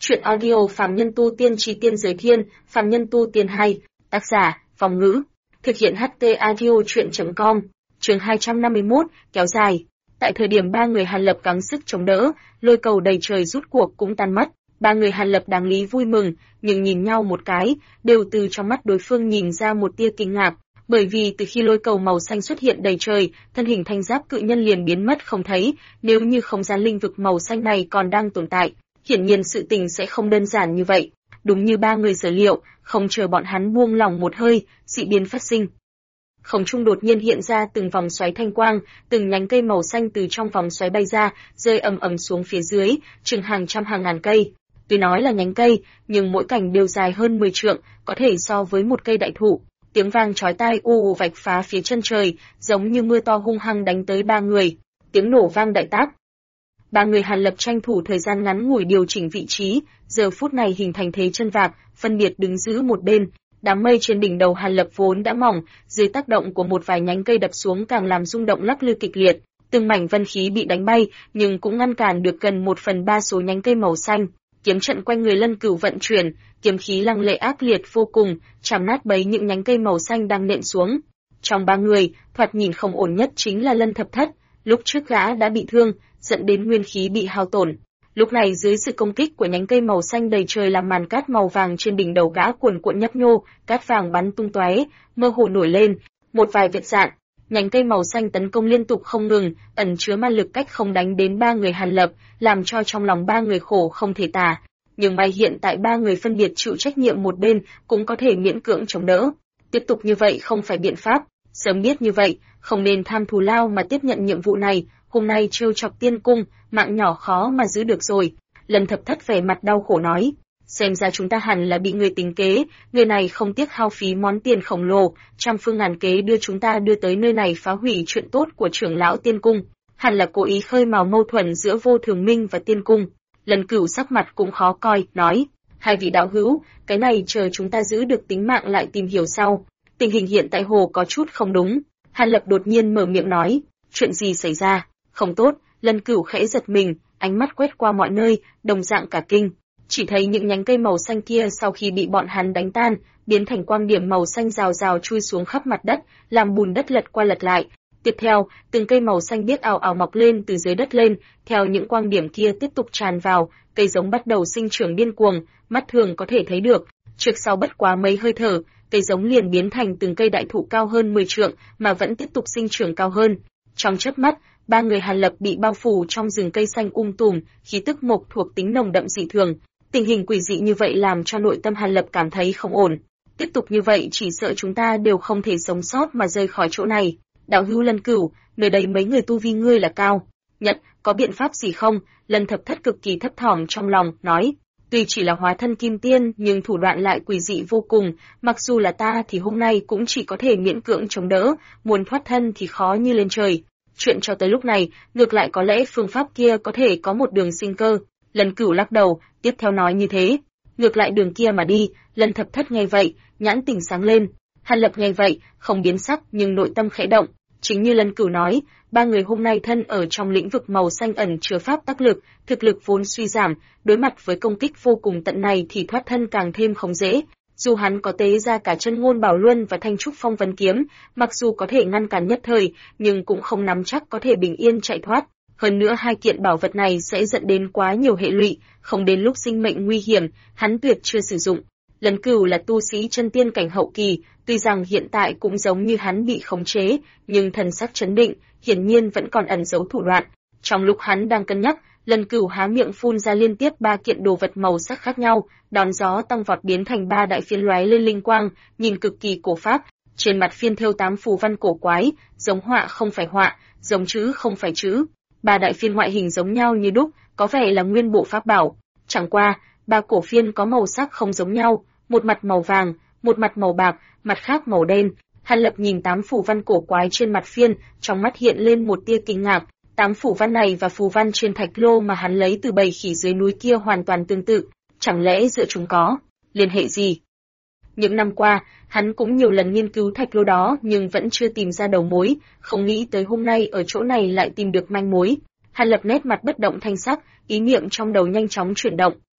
Chuyện audio Phàm Nhân Tu Tiên Chí Tiên Giới Thiên, Phàm Nhân Tu Tiên hay, tác giả, Phong Ngữ. Thực hiện HT Audio Chuyện.com, chương 251, kéo dài. Tại thời điểm ba người Hàn Lập gắng sức chống đỡ, lôi cầu đầy trời rút cuộc cũng tan mất. Ba người Hàn Lập đáng lý vui mừng, nhưng nhìn nhau một cái, đều từ trong mắt đối phương nhìn ra một tia kinh ngạc. Bởi vì từ khi lôi cầu màu xanh xuất hiện đầy trời, thân hình thanh giáp cự nhân liền biến mất không thấy, nếu như không gian linh vực màu xanh này còn đang tồn tại, hiển nhiên sự tình sẽ không đơn giản như vậy. Đúng như ba người sở liệu, không chờ bọn hắn buông lỏng một hơi, dị biến phát sinh. Không trung đột nhiên hiện ra từng vòng xoáy thanh quang, từng nhánh cây màu xanh từ trong vòng xoáy bay ra, rơi ầm ầm xuống phía dưới, chừng hàng trăm hàng ngàn cây. Tuy nói là nhánh cây, nhưng mỗi cành đều dài hơn 10 trượng, có thể so với một cây đại thụ. Tiếng vang chói tai ù vạch phá phía chân trời, giống như mưa to hung hăng đánh tới ba người. Tiếng nổ vang đại tác. Ba người Hàn Lập tranh thủ thời gian ngắn ngủi điều chỉnh vị trí, giờ phút này hình thành thế chân vạc, phân biệt đứng giữ một bên. Đám mây trên đỉnh đầu Hàn Lập vốn đã mỏng, dưới tác động của một vài nhánh cây đập xuống càng làm rung động lắc lư kịch liệt. Từng mảnh vân khí bị đánh bay, nhưng cũng ngăn cản được gần 1/3 số nhánh cây màu xanh. Kiếm trận quanh người Lân Cửu vận chuyển, kiếm khí lăng lệ ác liệt vô cùng, chạm nát bấy những nhánh cây màu xanh đang nện xuống. Trong ba người, thoạt nhìn không ổn nhất chính là Lân Thập Thất, lúc trước gã đã bị thương, dẫn đến nguyên khí bị hao tổn. Lúc này dưới sự công kích của nhánh cây màu xanh đầy trời làm màn cát màu vàng trên đỉnh đầu gã cuồn cuộn nhấp nhô, cát vàng bắn tung tóe, mơ hồ nổi lên, một vài vệt dạn. Nhánh cây màu xanh tấn công liên tục không ngừng, ẩn chứa ma lực cách không đánh đến ba người Hàn Lập, làm cho trong lòng ba người khổ không thể tả. Nhưng may hiện tại ba người phân biệt chịu trách nhiệm một bên, cũng có thể miễn cưỡng chống đỡ. Tiếp tục như vậy không phải biện pháp, sớm biết như vậy, không nên tham thù lao mà tiếp nhận nhiệm vụ này, hôm nay trêu chọc tiên cung, mạng nhỏ khó mà giữ được rồi. Lân Thập Thất vẻ mặt đau khổ nói, xem ra chúng ta hẳn là bị người tính kế, người này không tiếc hao phí món tiền khổng lồ, trăm phương ngàn kế đưa chúng ta đưa tới nơi này phá hủy chuyện tốt của trưởng lão tiên cung, hẳn là cố ý khơi mào mâu thuẫn giữa Vô Thường Minh và tiên cung. Lân Cửu sắc mặt cũng khó coi, nói, hai vị đạo hữu, cái này chờ chúng ta giữ được tính mạng lại tìm hiểu sau. Tình hình hiện tại hồ có chút không đúng. Hàn Lập đột nhiên mở miệng nói, chuyện gì xảy ra? Không tốt. Lân Cửu khẽ giật mình, ánh mắt quét qua mọi nơi, đồng dạng cả kinh. Chỉ thấy những nhánh cây màu xanh kia sau khi bị bọn hắn đánh tan, biến thành quang điểm màu xanh rào rào chui xuống khắp mặt đất, làm bùn đất lật qua lật lại. Tiếp theo, từng cây màu xanh biếc ào ào mọc lên từ dưới đất lên, theo những quang điểm kia tiếp tục tràn vào, cây giống bắt đầu sinh trưởng điên cuồng, mắt thường có thể thấy được. Trước sau bất quá mấy hơi thở, cây giống liền biến thành từng cây đại thụ cao hơn 10 trượng, mà vẫn tiếp tục sinh trưởng cao hơn. Trong chớp mắt, ba người Hàn Lập bị bao phủ trong rừng cây xanh tùm, khí tức mộc thuộc tính nồng đậm dị thường. Tình hình quỷ dị như vậy làm cho nội tâm Hàn Lập cảm thấy không ổn. Tiếp tục như vậy chỉ sợ chúng ta đều không thể sống sót mà rời khỏi chỗ này. Đạo hữu Lân Cửu, nơi đây mấy người tu vi ngươi là cao nhất, có biện pháp gì không? Lân Thập Thất cực kỳ thấp thỏm trong lòng, nói, tuy chỉ là hóa thân kim tiên nhưng thủ đoạn lại quỷ dị vô cùng, mặc dù là ta thì hôm nay cũng chỉ có thể miễn cưỡng chống đỡ, muốn thoát thân thì khó như lên trời. Chuyện cho tới lúc này, ngược lại có lẽ phương pháp kia có thể có một đường sinh cơ. Lân Cửu lắc đầu, tiếp theo nói như thế, ngược lại đường kia mà đi. Lân Thập Thất nghe vậy, nhãn tỉnh sáng lên. Hàn Lập nghe vậy, không biến sắc nhưng nội tâm khẽ động. Chính như Lân Cửu nói, ba người hôm nay thân ở trong lĩnh vực màu xanh ẩn chứa pháp tắc lực, thực lực vốn suy giảm, đối mặt với công kích vô cùng tận này thì thoát thân càng thêm không dễ. Dù hắn có tế ra cả chân ngôn bảo luân và thanh trúc phong vấn kiếm, mặc dù có thể ngăn cản nhất thời, nhưng cũng không nắm chắc có thể bình yên chạy thoát. Hơn nữa hai kiện bảo vật này sẽ dẫn đến quá nhiều hệ lụy, không đến lúc sinh mệnh nguy hiểm, hắn tuyệt chưa sử dụng. Lân Cửu là tu sĩ chân tiên cảnh hậu kỳ, tuy rằng hiện tại cũng giống như hắn bị khống chế, nhưng thần sắc trấn định, hiển nhiên vẫn còn ẩn giấu thủ đoạn. Trong lúc hắn đang cân nhắc, Lân Cửu há miệng phun ra liên tiếp ba kiện đồ vật màu sắc khác nhau, đón gió tăng vọt biến thành ba đại phiến lóe lên linh quang, nhìn cực kỳ cổ pháp. Trên mặt phiên thêu 8 phù văn cổ quái, giống họa không phải họa, giống chữ không phải chữ. Ba đại phiên ngoại hình giống nhau như đúc, có vẻ là nguyên bộ pháp bảo. Chẳng qua, ba cổ phiên có màu sắc không giống nhau, một mặt màu vàng, một mặt màu bạc, mặt khác màu đen. Hàn Lập nhìn 8 phù văn cổ quái trên mặt phiên, trong mắt hiện lên một tia kinh ngạc. 8 phù văn này và phù văn trên thạch lô mà hắn lấy từ bầy khỉ dưới núi kia hoàn toàn tương tự, chẳng lẽ giữa chúng có liên hệ gì? Những năm qua, hắn cũng nhiều lần nghiên cứu thạch lô đó nhưng vẫn chưa tìm ra đầu mối, không nghĩ tới hôm nay ở chỗ này lại tìm được manh mối. Hàn Lập nét mặt bất động thanh sắc, ý niệm trong đầu nhanh chóng chuyển động.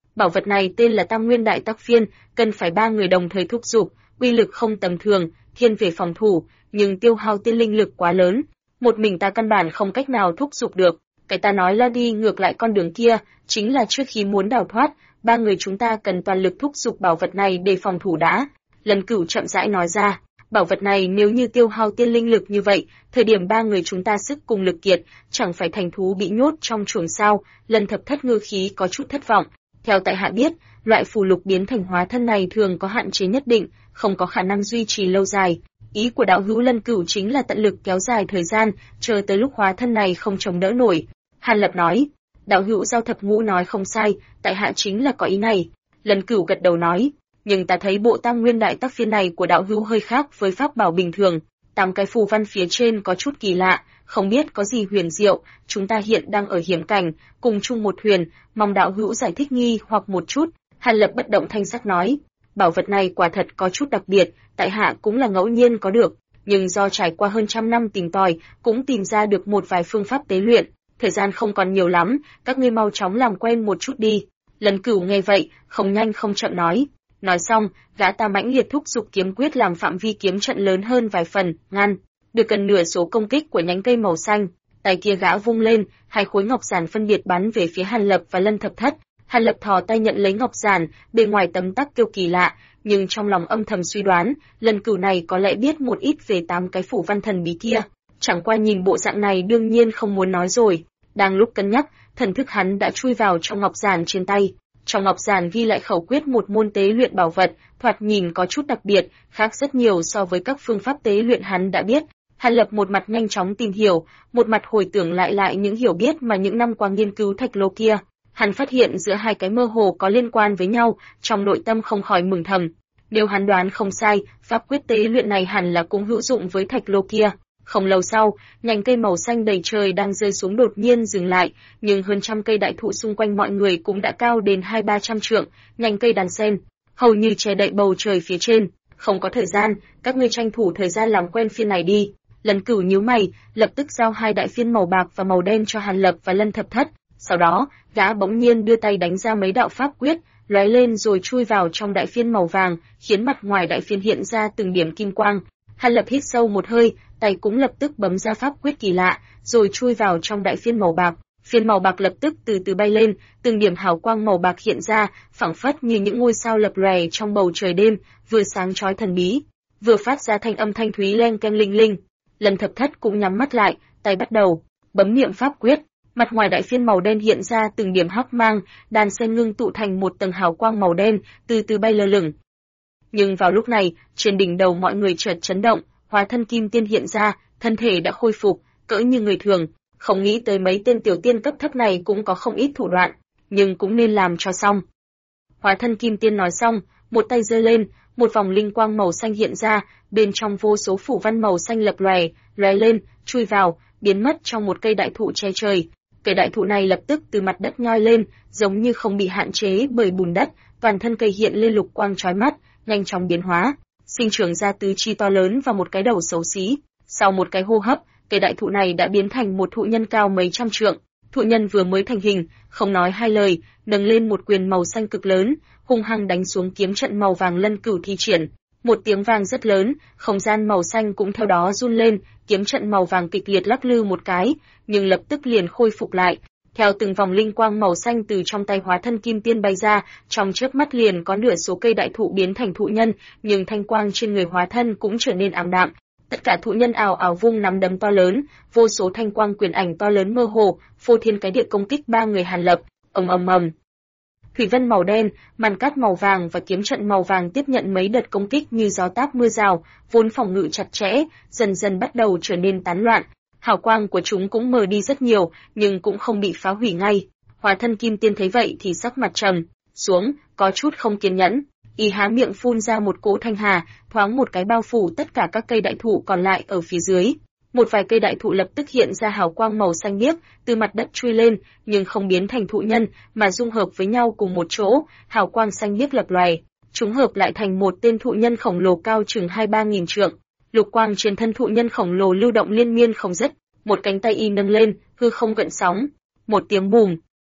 Bảo vật này tên là Tam Nguyên Đại Tắc Phiên, cần phải 3 người đồng thời thúc giục, uy lực không tầm thường, thiên về phòng thủ, nhưng tiêu hao tiên linh lực quá lớn, một mình ta căn bản không cách nào thúc giục được. Cái ta nói là đi ngược lại con đường kia, chính là trước khi muốn đào thoát, 3 người chúng ta cần toàn lực thúc giục bảo vật này để phòng thủ đã. Lần Cửu chậm rãi nói ra, bảo vật này nếu như tiêu hao tiên linh lực như vậy, thời điểm 3 người chúng ta sức cùng lực kiệt, chẳng phải thành thú bị nhốt trong chuồng sao? Lần Thập Thất ngư khí có chút thất vọng. Theo tại hạ biết, loại phù lục biến thành hóa thân này thường có hạn chế nhất định, không có khả năng duy trì lâu dài. Ý của đạo hữu Lân Cửu chính là tận lực kéo dài thời gian, chờ tới lúc hóa thân này không chống đỡ nổi. Hàn Lập nói, đạo hữu Giao Thập Ngũ nói không sai, tại hạ chính là có ý này. Lân Cửu gật đầu nói, nhưng ta thấy bộ Tam Nguyên Đại Tắc Phiên này của đạo hữu hơi khác với pháp bảo bình thường, 8 cái phù văn phía trên có chút kỳ lạ, không biết có gì huyền diệu, chúng ta hiện đang ở hiểm cảnh, cùng chung một thuyền, mong đạo hữu giải thích nghi hoặc một chút. Hàn Lập bất động thanh sắc nói, bảo vật này quả thật có chút đặc biệt, tại hạ cũng là ngẫu nhiên có được, nhưng do trải qua hơn trăm năm tìm tòi, cũng tìm ra được một vài phương pháp tế luyện, thời gian không còn nhiều lắm, các ngươi mau chóng làm quen một chút đi. Lần Cửu nghe vậy, không nhanh không chậm nói. Nói xong, gã ta mãnh liệt thúc giục kiếm quyết làm phạm vi kiếm trận lớn hơn vài phần, ngăn được gần nửa số công kích của nhánh cây màu xanh. Tay kia gã vung lên, 2 khối ngọc giản phân biệt bắn về phía Hàn Lập và Lân Thập Thất. Hàn Lập thò tay nhận lấy ngọc giản, bề ngoài tấm tắc kêu kỳ lạ, nhưng trong lòng âm thầm suy đoán, Lần Cửu này có lẽ biết một ít về 8 cái phủ văn thần bí kia. Chẳng qua nhìn bộ dạng này đương nhiên không muốn nói rồi. Đang lúc cân nhắc, thần thức hắn đã chui vào trong ngọc giản trên tay. Trong ngọc giản ghi lại khẩu quyết một môn tế luyện bảo vật, thoạt nhìn có chút đặc biệt, khác rất nhiều so với các phương pháp tế luyện hắn đã biết. Hàn Lập một mặt nhanh chóng tìm hiểu, một mặt hồi tưởng lại những hiểu biết mà những năm qua nghiên cứu thạch lô kia. Hắn phát hiện giữa 2 cái mơ hồ có liên quan với nhau, trong nội tâm không khỏi mừng thầm. Nếu hắn đoán không sai, pháp quyết tế luyện này hẳn là cũng hữu dụng với thạch lô kia. Không lâu sau, nhành cây màu xanh đầy trời đang rơi xuống đột nhiên dừng lại, nhưng hơn trăm cây đại thụ xung quanh mọi người cũng đã cao đến 200-300 trượng, nhành cây đàn sen, hầu như che đậy bầu trời phía trên. Không có thời gian, các ngươi tranh thủ thời gian làm quen phiên này đi. Lần Cửu nhíu mày, lập tức giao 2 đại phiên màu bạc và màu đen cho Hàn Lập và Lân Thập Thất. Sau đó, gã bỗng nhiên đưa tay đánh ra mấy đạo pháp quyết, lóe lên rồi chui vào trong đại phiên màu vàng, khiến mặt ngoài đại phiên hiện ra từng điểm kim quang. Hàn Lập hít sâu một hơi, tay cũng lập tức bấm ra pháp quyết kỳ lạ, rồi chui vào trong đại phiên màu bạc. Phiên màu bạc lập tức từ từ bay lên, từng điểm hào quang màu bạc hiện ra, phảng phất như những ngôi sao lập lòe trong bầu trời đêm, vừa sáng chói thần bí, vừa phát ra thanh âm thanh thúy leng keng linh linh. Lân Thập Thất cũng nhắm mắt lại, tay bắt đầu bấm niệm pháp quyết. Mặt ngoài đại phiên màu đen hiện ra từng điểm hắc mang, đàn sen ngưng tụ thành một tầng hào quang màu đen, từ từ bay lơ lửng. Nhưng vào lúc này, trên đỉnh đầu mọi người chợt chấn động, hóa thân kim tiên hiện ra, thân thể đã khôi phục, cỡ như người thường. Không nghĩ tới mấy tên tiểu tiên cấp thấp này cũng có không ít thủ đoạn, nhưng cũng nên làm cho xong. Hóa thân kim tiên nói xong, một tay giơ lên, một vòng linh quang màu xanh hiện ra, bên trong vô số phủ văn màu xanh lập lòe, lóe lên, chui vào, biến mất trong một cây đại thụ che trời. Cây đại thụ này lập tức từ mặt đất nhoi lên, giống như không bị hạn chế bởi bùn đất, toàn thân cây hiện lên lục quang chói mắt, nhanh chóng biến hóa, sinh trưởng ra tứ chi to lớn và một cái đầu xấu xí. Sau một cái hô hấp, cây đại thụ này đã biến thành một thụ nhân cao mấy trăm trượng. Thụ nhân vừa mới thành hình, không nói hai lời, nâng lên một quyền màu xanh cực lớn, hung hăng đánh xuống kiếm trận màu vàng Lân Cửu thi triển. Một tiếng vang rất lớn, không gian màu xanh cũng theo đó run lên, kiếm trận màu vàng kịch liệt lắc lư một cái, nhưng lập tức liền khôi phục lại. Theo từng vòng linh quang màu xanh từ trong tay hóa thân kim tiên bay ra, trong chớp mắt liền có nửa số cây đại thụ biến thành thụ nhân, nhưng thanh quang trên người hóa thân cũng trở nên ảm đạm. Tất cả thụ nhân ào ào vung nắm đấm to lớn, vô số thanh quang quyền ảnh to lớn mơ hồ, phô thiên cái địa công kích 3 người Hàn Lập. Ầm ầm ầm. Thủy vân màu đen, màn cát màu vàng và kiếm trận màu vàng tiếp nhận mấy đợt công kích như gió táp mưa rào, vốn phòng ngự chặt chẽ, dần dần bắt đầu trở nên tán loạn. Hào quang của chúng cũng mờ đi rất nhiều, nhưng cũng không bị phá hủy ngay. Hóa thân kim tiên thấy vậy thì sắc mặt trầm xuống, có chút không kiên nhẫn. Y há miệng phun ra một cỗ thanh hà, thoáng một cái bao phủ tất cả các cây đại thụ còn lại ở phía dưới. Một vài cây đại thụ lập tức hiện ra hào quang màu xanh biếc, từ mặt đất chui lên, nhưng không biến thành thụ nhân, mà dung hợp với nhau cùng một chỗ, hào quang xanh biếc lập lòe. Chúng hợp lại thành một tên thụ nhân khổng lồ cao chừng 2-3 nghìn trượng. Lục quang trên thân thụ nhân khổng lồ lưu động liên miên không dứt, một cánh tay y nâng lên, hư không gợn sóng. Một tiếng bùm.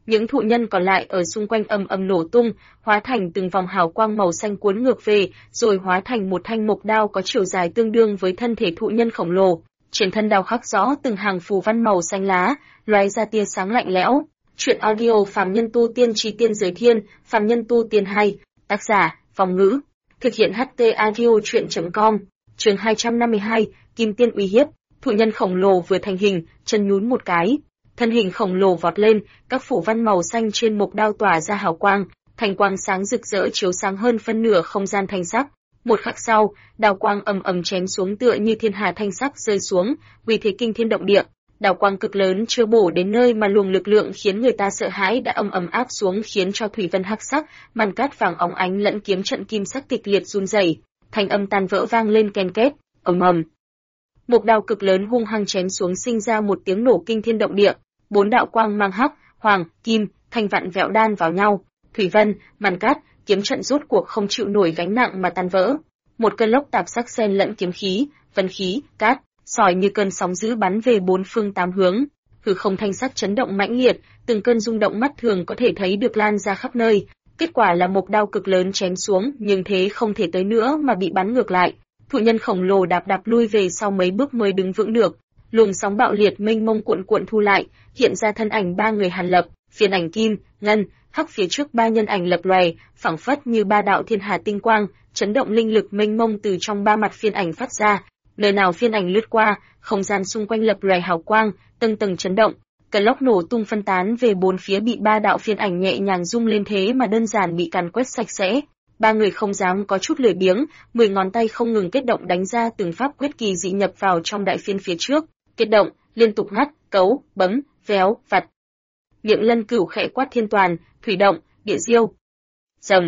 Những thụ nhân còn lại ở xung quanh ầm ầm nổ tung, hóa thành từng vòng hào quang màu xanh cuốn ngược về, rồi hóa thành một thanh mộc đao có chiều dài tương đương với thân thể thụ nhân khổng lồ. Trên thân đao khắc rõ từng hàng phù văn màu xanh lá, lóe ra tia sáng lạnh lẽo. Truyện audio Phàm Nhân Tu Tiên Chí Tiên Giới Thiên, Phàm Nhân Tu Tiên 2, tác giả, Phong Ngữ. Thực hiện HT audio truyện.com. Chương 252, Kim Tiên uy hiếp. Thụ nhân khổng lồ vừa thành hình, chân nhún một cái, thân hình khổng lồ vọt lên, các phủ văn màu xanh trên mộc đao tỏa ra hào quang, thành quang sáng rực rỡ chiếu sáng hơn phân nửa không gian thanh sắc. Một khắc sau, đao quang ầm ầm chém xuống tựa như thiên hà thanh sắc rơi xuống, uy thế kinh thiên động địa. Đao quang cực lớn chưa bổ đến nơi mà luồng lực lượng khiến người ta sợ hãi đã ầm ầm áp xuống, khiến cho thủy vân hắc sắc, màn cát vàng óng ánh lẫn kiếm trận kim sắc kịch liệt run rẩy, thanh âm tan vỡ vang lên ken két, ầm ầm. Một đao cực lớn hung hăng chém xuống sinh ra một tiếng nổ kinh thiên động địa, bốn đạo quang mang hắc, hoàng, kim, thanh vặn vẹo đan vào nhau, thủy vân, màn cát, kiếm trận rốt cuộc không chịu nổi gánh nặng mà tan vỡ. Một cơn lốc tạp sắc xen lẫn kiếm khí, vân khí, cát, sỏi như cơn sóng dữ bắn về bốn phương tám hướng, hư không thanh sắc chấn động mãnh liệt, từng cơn rung động mắt thường có thể thấy được lan ra khắp nơi. Kết quả là một đao cực lớn chém xuống, nhưng thế không thể tới nữa mà bị bắn ngược lại. Thụ nhân khổng lồ đạp lui về sau mấy bước mới đứng vững được. Luồng sóng bạo liệt mênh mông cuộn cuộn thu lại, hiện ra thân ảnh ba người Hàn Lập, phiên ảnh kim, ngân, hắc, phía trước ba nhân ảnh lập lòe, phảng phất như ba đạo thiên hà tinh quang, chấn động linh lực mênh mông từ trong ba mặt phiên ảnh phát ra. Nơi nào phiên ảnh lướt qua, không gian xung quanh lập lòe hào quang, tầng tầng chấn động, cơn lốc nổ tung phân tán về bốn phía, bị ba đạo phiên ảnh nhẹ nhàng rung lên thế mà đơn giản bị càn quét sạch sẽ. Ba người không dám có chút lười biếng, 10 ngón tay không ngừng kết động đánh ra từng pháp quyết kỳ dị nhập vào trong đại phiên phía trước, kết động, liên tục ngắt, cấu, bấm, véo, vặt. Miệng Lân Cửu khẽ quát thiên toàn, thủy động, địa diêu. Rầm.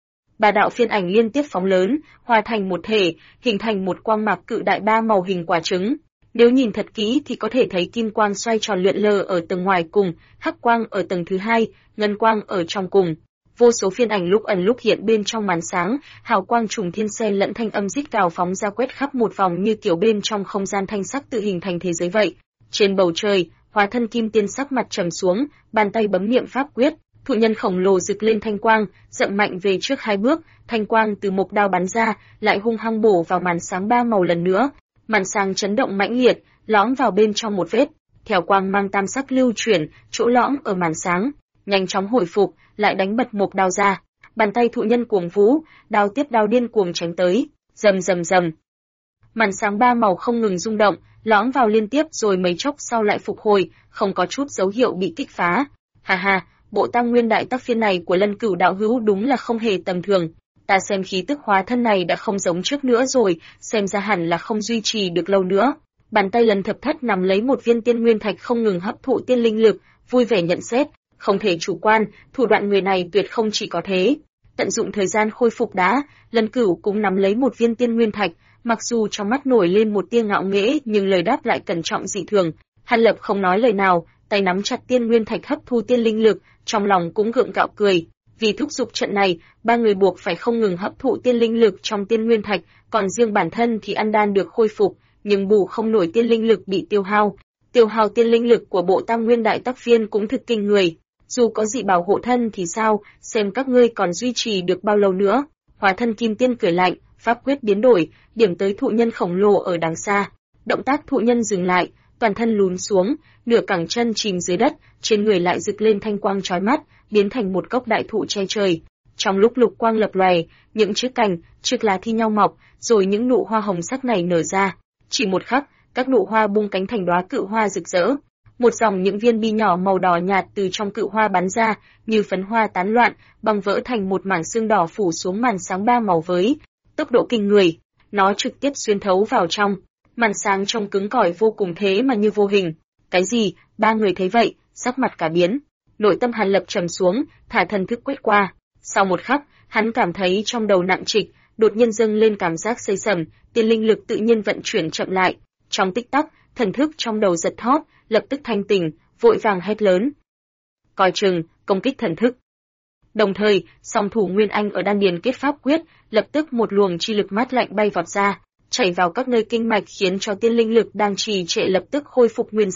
Ba đạo phiên ảnh liên tiếp phóng lớn, hòa thành một thể, hình thành một quang mạc cự đại ba màu hình quả trứng. Nếu nhìn thật kỹ thì có thể thấy kim quang xoay tròn lượn lờ ở tầng ngoài cùng, hắc quang ở tầng thứ hai, ngân quang ở trong cùng. Vô số phiên ảnh lúc ẩn lúc hiện bên trong màn sáng, hào quang trùng thiên xen lẫn thanh âm rít gào phóng ra quét khắp một vòng như kiểu bên trong không gian thanh sắc tự hình thành thế giới vậy. Trên bầu trời, hóa thân kim tiên sắc mặt trầm xuống, bàn tay bấm niệm pháp quyết, thụ nhân khổng lồ rực lên thanh quang, dậm mạnh về trước hai bước, thanh quang từ mộc đao bắn ra, lại hung hăng bổ vào màn sáng ba màu lần nữa. Màn sáng chấn động mãnh liệt, lõm vào bên trong một vết, theo quang mang tam sắc lưu chuyển, chỗ lõm ở màn sáng, nhanh chóng hồi phục, lại đánh bật mộc đao ra. Bàn tay thụ nhân cuồng vũ, đao tiếp đao điên cuồng tránh tới, rầm rầm rầm. Màn sáng ba màu không ngừng rung động, lõm vào liên tiếp rồi mấy chốc sau lại phục hồi, không có chút dấu hiệu bị kích phá. Ha ha, bộ Tam Nguyên Đại Tác Phiên này của Lân Cửu đạo hữu đúng là không hề tầm thường. Ta xem khí tức hóa thân này đã không giống trước nữa rồi, xem ra hẳn là không duy trì được lâu nữa. Bàn tay Lần Thập Thất nắm lấy một viên tiên nguyên thạch không ngừng hấp thụ tiên linh lực, vui vẻ nhận xét, không thể chủ quan, thủ đoạn người này tuyệt không chỉ có thế. Tận dụng thời gian khôi phục đã, Lân Cửu cũng nắm lấy một viên tiên nguyên thạch, mặc dù trong mắt nổi lên một tia ngạo nghễ nhưng lời đáp lại cẩn trọng dị thường. Hàn Lập không nói lời nào, tay nắm chặt tiên nguyên thạch hấp thu tiên linh lực, trong lòng cũng gượng gạo cười. Vì thúc giục trận này, ba người buộc phải không ngừng hấp thụ tiên linh lực trong tiên nguyên thạch, còn riêng bản thân thì ăn đan được khôi phục, nhưng bù không nổi tiên linh lực bị tiêu hao. Tiêu hao tiên linh lực của bộ Tam Nguyên Đại Tác Phiên cũng thực kinh người. Dù có dị bảo hộ thân thì sao, xem các ngươi còn duy trì được bao lâu nữa. Hóa thân kim tiên cười lạnh, pháp quyết biến đổi, điểm tới thụ nhân khổng lồ ở đằng xa. Động tác thụ nhân dừng lại, toàn thân lún xuống, nửa cẳng chân chìm dưới đất, trên người lại rực lên thanh quang chói mắt, biến thành một gốc đại thụ che trời. Trong lúc lục quang lập lòe, những chiếc cành, chiếc lá thi nhau mọc, rồi những nụ hoa hồng sắc này nở ra. Chỉ một khắc, các nụ hoa bung cánh thành đóa cự hoa rực rỡ. Một dòng những viên bi nhỏ màu đỏ nhạt từ trong cự hoa bắn ra, như phấn hoa tán loạn, băng vỡ thành một mảng sương đỏ phủ xuống màn sáng ba màu với tốc độ kinh người. Nó trực tiếp xuyên thấu vào trong. Màn sáng trông cứng cỏi vô cùng thế mà như vô hình. Cái gì? Ba người thấy vậy, sắc mặt cả biến. Nội tâm Hàn Lập trầm xuống, thả thần thức quét qua. Sau một khắc, hắn cảm thấy trong đầu nặng trịch, đột nhiên dâng lên cảm giác xây sầm, tiên linh lực tự nhiên vận chuyển chậm lại. Trong tích tắc, thần thức trong đầu giật thót, lập tức thanh tỉnh, vội vàng hét lớn. Coi chừng, công kích thần thức. Đồng thời, song thủ Nguyên Anh ở đan điền kết pháp quyết, lập tức một luồng chi lực mát lạnh bay vọt ra, chảy vào các nơi kinh mạch khiến cho tiên linh lực đang trì trệ lập tức khôi phục nguyên dạng.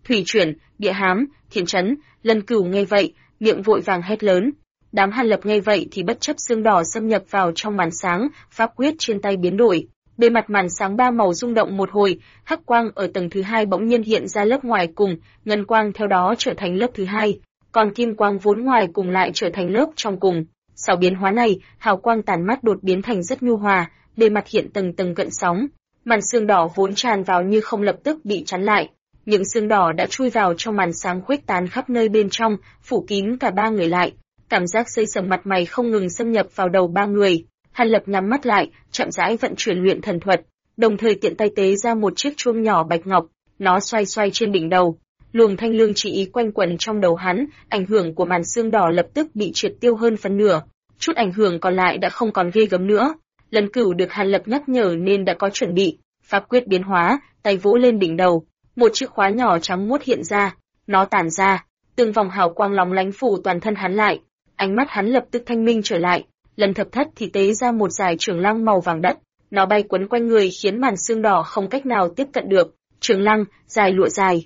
thủy chuyển, địa hám, thiên chấn. Lân Cửu nghe vậy, miệng vội vàng hét lớn. Đám Hàn Lập nghe vậy thì bất chấp xương đỏ xâm nhập vào trong màn sáng, pháp quyết trên tay biến đổi. Bề mặt màn sáng ba màu rung động một hồi, hắc quang ở tầng thứ hai bỗng nhiên hiện ra lớp ngoài cùng, ngân quang theo đó trở thành lớp thứ hai, còn kim quang vốn ngoài cùng lại trở thành lớp trong cùng. Sau biến hóa này, hào quang tàn mắt đột biến thành rất nhu hòa, bề mặt hiện tầng tầng gợn sóng. Màn xương đỏ vốn tràn vào như không lập tức bị chắn lại. Những xương đỏ đã chui vào trong màn sáng khuếch tán khắp nơi bên trong, phủ kín cả ba người lại. Cảm giác xây sầm mặt mày không ngừng xâm nhập vào đầu ba người. Hàn Lập nhắm mắt lại, chậm rãi vận chuyển luyện thần thuật, đồng thời tiện tay tế ra một chiếc chuông nhỏ bạch ngọc, nó xoay xoay trên đỉnh đầu. Luồng thanh lương chỉ ý quanh quẩn trong đầu hắn, ảnh hưởng của màn xương đỏ lập tức bị triệt tiêu hơn phân nửa. Chút ảnh hưởng còn lại đã không còn ghê gớm nữa. Lân Cửu được Hàn Lập nhắc nhở nên đã có chuẩn bị, pháp quyết biến hóa, tay vỗ lên đỉnh đầu, một chiếc khóa nhỏ trắng muốt hiện ra, nó tản ra, từng vòng hào quang lóng lánh phủ toàn thân hắn lại, ánh mắt hắn lập tức thanh minh trở lại. Lần thập thất thì tế ra một dải trường lăng màu vàng đất, nó bay quấn quanh người khiến màn xương đỏ không cách nào tiếp cận được. Trường lăng, dài lụa dài.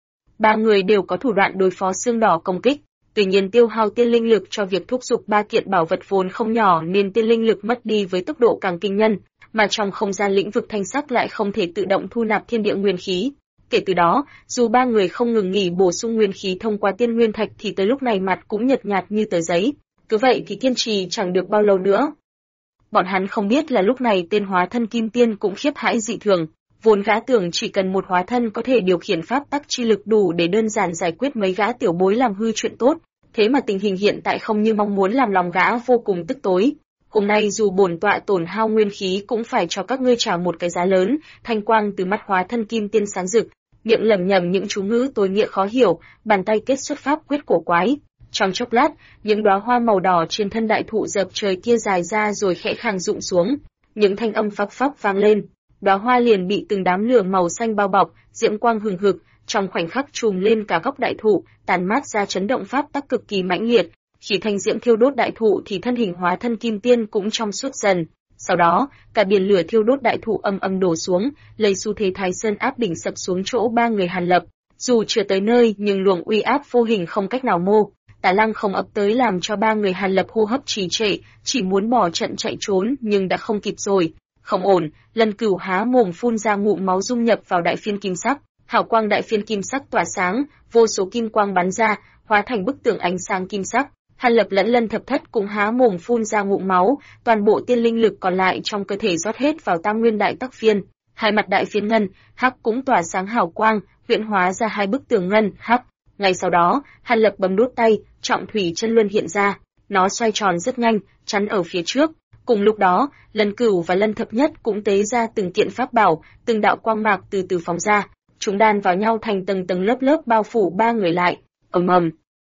Ba người đều có thủ đoạn đối phó xương đỏ công kích, tuy nhiên tiêu hao tiên linh lực cho việc thúc giục ba kiện bảo vật vốn không nhỏ nên tiên linh lực mất đi với tốc độ càng kinh nhân, mà trong không gian lĩnh vực thanh sắc lại không thể tự động thu nạp thiên địa nguyên khí. Kể từ đó, dù ba người không ngừng nghỉ bổ sung nguyên khí thông qua tiên nguyên thạch thì tới lúc này mặt cũng nhợt nhạt như tờ giấy. Cứ vậy thì kiên trì chẳng được bao lâu nữa. Bọn hắn không biết là lúc này tên hóa thân Kim Tiên cũng khiếp hãi dị thường, vốn gã tưởng chỉ cần một hóa thân có thể điều khiển pháp tắc chi lực đủ để đơn giản giải quyết mấy gã tiểu bối làm hư chuyện tốt, thế mà tình hình hiện tại không như mong muốn, làm lòng gã vô cùng tức tối. Hôm nay dù bổn tọa tổn hao nguyên khí cũng phải cho các ngươi trả một cái giá lớn. Thanh quang từ mắt hóa thân Kim Tiên sáng rực, miệng lẩm nhẩm những chú ngữ tối nghĩa khó hiểu, bàn tay kết xuất pháp quyết cổ quái. Trong chốc lát, những đóa hoa màu đỏ trên thân đại thụ dập trời kia dài ra rồi khẽ khàng rụng xuống, những thanh âm phắc phắc vang lên, đóa hoa liền bị từng đám lửa màu xanh bao bọc, diễm quang hừng hực, trong khoảnh khắc trùm lên cả gốc đại thụ, tàn mát ra chấn động pháp tắc cực kỳ mãnh liệt. Khi thanh diễm thiêu đốt đại thụ thì thân hình hóa thân Kim Tiên cũng trong suốt dần. Sau đó, cả biển lửa thiêu đốt đại thụ âm âm đổ xuống, lấy xu thế Thái Sơn áp đỉnh sập xuống chỗ ba người Hàn Lập. Dù chưa tới nơi nhưng luồng uy áp vô hình không cách nào mô tả lăng không ập tới làm cho ba người Hàn Lập hô hấp trì trệ, chỉ muốn bỏ trận chạy trốn nhưng đã không kịp rồi. Không ổn, Lân Cửu há mồm phun ra ngụm máu dung nhập vào đại phiên kim sắc, hào quang đại phiên kim sắc tỏa sáng, vô số kim quang bắn ra, hóa thành bức tường ánh sáng kim sắc. Hàn Lập lẫn Lân Thập Thất cũng há mồm phun ra ngụm máu, toàn bộ tiên linh lực còn lại trong cơ thể rót hết vào Tam Nguyên Đại Tắc Phiên. Hai mặt đại phiên ngân, hắc cũng tỏa sáng hào quang, huyễn hóa ra hai bức tường ngân, hắc. Ngay sau đó, Hàn Lập bấm đốt tay, trọng thủy chân luân hiện ra, nó xoay tròn rất nhanh, chắn ở phía trước. Cùng lúc đó, Lân Cửu và Lân Thập Nhất cũng tế ra từng kiện pháp bảo, từng đạo quang mạc từ từ phóng ra, chúng đan vào nhau thành tầng tầng lớp lớp bao phủ ba người lại. Ầm ầm.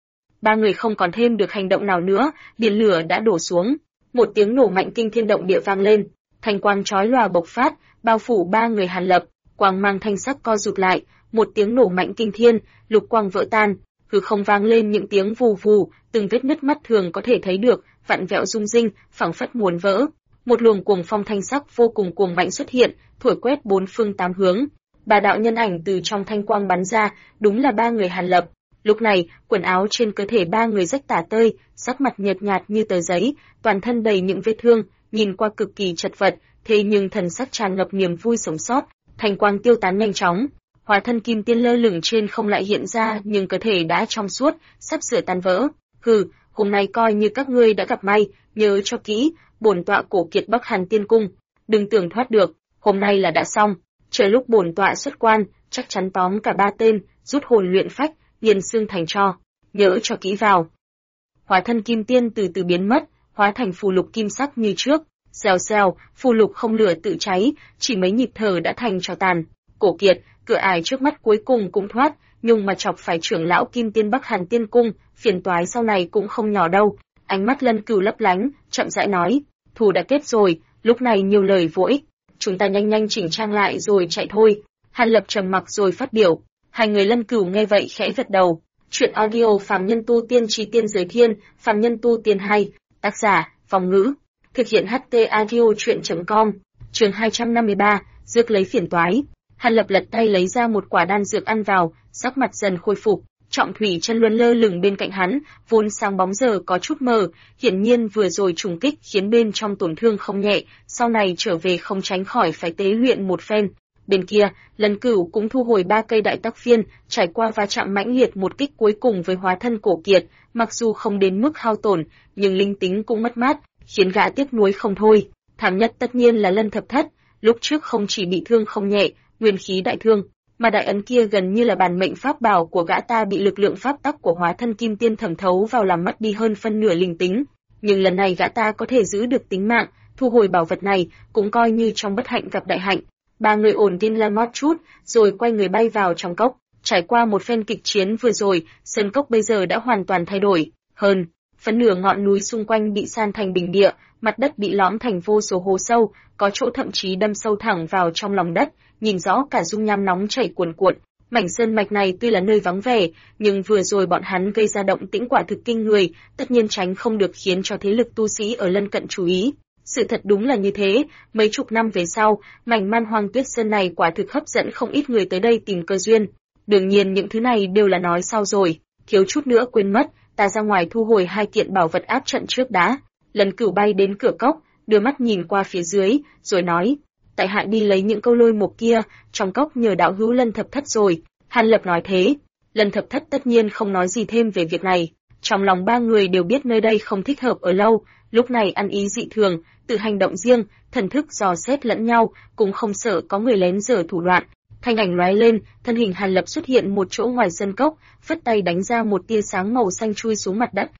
Ba người không còn thêm được hành động nào nữa, biển lửa đã đổ xuống, một tiếng nổ mạnh kinh thiên động địa vang lên, thanh quang chói lòa bộc phát, bao phủ ba người Hàn Lập, quang mang thanh sắc co rụt lại, một tiếng nổ mạnh kinh thiên, lục quang vỡ tan, hư không vang lên những tiếng vù vù, từng vết nứt mắt thường có thể thấy được, vặn vẹo rung rinh, phảng phất muốn vỡ. Một luồng cuồng phong thanh sắc vô cùng cuồng mạnh xuất hiện, thổi quét bốn phương tám hướng. Ba đạo nhân ảnh từ trong thanh quang bắn ra, đúng là ba người Hàn Lập. Lúc này, quần áo trên cơ thể ba người rách tả tơi, sắc mặt nhợt nhạt như tờ giấy, toàn thân đầy những vết thương, nhìn qua cực kỳ chật vật, thế nhưng thần sắc tràn ngập niềm vui sống sót. Thanh quang tiêu tán nhanh chóng, hóa thân Kim Tiên lơ lửng trên không lại hiện ra, nhưng cơ thể đã trong suốt, sắp sửa tan vỡ. Hừ, hôm nay coi như các ngươi đã gặp may, nhớ cho kỹ, bổn tọa cổ kiệt Bắc Hàn Tiên Cung, đừng tưởng thoát được, hôm nay là đã xong, chờ lúc bổn tọa xuất quan, chắc chắn tóm cả ba tên, rút hồn luyện phách, nghiền xương thành tro, nhớ cho kỹ vào. Hóa thân Kim Tiên từ từ biến mất, hóa thành phù lục kim sắc như trước, xèo xèo, phù lục không lửa tự cháy, chỉ mấy nhịp thở đã thành tro tàn. Cổ kiệt, cửa ải trước mắt cuối cùng cũng thoát, nhưng mà chọc phải trưởng lão Kim Tiên Bắc Hàn Tiên Cung, phiền toái sau này cũng không nhỏ đâu. Ánh mắt Lân Cửu lấp lánh, chậm rãi nói, thù đã kết rồi, lúc này nhiều lời vô ích, chúng ta nhanh nhanh chỉnh trang lại rồi chạy thôi. Hàn Lập trầm mặc rồi phát biểu. Hai người Lân Cửu nghe vậy khẽ gật đầu. Chuyện audio Phàm Nhân Tu Tiên Chí Tiên Giới Thiên, Phàm Nhân Tu Tiên hay, tác giả, Phong Ngữ. Thực hiện HT audio chuyện.com. Chương 253, dược lấy phiền toái. Hàn Lập lật tay lấy ra một quả đan dược ăn vào, sắc mặt dần khôi phục. Trọng Thủy chân luân lơ lửng bên cạnh hắn, vốn sáng bóng giờ có chút mờ, hiển nhiên vừa rồi trùng kích khiến bên trong tổn thương không nhẹ, sau này trở về không tránh khỏi phải tế luyện một phen. Bên kia, Lân Cửu cũng thu hồi 3 cây đại tắc phiên, trải qua va chạm mãnh liệt một kích cuối cùng với hóa thân cổ kiệt, mặc dù không đến mức hao tổn, nhưng linh tính cũng mất mát, khiến gã tiếc nuối không thôi. Thảm nhất tất nhiên là Lân Thập Thất, lúc trước không chỉ bị thương không nhẹ, nguyên khí đại thương, mà đại ấn kia gần như là bản mệnh pháp bảo của gã ta bị lực lượng pháp tắc của hóa thân kim tiên thẩm thấu vào làm mất đi hơn phân nửa linh tính. Nhưng lần này gã ta có thể giữ được tính mạng, thu hồi bảo vật này cũng coi như trong bất hạnh gặp đại hạnh. Ba người ổn định la mót chút, rồi quay người bay vào trong cốc. Trải qua một phen kịch chiến vừa rồi, sơn cốc bây giờ đã hoàn toàn thay đổi. Hơn phần nửa ngọn núi xung quanh bị san thành bình địa, mặt đất bị lõm thành vô số hố sâu, có chỗ thậm chí đâm sâu thẳng vào trong lòng đất, nhìn rõ cả dung nham nóng chảy cuồn cuộn. Mảnh sơn mạch này tuy là nơi vắng vẻ, nhưng vừa rồi bọn hắn gây ra động tĩnh quả thực kinh người, tất nhiên tránh không được khiến cho thế lực tu sĩ ở lân cận chú ý. Sự thật đúng là như thế, mấy chục năm về sau, mảnh Man Hoang Tuyết Sơn này quả thực hấp dẫn không ít người tới đây tìm cơ duyên. Đương nhiên những thứ này đều là nói sau rồi, thiếu chút nữa quên mất, ta ra ngoài thu hồi 2 kiện bảo vật áp trận trước đã. Lần Cửu bay đến cửa cốc, đưa mắt nhìn qua phía dưới, rồi nói, tại hạ đi lấy những câu lôi mục kia, trong cốc nhờ đạo hữu Lân Thập Thất rồi. Hàn Lập nói thế, Lân Thập Thất tất nhiên không nói gì thêm về việc này. Trong lòng ba người đều biết nơi đây không thích hợp ở lâu, lúc này ăn ý dị thường, tự hành động riêng, thần thức dò xét lẫn nhau, cũng không sợ có người lén giở thủ đoạn. Thanh ảnh lóe lên, thân hình Hàn Lập xuất hiện một chỗ ngoài sân cốc, phất tay đánh ra một tia sáng màu xanh chui xuống mặt đất.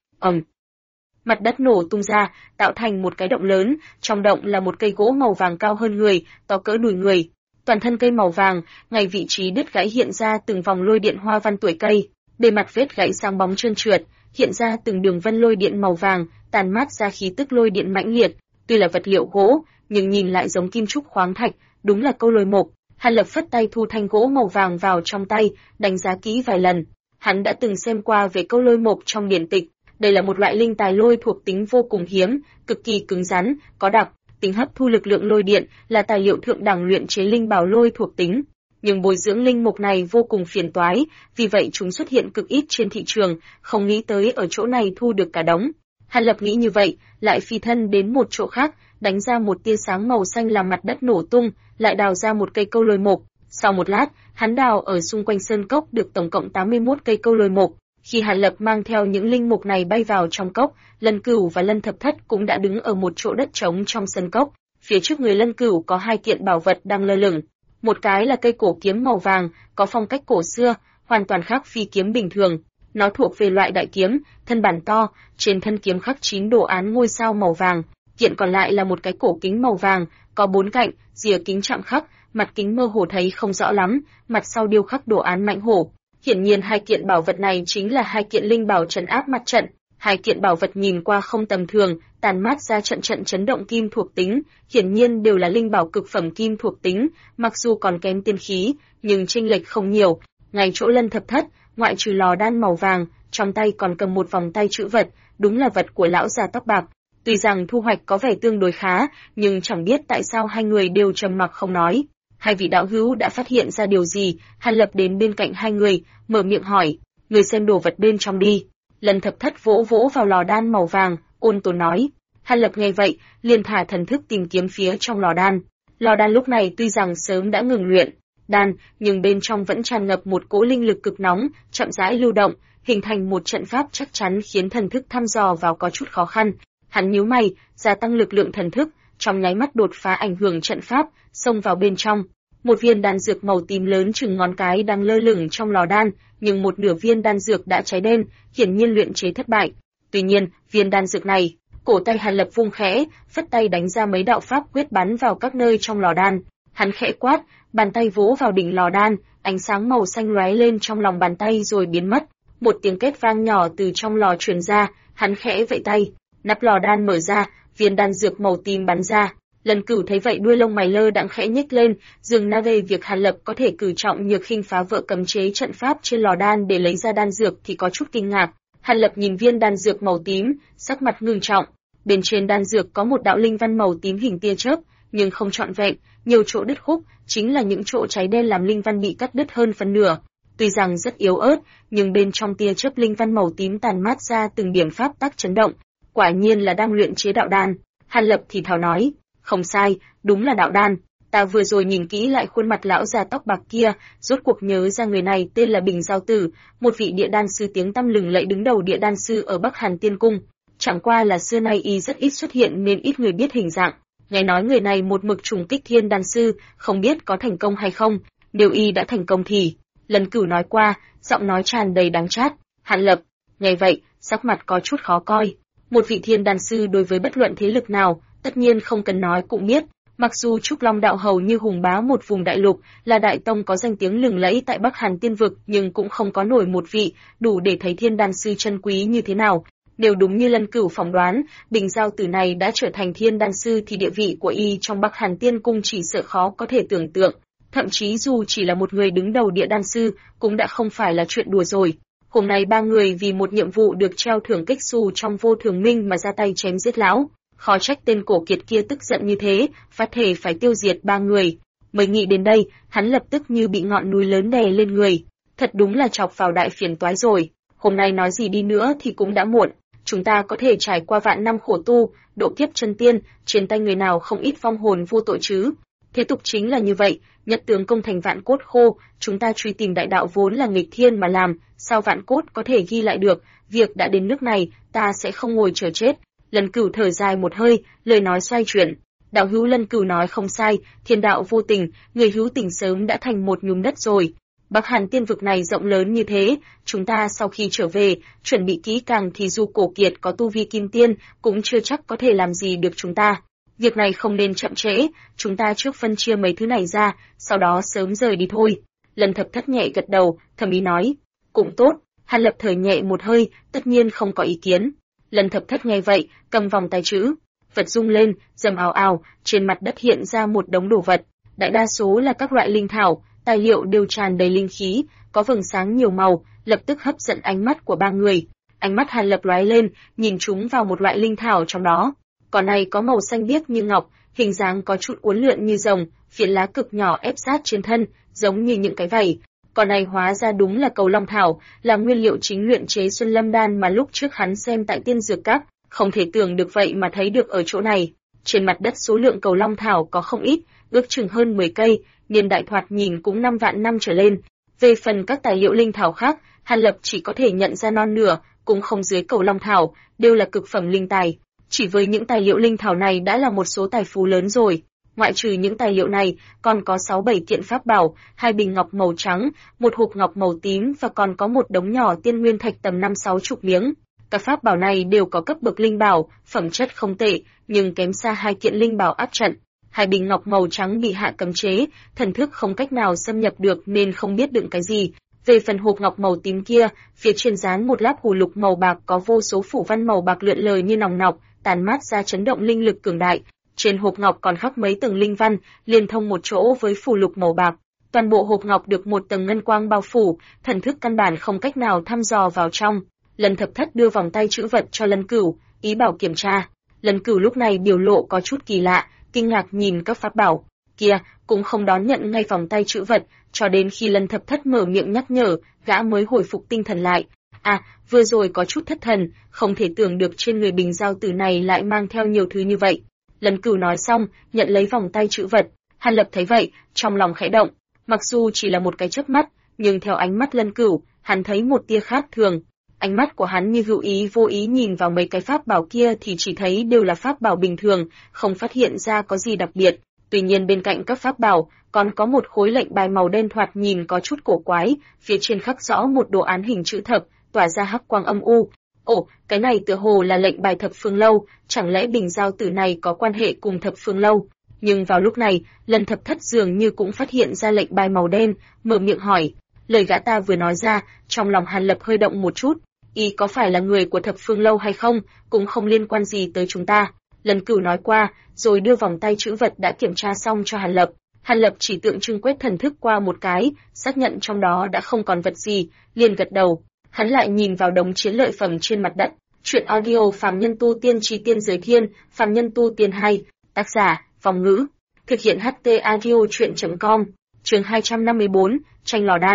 Mặt đất nổ tung ra, tạo thành một cái động lớn, trong động là một cây gỗ màu vàng cao hơn người, to cỡ đùi người. Toàn thân cây màu vàng, ngay vị trí đứt gãy hiện ra từng vòng lôi điện hoa văn tuổi cây, bề mặt vết gãy sáng bóng trơn trượt, hiện ra từng đường vân lôi điện màu vàng, tàn mát ra khí tức lôi điện mãnh liệt. Tuy là vật liệu gỗ, nhưng nhìn lại giống kim trúc khoáng thạch, đúng là câu lôi mục. Hàn Lập phất tay thu thanh gỗ màu vàng vào trong tay, đánh giá kỹ vài lần. Hắn đã từng xem qua về câu lôi mục trong điển tịch. Đây là một loại linh tài lôi thuộc tính vô cùng hiếm, cực kỳ cứng rắn, có đặc tính hấp thu lực lượng lôi điện, là tài liệu thượng đẳng luyện chế linh bảo lôi thuộc tính. Nhưng bồi dưỡng linh mục này vô cùng phiền toái, vì vậy chúng xuất hiện cực ít trên thị trường, không nghĩ tới ở chỗ này thu được cả đống. Hàn Lập nghĩ như vậy, lại phi thân đến một chỗ khác, đánh ra một tia sáng màu xanh làm mặt đất nổ tung, lại đào ra một cây câu lôi mục. Sau một lát, hắn đào ở xung quanh sơn cốc được tổng cộng 81 cây câu lôi mục. Khi Hàn Lập mang theo những linh mục này bay vào trong cốc, Lân Cửu và Lân Thập Thất cũng đã đứng ở một chỗ đất trống trong sân cốc. Phía trước người Lân Cửu có 2 kiện bảo vật đang lơ lửng. Một cái là cây cổ kiếm màu vàng, có phong cách cổ xưa, hoàn toàn khác phi kiếm bình thường. Nó thuộc về loại đại kiếm, thân bản to, trên thân kiếm khắc 9 đồ án ngôi sao màu vàng. Kiện còn lại là một cái cổ kính màu vàng, có 4 cạnh, rìa kính chạm khắc, mặt kính mơ hồ thấy không rõ lắm, mặt sau điêu khắc đồ án mãnh hổ. Hiển nhiên 2 kiện bảo vật này chính là 2 kiện linh bảo trấn áp mặt trận. 2 kiện bảo vật nhìn qua không tầm thường, tàn mát ra trận trận chấn động kim thuộc tính, hiển nhiên đều là linh bảo cực phẩm kim thuộc tính, mặc dù còn kém tiên khí, nhưng chênh lệch không nhiều. Ngay chỗ Lân Thập Thất, ngoại trừ lò đan màu vàng, trong tay còn cầm một vòng tay trữ vật, đúng là vật của lão già tóc bạc. Tuy rằng thu hoạch có vẻ tương đối khá, nhưng chẳng biết tại sao hai người đều trầm mặc không nói. Hai vị đạo hữu đã phát hiện ra điều gì? Hàn Lập đến bên cạnh hai người, mở miệng hỏi, người xem đồ vật bên trong đi. Lân Thập Thất vỗ vỗ vào lò đan màu vàng, ôn tồn nói. Hàn Lập nghe vậy, liền thả thần thức tìm kiếm phía trong lò đan. Lò đan lúc này tuy rằng sớm đã ngừng luyện đan, nhưng bên trong vẫn tràn ngập một cỗ linh lực cực nóng, chậm rãi lưu động, hình thành một trận pháp chắc chắn khiến thần thức thăm dò vào có chút khó khăn. Hắn nhíu mày, gia tăng lực lượng thần thức, trong nháy mắt đột phá ảnh hưởng trận pháp, xông vào bên trong. Một viên đan dược màu tím lớn chừng ngón cái đang lơ lửng trong lò đan, nhưng một nửa viên đan dược đã cháy đen, hiển nhiên luyện chế thất bại. Tuy nhiên, viên đan dược này, cổ tay Hàn Lập vung khẽ, phất tay đánh ra mấy đạo pháp quyết bắn vào các nơi trong lò đan. Hắn khẽ quát, bàn tay vỗ vào đỉnh lò đan, ánh sáng màu xanh lóe lên trong lòng bàn tay rồi biến mất. Một tiếng két vang nhỏ từ trong lò truyền ra, hắn khẽ vẫy tay, nắp lò đan mở ra, viên đan dược màu tím bắn ra. Lần Cửu thấy vậy đuôi lông mày lơ đãng khẽ nhếch lên, dường na về việc Hàn Lập có thể cử trọng nhược khinh phá vỡ cấm chế trận pháp trên lò đan để lấy ra đan dược thì có chút kinh ngạc. Hàn Lập nhìn viên đan dược màu tím, sắc mặt ngưng trọng. Bên trên đan dược có một đạo linh văn màu tím hình tia chớp, nhưng không trọn vẹn, nhiều chỗ đứt khúc, chính là những chỗ cháy đen làm linh văn bị cắt đứt hơn phân nửa. Tuy rằng rất yếu ớt, nhưng bên trong tia chớp linh văn màu tím tàn mát ra từng điểm pháp tắc chấn động, quả nhiên là đang luyện chế đạo đan. Hàn Lập thì thào nói, không sai, đúng là đạo đan. Ta vừa rồi nhìn kỹ lại khuôn mặt lão già tóc bạc kia, rốt cuộc nhớ ra người này tên là Bình Giao Tử, một vị địa đan sư tiếng tăm lừng lẫy đứng đầu địa đan sư ở Bắc Hàn Tiên Cung. Chẳng qua là xưa nay y rất ít xuất hiện nên ít người biết hình dạng. Nghe nói người này một mực trùng kích thiên đan sư, không biết có thành công hay không. Nếu y đã thành công thì, Lần Cửu nói qua, giọng nói tràn đầy đắng chát. Hàn Lập, nghe vậy, sắc mặt có chút khó coi. Một vị thiên đan sư đối với bất luận thế lực nào, tất nhiên không cần nói cũng biết. Mặc dù Trúc Long đạo hầu như hùng bá một vùng đại lục, là đại tông có danh tiếng lừng lẫy tại Bắc Hàn Tiên vực, nhưng cũng không có nổi một vị đủ để thấy thiên đan sư chân quý như thế nào. Nếu đúng như Lân Cửu phỏng đoán, Bình Giao Tử này đã trở thành thiên đan sư thì địa vị của y trong Bắc Hàn Tiên cung chỉ sợ khó có thể tưởng tượng. Thậm chí dù chỉ là một người đứng đầu địa đan sư, cũng đã không phải là chuyện đùa rồi. Hôm nay ba người vì một nhiệm vụ được treo thưởng kích xù trong vô thường minh mà ra tay chém giết lão. Khó trách tên cổ kiệt kia tức giận như thế, phát thể phải tiêu diệt ba người. Mới nghĩ đến đây, hắn lập tức như bị ngọn núi lớn đè lên người. Thật đúng là chọc vào đại phiền toái rồi. Hôm nay nói gì đi nữa thì cũng đã muộn. Chúng ta có thể trải qua vạn năm khổ tu, độ kiếp chân tiên, trên tay người nào không ít vong hồn vô tội chứ. Thế tục chính là như vậy, nhất tướng công thành vạn cốt khô, chúng ta truy tìm đại đạo vốn là nghịch thiên mà làm, sao vạn cốt có thể ghi lại được, việc đã đến nước này, ta sẽ không ngồi chờ chết. Lân Cửu thở dài một hơi, lời nói xoay chuyển. Đạo hữu Lân Cửu nói không sai, thiên đạo vô tình, người hữu tình sớm đã thành một nhúm đất rồi. Bắc Hàn Tiên vực này rộng lớn như thế, chúng ta sau khi trở về, chuẩn bị kỹ càng thì dù cổ kiệt có tu vi kim tiên, cũng chưa chắc có thể làm gì được chúng ta. Việc này không nên chậm trễ, chúng ta trước phân chia mấy thứ này ra, sau đó sớm rời đi thôi. Lân Thập Thất nhẹ gật đầu, thầm ý nói, cũng tốt. Hàn Lập thở nhẹ một hơi, tất nhiên không có ý kiến. Lân Thập Thất nghe vậy, cầm vòng tay chữ vật rung lên, rầm ào ào, trên mặt đất hiện ra một đống đồ vật. Đại đa số là các loại linh thảo, tài liệu đều tràn đầy linh khí, có vầng sáng nhiều màu, lập tức hấp dẫn ánh mắt của ba người. Ánh mắt Hàn Lập lóe lên, nhìn chúng vào một loại linh thảo trong đó. Cỏ này có màu xanh biếc như ngọc, hình dáng có chút uốn lượn như rồng, phiến lá cực nhỏ ép sát trên thân, giống như những cái vảy. Cỏ này hóa ra đúng là cầu long thảo, là nguyên liệu chính luyện chế Xuân Lâm đan mà lúc trước hắn xem tại Tiên Dược Các, không thể tưởng được vậy mà thấy được ở chỗ này. Trên mặt đất số lượng cầu long thảo có không ít, ước chừng hơn 10 cây, niên đại thoạt nhìn cũng 5 vạn năm trở lên. Về phần các tài liệu linh thảo khác, Hàn Lập chỉ có thể nhận ra non nửa, cũng không dưới cầu long thảo, đều là cực phẩm linh tài. Chỉ với những tài liệu linh thảo này đã là một số tài phú lớn rồi. Ngoại trừ những tài liệu này, còn có 6-7 kiện pháp bảo, 2 bình ngọc màu trắng, một hộp ngọc màu tím và còn có một đống nhỏ tiên nguyên thạch tầm 5-60 miếng. Các pháp bảo này đều có cấp bậc linh bảo, phẩm chất không tệ, nhưng kém xa 2 kiện linh bảo áp trận. 2 bình ngọc màu trắng bị hạ cấm chế, thần thức không cách nào xâm nhập được nên không biết đựng cái gì. Về phần hộp ngọc màu tím kia, phía trên dán một láp hù lục màu bạc có vô số phủ văn màu bạc lượn lờ như nòng nọc, tàn mát ra chấn động linh lực cường đại. Trên hộp ngọc còn khắc mấy tầng linh văn, liên thông một chỗ với phù lục màu bạc. Toàn bộ hộp ngọc được một tầng ngân quang bao phủ, thần thức căn bản không cách nào thăm dò vào trong. Lân Thập Thất đưa vòng tay trữ vật cho Lân Cửu, ý bảo kiểm tra. Lân Cửu lúc này biểu lộ có chút kỳ lạ, kinh ngạc nhìn các pháp bảo kia, cũng không đón nhận ngay vòng tay trữ vật, cho đến khi Lân Thập Thất mở miệng nhắc nhở, gã mới hồi phục tinh thần lại. À, vừa rồi có chút thất thần, không thể tưởng được trên người Bình Giao Tử này lại mang theo nhiều thứ như vậy. Lân Cửu nói xong, nhận lấy vòng tay trữ vật. Hàn Lập thấy vậy, trong lòng khẽ động. Mặc dù chỉ là một cái chớp mắt, nhưng theo ánh mắt Lân Cửu, hắn thấy một tia khác thường. Ánh mắt của hắn như hữu ý vô ý nhìn vào mấy cái pháp bảo kia thì chỉ thấy đều là pháp bảo bình thường, không phát hiện ra có gì đặc biệt. Tuy nhiên bên cạnh các pháp bảo, còn có một khối lệnh bài màu đen thoạt nhìn có chút cổ quái, phía trên khắc rõ một đồ án hình chữ thập, tỏa ra hắc quang âm u. Ồ, cái này tựa hồ là lệnh bài Thập Phương Lâu, chẳng lẽ Bình Giao Tử này có quan hệ cùng Thập Phương Lâu? Nhưng vào lúc này, Lân Thập Thất dường như cũng phát hiện ra lệnh bài màu đen, mở miệng hỏi. Lời gã ta vừa nói ra, trong lòng Hàn Lập hơi động một chút. Y có phải là người của Thập Phương Lâu hay không, cũng không liên quan gì tới chúng ta. Lân Cửu nói qua, rồi đưa vòng tay trữ vật đã kiểm tra xong cho Hàn Lập. Hàn Lập chỉ tượng trưng quét thần thức qua một cái, xác nhận trong đó đã không còn vật gì, liền gật đầu. Hắn lại nhìn vào đống chiến lợi phẩm trên mặt đất. Chuyện audio Phàm Nhân Tu Tiên Chi Tiên Giới Thiên, Phàm Nhân Tu Tiên hay, tác giả, Vong Ngữ. Thực hiện HT audio chuyện.com, chương 254, tranh lò đan.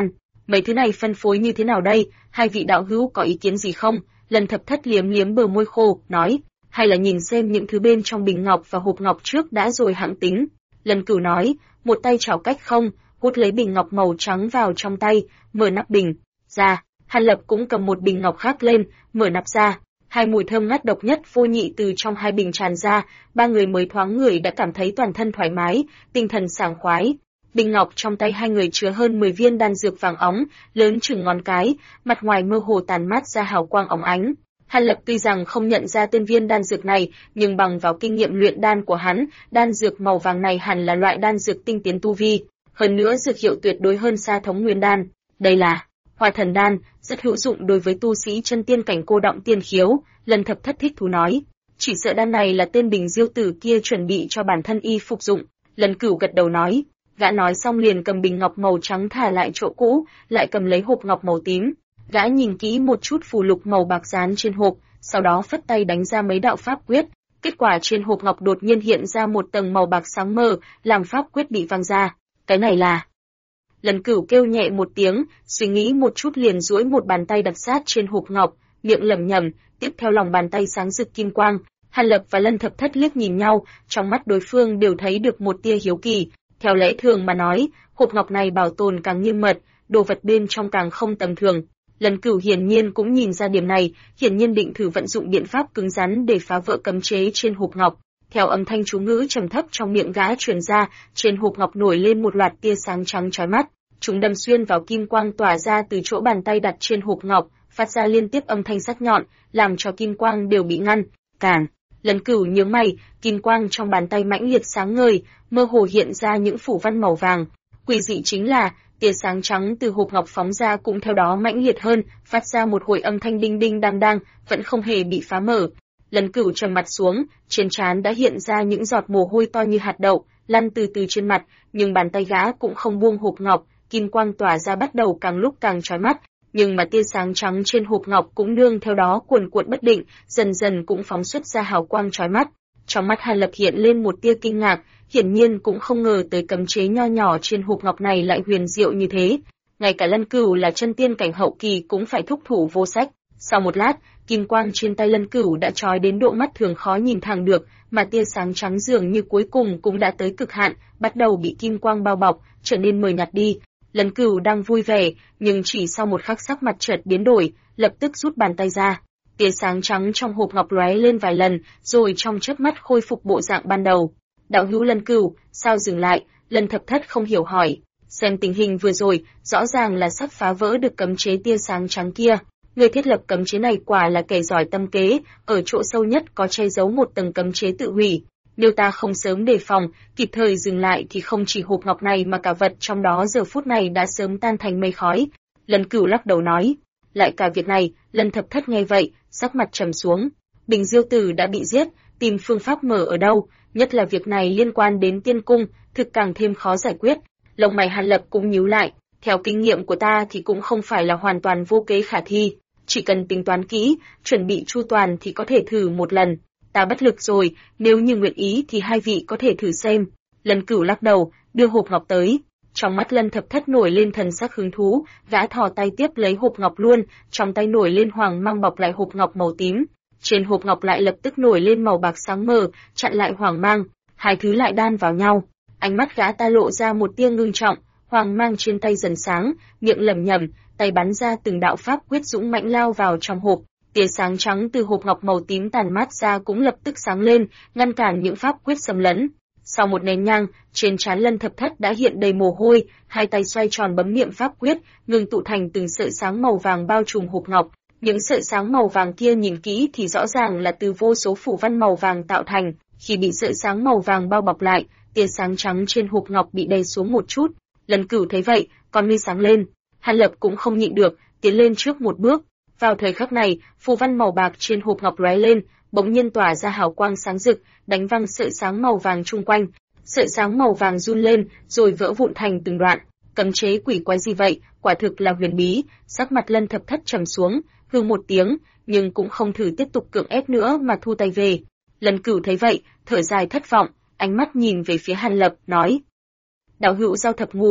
Mấy thứ này phân phối như thế nào đây, hai vị đạo hữu có ý kiến gì không? Lần Thập Thất liếm liếm bờ môi khô, nói, hay là nhìn xem những thứ bên trong bình ngọc và hộp ngọc trước đã rồi hãng tính. Lần Cửu nói, một tay chảo cách không, hút lấy bình ngọc màu trắng vào trong tay, mở nắp bình ra. Hàn Lập cũng cầm một bình ngọc khác lên, mở nắp ra. Hai mùi thơm ngát độc nhất vô nhị từ trong hai bình tràn ra, ba người mới thoáng người đã cảm thấy toàn thân thoải mái, tinh thần sảng khoái. Bình ngọc trong tay hai người chứa hơn 10 viên đan dược vàng óng, lớn chừng ngón cái, mặt ngoài mơ hồ tàn mát ra hào quang óng ánh. Hàn Lập tuy rằng không nhận ra tên viên đan dược này, nhưng bằng vào kinh nghiệm luyện đan của hắn, đan dược màu vàng này hẳn là loại đan dược tinh tiến tu vi, hơn nữa dược hiệu tuyệt đối hơn xa Thống Nguyên đan. Đây là Hỏa Thần đan, rất hữu dụng đối với tu sĩ chân tiên cảnh cô động tiên khiếu. Lần Thập Thất thích thú nói, chỉ sợ đan này là tên Bình Diêu tử kia chuẩn bị cho bản thân y phục dụng. Lần Cửu gật đầu nói, gã nói xong liền cầm bình ngọc màu trắng thả lại chỗ cũ, lại cầm lấy hộp ngọc màu tím. Gã nhìn kỹ một chút phù lục màu bạc dán trên hộp, sau đó phất tay đánh ra mấy đạo pháp quyết. Kết quả trên hộp ngọc đột nhiên hiện ra một tầng màu bạc sáng mờ, làm pháp quyết bị văng ra. Cái này là... Lần Cửu kêu nhẹ một tiếng, suy nghĩ một chút liền duỗi một bàn tay đặt sát trên hộp ngọc, miệng lẩm nhẩm, tiếp theo lòng bàn tay sáng rực kim quang. Hàn Lập và Lân Thập Thất liếc nhìn nhau, trong mắt đối phương đều thấy được một tia hiếu kỳ. Theo lẽ thường mà nói, hộp ngọc này bảo tồn càng nghiêm mật, đồ vật bên trong càng không tầm thường. Lần Cửu hiển nhiên cũng nhìn ra điểm này, hiển nhiên định thử vận dụng biện pháp cứng rắn để phá vỡ cấm chế trên hộp ngọc. Theo âm thanh chú ngữ trầm thấp trong miệng gã truyền ra, trên hộp ngọc nổi lên một loạt tia sáng trắng chói mắt, chúng đâm xuyên vào kim quang tỏa ra từ chỗ bàn tay đặt trên hộp ngọc, phát ra liên tiếp âm thanh sắc nhọn, làm cho kim quang đều bị ngăn cản. Lần Cửu nhướng mày, kim quang trong bàn tay mãnh liệt sáng ngời, mơ hồ hiện ra những phủ văn màu vàng. Quỷ dị chính là tia sáng trắng từ hộp ngọc phóng ra cũng theo đó mãnh liệt hơn, phát ra một hồi âm thanh đinh đinh đang đang, vẫn không hề bị phá mở. Lần Cửu trầm mặt xuống, trên trán đã hiện ra những giọt mồ hôi to như hạt đậu, lăn từ từ trên mặt, nhưng bàn tay gã cũng không buông hộp ngọc, kim quang tỏa ra bắt đầu càng lúc càng chói mắt, nhưng mà tia sáng trắng trên hộp ngọc cũng nương theo đó cuồn cuộn bất định, dần dần cũng phóng xuất ra hào quang chói mắt. Trong mắt Hàn Lập hiện lên một tia kinh ngạc, hiển nhiên cũng không ngờ tới cấm chế nho nhỏ trên hộp ngọc này lại huyền diệu như thế. Ngay cả Lân Cửu là chân tiên cảnh hậu kỳ cũng phải thúc thủ vô sách. Sau một lát, kim quang trên tay Lân Cửu đã chói đến độ mắt thường khó nhìn thẳng được, mà tia sáng trắng dường như cuối cùng cũng đã tới cực hạn, bắt đầu bị kim quang bao bọc, trở nên mờ nhạt đi. Lân Cửu đang vui vẻ, nhưng chỉ sau một khắc sắc mặt chợt biến đổi, lập tức rút bàn tay ra. Tia sáng trắng trong hộp ngọc lóe lên vài lần, rồi trong chớp mắt khôi phục bộ dạng ban đầu. Đạo hữu Lân Cửu, sao dừng lại? Lân Thập Thất không hiểu hỏi. Xem tình hình vừa rồi, rõ ràng là sắp phá vỡ được cấm chế tia sáng trắng kia. Người thiết lập cấm chế này quả là kẻ giỏi tâm kế, ở chỗ sâu nhất có che giấu một tầng cấm chế tự hủy. Nếu ta không sớm đề phòng, kịp thời dừng lại thì không chỉ hộp ngọc này mà cả vật trong đó giờ phút này đã sớm tan thành mây khói. Lân Cửu lắc đầu nói, lại cả việc này. Lân Thập Thất nghe vậy, sắc mặt trầm xuống. Bình Diêu tử đã bị giết, tìm phương pháp mở ở đâu, nhất là việc này liên quan đến tiên cung, thực càng thêm khó giải quyết. Lông mày Hàn Lập cũng nhíu lại, theo kinh nghiệm của ta thì cũng không phải là hoàn toàn vô kế khả thi, chỉ cần tính toán kỹ, chuẩn bị chu toàn thì có thể thử một lần. Ta bất lực rồi, nếu như nguyện ý thì hai vị có thể thử xem. Lân Cửu lắc đầu, đưa hộp ngọc tới. Trong mắt Lân Thập Thất nổi lên thần sắc hứng thú, gã thò tay tiếp lấy hộp ngọc luôn, trong tay nổi lên hoàng mang bọc lại hộp ngọc màu tím. Trên hộp ngọc lại lập tức nổi lên màu bạc sáng mờ, chặn lại hoàng mang, hai thứ lại đan vào nhau. Ánh mắt gã ta lộ ra một tia ngưng trọng, hoàng mang trên tay dần sáng, miệng lẩm nhẩm, tay bắn ra từng đạo pháp quyết dũng mãnh lao vào trong hộp. Tia sáng trắng từ hộp ngọc màu tím tàn mát ra cũng lập tức sáng lên, ngăn cản những pháp quyết xâm lấn. Sau một nén nhang, trên trán Lân Thập Thất đã hiện đầy mồ hôi, hai tay xoay tròn bấm niệm pháp quyết, ngừng tụ thành từng sợi sáng màu vàng bao trùm hộp ngọc. Những sợi sáng màu vàng kia nhìn kỹ thì rõ ràng là từ vô số phủ văn màu vàng tạo thành. Khi bị sợi sáng màu vàng bao bọc lại, tia sáng trắng trên hộp ngọc bị đè xuống một chút. Lân Cửu thấy vậy, con ngươi sáng lên. Hàn Lập cũng không nhịn được, tiến lên trước một bước. Vào thời khắc này, phù văn màu bạc trên hộp ngọc lóe lên, bỗng nhiên tỏa ra hào quang sáng rực, đánh văng sợi sáng màu vàng chung quanh. Sợi sáng màu vàng run lên, rồi vỡ vụn thành từng đoạn. Cấm chế quỷ quái gì vậy, quả thực là huyền bí. Sắc mặt Lân Thập Thất trầm xuống, hừ một tiếng, nhưng cũng không thử tiếp tục cưỡng ép nữa mà thu tay về. Lân Cửu thấy vậy, thở dài thất vọng, ánh mắt nhìn về phía Hàn Lập, nói: Đạo hữu Giao Thập Ngũ,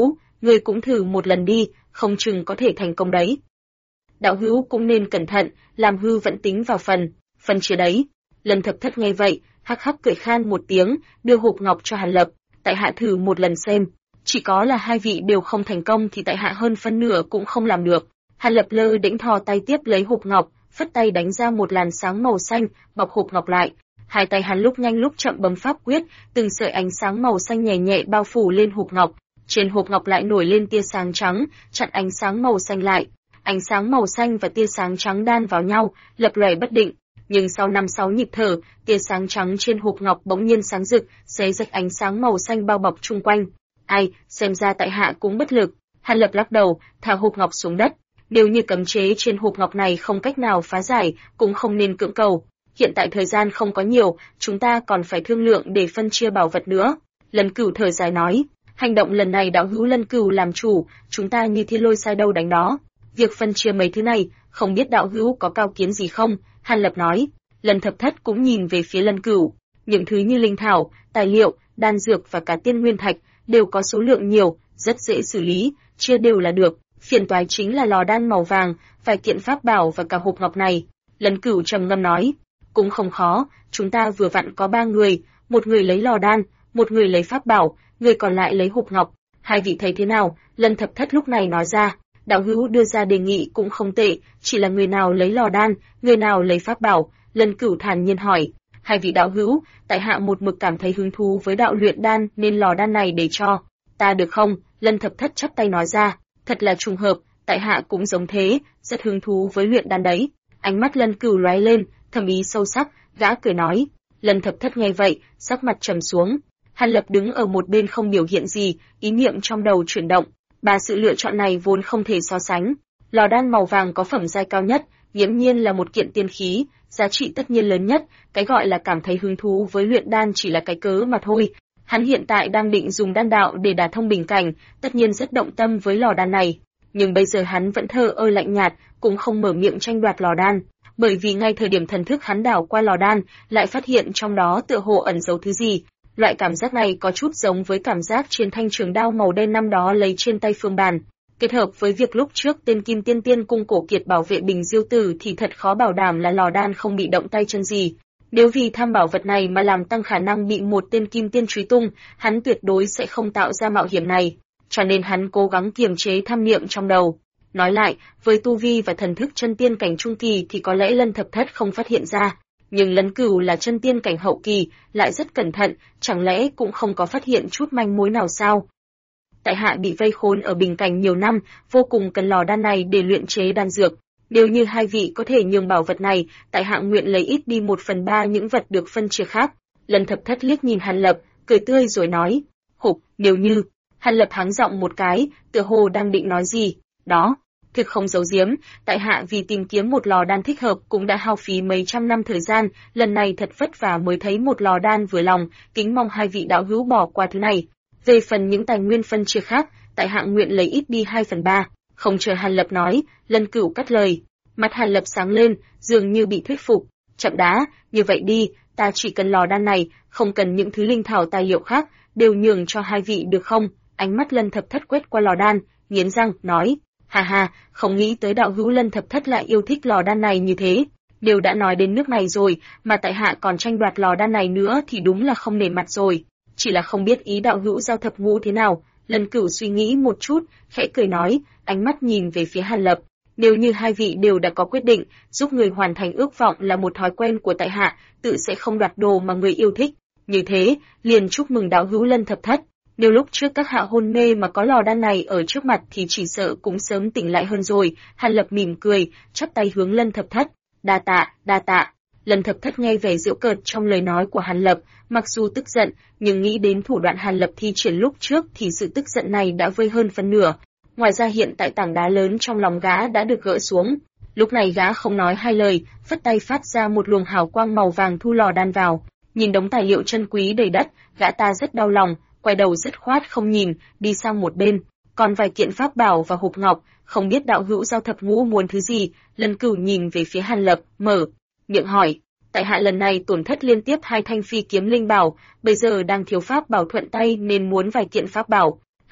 ngươi cũng thử một lần đi, không chừng có thể thành công đấy. Đạo hữu cũng nên cẩn thận, làm hư vẫn tính vào phần chia đấy. Lần Thập Thất nghe vậy, hắc hắc cười khan một tiếng, đưa hộp ngọc cho Hàn Lập, tại hạ thử một lần xem, chỉ có là hai vị đều không thành công thì tại hạ hơn phân nửa cũng không làm được. Hàn Lập lơ đễnh thò tay tiếp lấy hộp ngọc, phất tay đánh ra một làn sáng màu xanh, bọc hộp ngọc lại. Hai tay hắn lúc nhanh lúc chậm bấm pháp quyết, từng sợi ánh sáng màu xanh nhẹ nhẹ bao phủ lên hộp ngọc. Trên hộp ngọc lại nổi lên tia sáng trắng, chặn ánh sáng màu xanh lại. Ánh sáng màu xanh và tia sáng trắng đan vào nhau, lập lòe bất định. Nhưng sau 5-6 nhịp thở, tia sáng trắng trên hộp ngọc bỗng nhiên sáng rực, xé rách ánh sáng màu xanh bao bọc chung quanh. Ai, xem ra tại hạ cũng bất lực. Hàn Lập lắc đầu, thả hộp ngọc xuống đất. Nếu như cấm chế trên hộp ngọc này không cách nào phá giải, cũng không nên cưỡng cầu. Hiện tại thời gian không có nhiều, chúng ta còn phải thương lượng để phân chia bảo vật nữa. Lân Cửu thở dài nói, hành động lần này đạo hữu Lân Cửu làm chủ, chúng ta như thiên lôi sai đâu đánh đó. Việc phân chia mấy thứ này, không biết đạo hữu có cao kiến gì không? Hàn Lập nói. Lần Thập Thất cũng nhìn về phía Lân Cửu. Những thứ như linh thảo, tài liệu, đan dược và cả tiên nguyên thạch đều có số lượng nhiều, rất dễ xử lý, chia đều là được. Phiền toái chính là lò đan màu vàng, vài kiện pháp bảo và cả hộp ngọc này. Lân Cửu trầm ngâm nói, cũng không khó, chúng ta vừa vặn có 3 người, một người lấy lò đan, một người lấy pháp bảo, người còn lại lấy hộp ngọc. Hai vị thấy thế nào? Lân Thập Thất lúc này nói ra. Đạo hữu đưa ra đề nghị cũng không tệ, chỉ là người nào lấy lò đan, người nào lấy pháp bảo. Lân Cửu thản nhiên hỏi, hai vị đạo hữu, tại hạ một mực cảm thấy hứng thú với đạo luyện đan nên lò đan này để cho ta được không? Lân Thập Thất chắp tay nói ra, thật là trùng hợp, tại hạ cũng giống thế, rất hứng thú với luyện đan đấy. Ánh mắt Lân Cửu lóe lên, thầm ý sâu sắc, gã cười nói. Lân Thập Thất nghe vậy, sắc mặt trầm xuống. Hàn Lập đứng ở một bên không biểu hiện gì, ý niệm trong đầu chuyển động. Ba sự lựa chọn này vốn không thể so sánh. Lò đan màu vàng có phẩm giai cao nhất, nghiễm nhiên là một kiện tiên khí, giá trị tất nhiên lớn nhất, cái gọi là cảm thấy hứng thú với luyện đan chỉ là cái cớ mà thôi. Hắn hiện tại đang định dùng đan đạo để đả thông bình cảnh, tất nhiên rất động tâm với lò đan này, nhưng bây giờ hắn vẫn thờ ơ lạnh nhạt, cũng không mở miệng tranh đoạt lò đan, bởi vì ngay thời điểm thần thức hắn đảo qua lò đan, lại phát hiện trong đó tựa hồ ẩn giấu thứ gì. Loại cảm giác này có chút giống với cảm giác trên thanh trường đao màu đen năm đó lấy trên tay Phương Bàn. Kết hợp với việc lúc trước tên Kim Tiên Tiên cung cổ kiệt bảo vệ Bình Diêu Tử thì thật khó bảo đảm là lò đan không bị động tay chân gì. Nếu vì tham bảo vật này mà làm tăng khả năng bị một tên Kim Tiên truy tung, hắn tuyệt đối sẽ không tạo ra mạo hiểm này. Cho nên hắn cố gắng kiềm chế tham niệm trong đầu. Nói lại, với tu vi và thần thức chân tiên cảnh trung kỳ thì có lẽ Lân Thập Thất không phát hiện ra. Nhưng Lân Cửu là chân tiên cảnh hậu kỳ, lại rất cẩn thận, chẳng lẽ cũng không có phát hiện chút manh mối nào sao? Tại hạ bị vây khốn ở bình cảnh nhiều năm, vô cùng cần lò đan này để luyện chế đan dược. Nếu như hai vị có thể nhường bảo vật này, tại hạ nguyện lấy ít đi 1/3 những vật được phân chia khác. Lân Thập Thất liếc nhìn Hàn Lập, cười tươi rồi nói, hục, nếu như. Hàn Lập hắng giọng một cái, tựa hồ đang định nói gì, đó. Thực không giấu giếm, tại hạ vì tìm kiếm một lò đan thích hợp cũng đã hao phí mấy trăm năm thời gian, lần này thật vất vả mới thấy một lò đan vừa lòng, kính mong hai vị đạo hữu bỏ qua thứ này. Về phần những tài nguyên phân chia khác, tại hạ nguyện lấy ít đi 2/3. Không chờ Hàn Lập nói, Lân Cửu cắt lời. Mặt Hàn Lập sáng lên, dường như bị thuyết phục. Chậm đã, như vậy đi, ta chỉ cần lò đan này, không cần những thứ linh thảo tài liệu khác, đều nhường cho hai vị được không? Ánh mắt Lân Thập Thất quét qua lò đan, nghiến răng, nói. Hà hà, không nghĩ tới đạo hữu Lân Thập Thất lại yêu thích lò đan này như thế. Đều đã nói đến nước này rồi, mà tại hạ còn tranh đoạt lò đan này nữa thì đúng là không nể mặt rồi. Chỉ là không biết ý đạo hữu Giao Thập Ngũ thế nào. Lân Cửu suy nghĩ một chút, khẽ cười nói, ánh mắt nhìn về phía Hàn Lập. Nếu như hai vị đều đã có quyết định, giúp người hoàn thành ước vọng là một thói quen của tại hạ, tự sẽ không đoạt đồ mà người yêu thích. Như thế, liền chúc mừng đạo hữu Lân Thập Thất. Nếu lúc trước các hạ hôn mê mà có lò đan này ở trước mặt thì chỉ sợ cũng sớm tỉnh lại hơn rồi. Hàn Lập mỉm cười, chắp tay hướng Lân Thập Thất. Đa tạ, đa tạ. Lân Thập Thất nghe vẻ giễu cợt trong lời nói của Hàn Lập, mặc dù tức giận, nhưng nghĩ đến thủ đoạn Hàn Lập thi triển lúc trước thì sự tức giận này đã vơi hơn phân nửa. Ngoài ra hiện tại tảng đá lớn trong lòng gã đã được gỡ xuống. Lúc này gã không nói hai lời, phất tay phát ra một luồng hào quang màu vàng thu lò đan vào. Nhìn đống tài liệu chân quý đầy đất, gã ta rất đau lòng, quay đầu dứt khoát không nhìn, đi sang một bên. Còn vài kiện pháp bảo và hộp ngọc, không biết đạo hữu Giao Thập Ngũ muốn thứ gì. Lân Cửu nhìn về phía Hàn Lập, mở miệng hỏi. Tại hạ lần này tổn thất liên tiếp 2 thanh phi kiếm linh bảo, bây giờ đang thiếu pháp bảo thuận tay nên muốn vài kiện pháp bảo.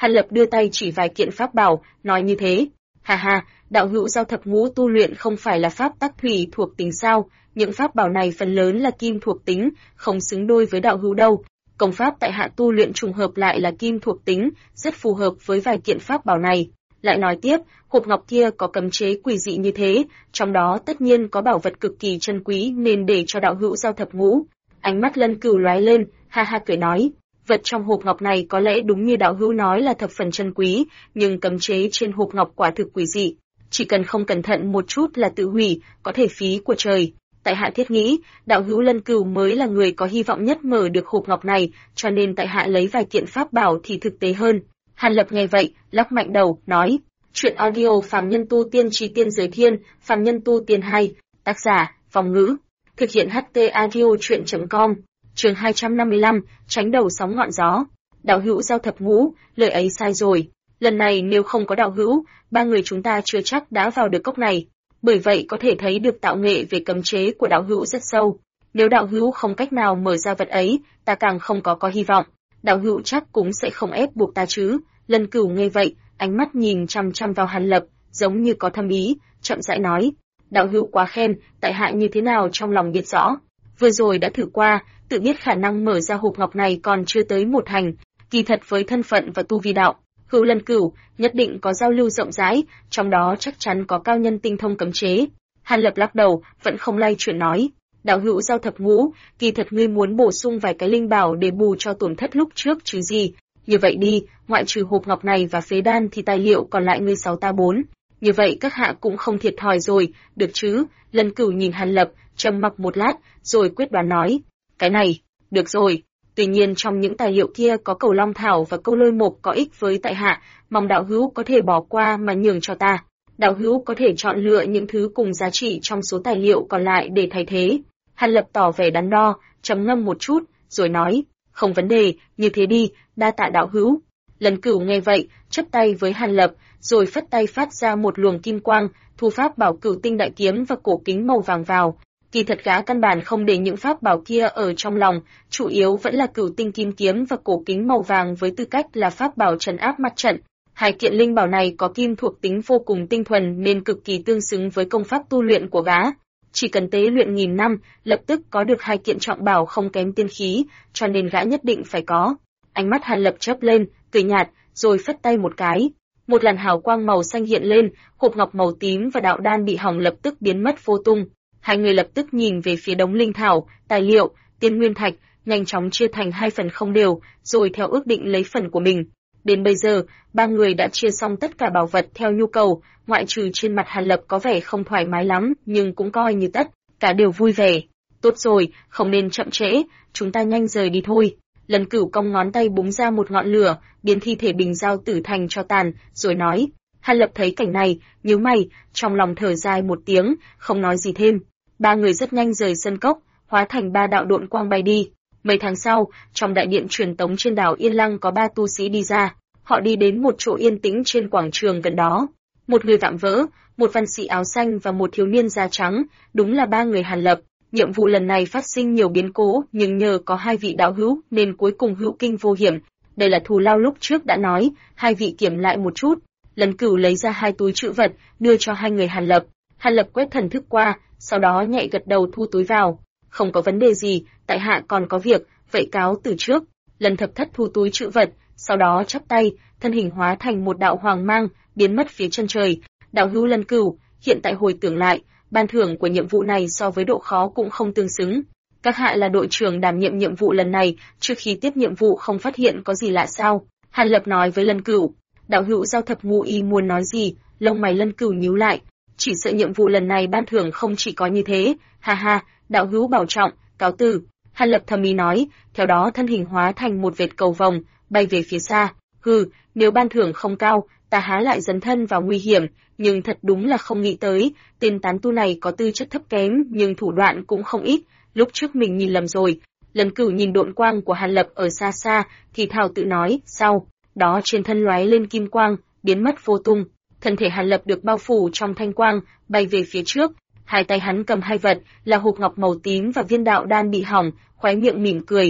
Hàn Lập đưa tay chỉ vài kiện pháp bảo, nói như thế. Ha ha, đạo hữu Giao Thập Ngũ tu luyện không phải là pháp tắc thủy thuộc tính sao? Những pháp bảo này phần lớn là kim thuộc tính, không xứng đôi với đạo hữu đâu. Công pháp tại hạ tu luyện trùng hợp lại là kim thuộc tính, rất phù hợp với vài kiện pháp bảo này. Lại nói tiếp, hộp ngọc kia có cấm chế quỷ dị như thế, trong đó tất nhiên có bảo vật cực kỳ chân quý nên để cho đạo hữu Giao Thập Ngũ. Ánh mắt Lân Cửu lóe lên, ha ha cười nói, vật trong hộp ngọc này có lẽ đúng như đạo hữu nói là thập phần chân quý, nhưng cấm chế trên hộp ngọc quả thực quỷ dị, chỉ cần không cẩn thận một chút là tự hủy, có thể phí của trời. Tại hạ thiết nghĩ, đạo hữu Lân Cửu mới là người có hy vọng nhất mở được hộp ngọc này, cho nên tại hạ lấy vài kiện pháp bảo thì thực tế hơn. Hàn Lập nghe vậy, lắc mạnh đầu, nói, chuyện audio phàm nhân tu tiên trí tiên giới thiên, phàm nhân tu tiên hay, tác giả, Phong Ngữ, thực hiện HT audio chuyện.com, chương 255, tránh đầu sóng ngọn gió. Đạo hữu Giao Thập Ngũ, lời ấy sai rồi, lần này nếu không có đạo hữu, ba người chúng ta chưa chắc đã vào được cốc này. Bởi vậy có thể thấy được tạo nghệ về cấm chế của đạo hữu rất sâu. Nếu đạo hữu không cách nào mở ra vật ấy, ta càng không có hy vọng. Đạo hữu chắc cũng sẽ không ép buộc ta chứ. Lân Cửu nghe vậy, ánh mắt nhìn chăm chăm vào Hàn Lập, giống như có thâm ý, chậm rãi nói. Đạo hữu quá khen, tại hạ như thế nào trong lòng biết rõ. Vừa rồi đã thử qua, tự biết khả năng mở ra hộp ngọc này còn chưa tới một thành. Kỳ thật với thân phận và tu vi đạo hữu Lân Cửu nhất định có giao lưu rộng rãi, trong đó chắc chắn có cao nhân tinh thông cấm chế. Hàn Lập lắc đầu, vẫn không lay chuyện nói. Đạo hữu Giao Thập Ngũ, kỳ thật ngươi muốn bổ sung vài cái linh bảo để bù cho tổn thất lúc trước chứ gì. Như vậy đi, ngoại trừ hộp ngọc này và phế đan thì tài liệu còn lại ngươi 6 ta 4. Như vậy các hạ cũng không thiệt thòi rồi, được chứ? Lân Cửu nhìn Hàn Lập, trầm mặc một lát, rồi quyết đoán nói. Cái này, được rồi. Tuy nhiên trong những tài liệu kia có cầu long thảo và câu lôi mục có ích với tại hạ, mong đạo hữu có thể bỏ qua mà nhường cho ta. Đạo hữu có thể chọn lựa những thứ cùng giá trị trong số tài liệu còn lại để thay thế. Hàn Lập tỏ vẻ đắn đo, trầm ngâm một chút, rồi nói, không vấn đề, như thế đi, đa tạ đạo hữu. Lân Cửu nghe vậy, chắp tay với Hàn Lập, rồi phất tay phát ra một luồng kim quang, thu pháp bảo Cửu Tinh đại kiếm và cổ kính màu vàng vào. Kỳ thật gã căn bản không để những pháp bảo kia ở trong lòng, chủ yếu vẫn là Cửu Tinh kim kiếm và cổ kính màu vàng với tư cách là pháp bảo trấn áp mặt trận. Hai kiện linh bảo này có kim thuộc tính vô cùng tinh thuần nên cực kỳ tương xứng với công pháp tu luyện của gã. Chỉ cần tế luyện nghìn năm, lập tức có được hai kiện trọng bảo không kém tiên khí, cho nên gã nhất định phải có. Ánh mắt Hàn Lập chớp lên, cười nhạt, rồi phất tay một cái. Một làn hào quang màu xanh hiện lên, hộp ngọc màu tím và đạo đan bị hỏng lập tức biến mất vô tung. Hai người lập tức nhìn về phía đống linh thảo, tài liệu, tiên nguyên thạch, nhanh chóng chia thành hai phần không đều, rồi theo ước định lấy phần của mình. Đến bây giờ, ba người đã chia xong tất cả bảo vật theo nhu cầu, ngoại trừ trên mặt Hàn Lập có vẻ không thoải mái lắm, nhưng cũng coi như tất cả đều vui vẻ. Tốt rồi, không nên chậm trễ, chúng ta nhanh rời đi thôi. Lân Cửu cong ngón tay búng ra một ngọn lửa, biến thi thể Bình Giao Tử thành tro tàn, rồi nói. Hàn Lập thấy cảnh này, nhíu mày, trong lòng thở dài một tiếng, không nói gì thêm. Ba người rất nhanh rời sân cốc, hóa thành ba đạo độn quang bay đi. Mấy tháng sau, trong đại điện truyền tống trên đảo Yên Lăng có ba tu sĩ đi ra. Họ đi đến một chỗ yên tĩnh trên quảng trường gần đó. Một người vạm vỡ, một văn sĩ áo xanh và một thiếu niên da trắng, đúng là ba người Hàn Lập. Nhiệm vụ lần này phát sinh nhiều biến cố, nhưng nhờ có hai vị đạo hữu nên cuối cùng hữu kinh vô hiểm. Đây là thù lao lúc trước đã nói, hai vị kiểm lại một chút. Lân Cửu lấy ra hai túi trữ vật, đưa cho hai người Hàn Lập. Hàn Lập quét thần thức qua, sau đó nhẹ gật đầu thu túi vào. Không có vấn đề gì, tại hạ còn có việc, vậy cáo từ trước. Lần Thập Thất thu túi trữ vật, sau đó chắp tay, thân hình hóa thành một đạo hoàng mang, biến mất phía chân trời. Đạo hữu Lân Cửu, hiện tại hồi tưởng lại, ban thưởng của nhiệm vụ này so với độ khó cũng không tương xứng. Các hạ là đội trưởng đảm nhiệm nhiệm vụ lần này, trước khi tiếp nhiệm vụ không phát hiện có gì lạ sao? Hàn Lập nói với Lân Cửu. Đạo hữu Giao Thập Ngũ y muốn nói gì? Lông mày Lân Cửu nhíu lại. Chỉ sợ nhiệm vụ lần này ban thưởng không chỉ có như thế. Ha ha, đạo hữu bảo trọng, cáo từ. Hàn Lập thầm ý nói, theo đó thân hình hóa thành một vệt cầu vồng, bay về phía xa. Hừ, nếu ban thưởng không cao, ta há lại dấn thân vào nguy hiểm, nhưng thật đúng là không nghĩ tới, tên tán tu này có tư chất thấp kém nhưng thủ đoạn cũng không ít, lúc trước mình nhìn lầm rồi. Lân Cửu nhìn độn quang của Hàn Lập ở xa xa, thì thào tự nói, sau đó trên thân lóe lên kim quang, biến mất vô tung. Thân thể Hàn Lập được bao phủ trong thanh quang, bay về phía trước. Hai tay hắn cầm hai vật, là hộp ngọc màu tím và viên đạo đan bị hỏng, khóe miệng mỉm cười.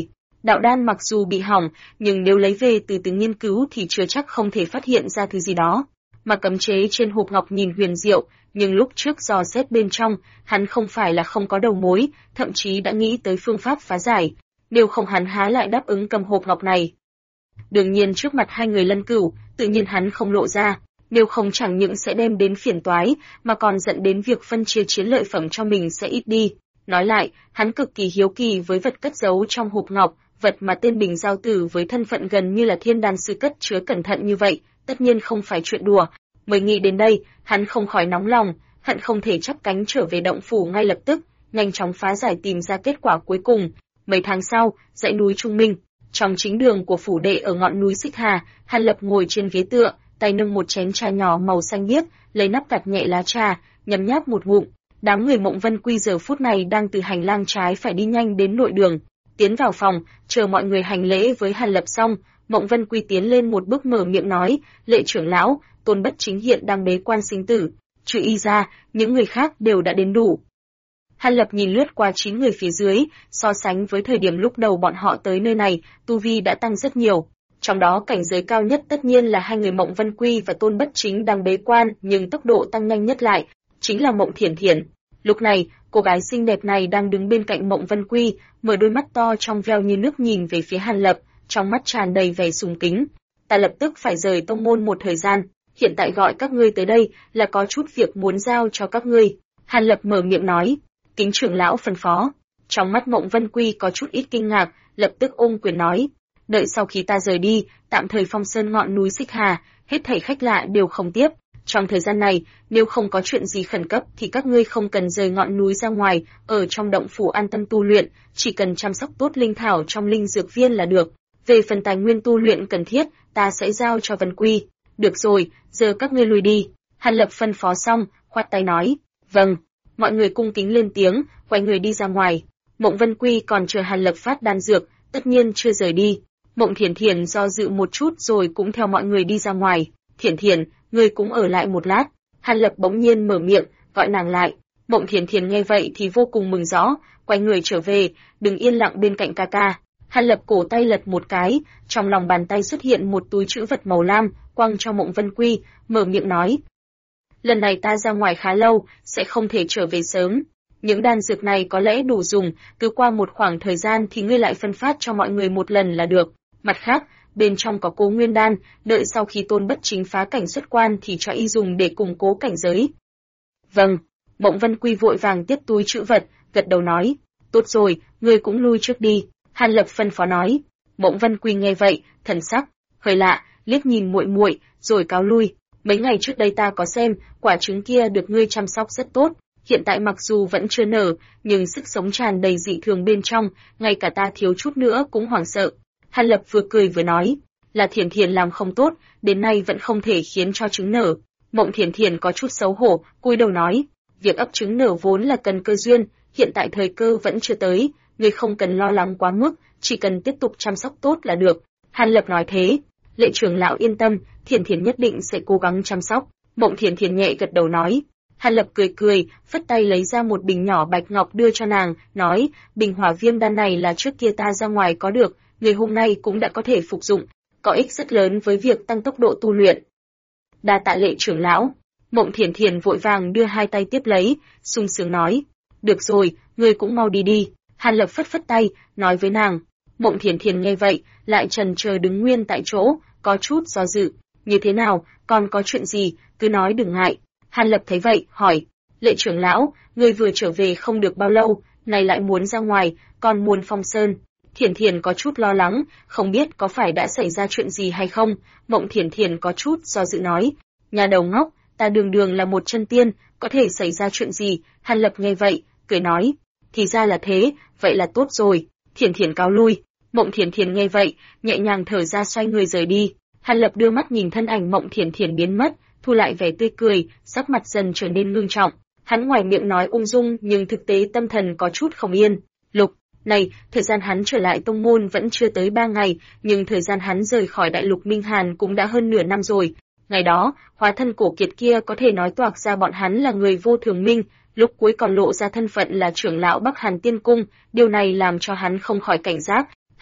Đạo đan mặc dù bị hỏng, nhưng nếu lấy về từ từ nghiên cứu thì chưa chắc không thể phát hiện ra thứ gì đó. Mà cấm chế trên hộp ngọc nhìn huyền diệu, nhưng lúc trước dò xét bên trong, hắn không phải là không có đầu mối, thậm chí đã nghĩ tới phương pháp phá giải. Nếu không hắn há lại đáp ứng cầm hộp ngọc này. Đương nhiên trước mặt hai người Lân Cửu, tự nhiên hắn không lộ ra, nếu không chẳng những sẽ đem đến phiền toái, mà còn dẫn đến việc phân chia chiến lợi phẩm cho mình sẽ ít đi. Nói lại, hắn cực kỳ hiếu kỳ với vật cất giấu trong hộp ngọc, vật mà tên Bình Giao Tử với thân phận gần như là thiên đan sư cất chứa cẩn thận như vậy, tất nhiên không phải chuyện đùa. Mới nghĩ đến đây, hắn không khỏi nóng lòng, hận không thể chắp cánh trở về động phủ ngay lập tức, nhanh chóng phá giải tìm ra kết quả cuối cùng. Mấy tháng sau, dãy núi Trung Minh, trong chính đường của phủ đệ ở ngọn núi Xích Hà, Hàn Lập ngồi trên ghế tựa, tay nâng một chén trà nhỏ màu xanh biếc, lấy nắp gạt nhẹ lá trà, nhấm nháp một ngụm. Đám người Mộng Vân Quy giờ phút này đang từ hành lang trái phải đi nhanh đến nội đường, tiến vào phòng, chờ mọi người hành lễ với Hàn Lập xong, Mộng Vân Quy tiến lên một bước mở miệng nói, "Lệ trưởng lão, Tôn Bất Chính hiện đang bế quan sinh tử, trừ y ra, những người khác đều đã đến đủ." Hàn Lập nhìn lướt qua 9 người phía dưới, so sánh với thời điểm lúc đầu bọn họ tới nơi này, tu vi đã tăng rất nhiều. Trong đó cảnh giới cao nhất tất nhiên là hai người Mộng Vân Quy và Tôn Bất Chính đang bế quan, nhưng tốc độ tăng nhanh nhất lại chính là Mộng Thiển Thiển. Lúc này, cô gái xinh đẹp này đang đứng bên cạnh Mộng Vân Quy, mở đôi mắt to trong veo như nước nhìn về phía Hàn Lập, trong mắt tràn đầy vẻ sùng kính. "Ta lập tức phải rời tông môn một thời gian, hiện tại gọi các ngươi tới đây là có chút việc muốn giao cho các ngươi." Hàn Lập mở miệng nói, "Kính trưởng lão phân phó." Trong mắt Mộng Vân Quy có chút ít kinh ngạc, lập tức ôm quyền nói, "Đợi sau khi ta rời đi, tạm thời phong sơn ngọn núi Xích Hà, hết thảy khách lạ đều không tiếp. Trong thời gian này, nếu không có chuyện gì khẩn cấp thì các ngươi không cần rời ngọn núi ra ngoài, ở trong động phủ an tâm tu luyện, chỉ cần chăm sóc tốt linh thảo trong linh dược viên là được. Về phần tài nguyên tu luyện cần thiết, ta sẽ giao cho Vân Quy. Được rồi, giờ các ngươi lui đi." Hàn Lập phân phó xong, khoát tay nói, "Vâng." Mọi người cung kính lên tiếng, quay người đi ra ngoài. Mộng Vân Quy còn chờ Hàn Lập phát đan dược, tất nhiên chưa rời đi. Mộng Thiển Thiển do dự một chút rồi cũng theo mọi người đi ra ngoài. "Thiển Thiển, ngươi cũng ở lại một lát." Hàn Lập bỗng nhiên mở miệng, gọi nàng lại. Mộng Thiển Thiển nghe vậy thì vô cùng mừng rõ, quay người trở về, đừng yên lặng bên cạnh ca ca. Hàn Lập cổ tay lật một cái, trong lòng bàn tay xuất hiện một túi trữ vật màu lam, quăng cho Mộng Vân Quy, mở miệng nói, "Lần này ta ra ngoài khá lâu, sẽ không thể trở về sớm. Những đan dược này có lẽ đủ dùng, cứ qua một khoảng thời gian thì ngươi lại phân phát cho mọi người một lần là được. Mặt khác, bên trong có Cố Nguyên đan, đợi sau khi Tôn Bất Chính phá cảnh xuất quan thì cho y dùng để củng cố cảnh giới." "Vâng." Mộng Vân Quy vội vàng tiếp túi trữ vật, gật đầu nói, "Tốt rồi, ngươi cũng lui trước đi." Hàn Lập phân phó nói. Mộng Vân Quy nghe vậy, thần sắc hơi lạ, liếc nhìn muội muội, rồi cáo lui. "Mấy ngày trước đây ta có xem, quả trứng kia được ngươi chăm sóc rất tốt, hiện tại mặc dù vẫn chưa nở, nhưng sức sống tràn đầy dị thường bên trong, ngay cả ta thiếu chút nữa cũng hoảng sợ." Hàn Lập vừa cười vừa nói, "Là Thiển Thiển làm không tốt, đến nay vẫn không thể khiến cho trứng nở." Mộng Thiển Thiển có chút xấu hổ, cúi đầu nói, "Việc ấp trứng nở vốn là cần cơ duyên, hiện tại thời cơ vẫn chưa tới, ngươi không cần lo lắng quá mức, chỉ cần tiếp tục chăm sóc tốt là được." Hàn Lập nói thế. "Lệ trưởng lão yên tâm, Thiển Thiển nhất định sẽ cố gắng chăm sóc." Mộng Thiển Thiển nhẹ gật đầu nói. Hàn Lập cười cười, phất tay lấy ra một bình nhỏ bạch ngọc đưa cho nàng, nói, "Bình hỏa viêm đan này là trước kia ta ra ngoài có được, người hôm nay cũng đã có thể phục dụng, có ích rất lớn với việc tăng tốc độ tu luyện." "Đa tạ Lệ trưởng lão." Mộng Thiển Thiển vội vàng đưa hai tay tiếp lấy, sung sướng nói, "Được rồi, ngươi cũng mau đi đi." Hàn Lập phất phất tay, nói với nàng. Mộng Thiển Thiển nghe vậy, lại chần chờ đứng nguyên tại chỗ, có chút do dự. "Như thế nào, còn có chuyện gì, cứ nói đừng ngại." Hàn Lập thấy vậy, hỏi, "Lệ trưởng lão, ngươi vừa trở về không được bao lâu, này lại muốn ra ngoài, còn muốn phong sơn." Thiển Thiển có chút lo lắng, không biết có phải đã xảy ra chuyện gì hay không. Mộng Thiển Thiển có chút do dự nói, "Nhà đầu ngốc, ta đường đường là một chân tiên, có thể xảy ra chuyện gì?" Hàn Lập nghe vậy, cười nói, "Thì ra là thế, vậy là tốt rồi." Thiển Thiển cáo lui. Mộng Thiển Thiển nghe vậy, nhẹ nhàng thở ra xoay người rời đi. Hàn Lập đưa mắt nhìn thân ảnh Mộng Thiển Thiển biến mất, thu lại vẻ tươi cười, sắc mặt dần trở nên ngưng trọng. Hắn ngoài miệng nói ung dung nhưng thực tế tâm thần có chút không yên. Lục, này, thời gian hắn trở lại tông môn vẫn chưa tới 3 ngày, nhưng thời gian hắn rời khỏi đại lục Minh Hàn cũng đã hơn nửa năm rồi. Ngày đó, hóa thân cổ kiệt kia có thể nói toạc ra bọn hắn là người vô thường minh, lúc cuối còn lộ ra thân phận là trưởng lão Bắc Hàn Tiên Cung, điều này làm cho hắn không khỏi cảnh giác.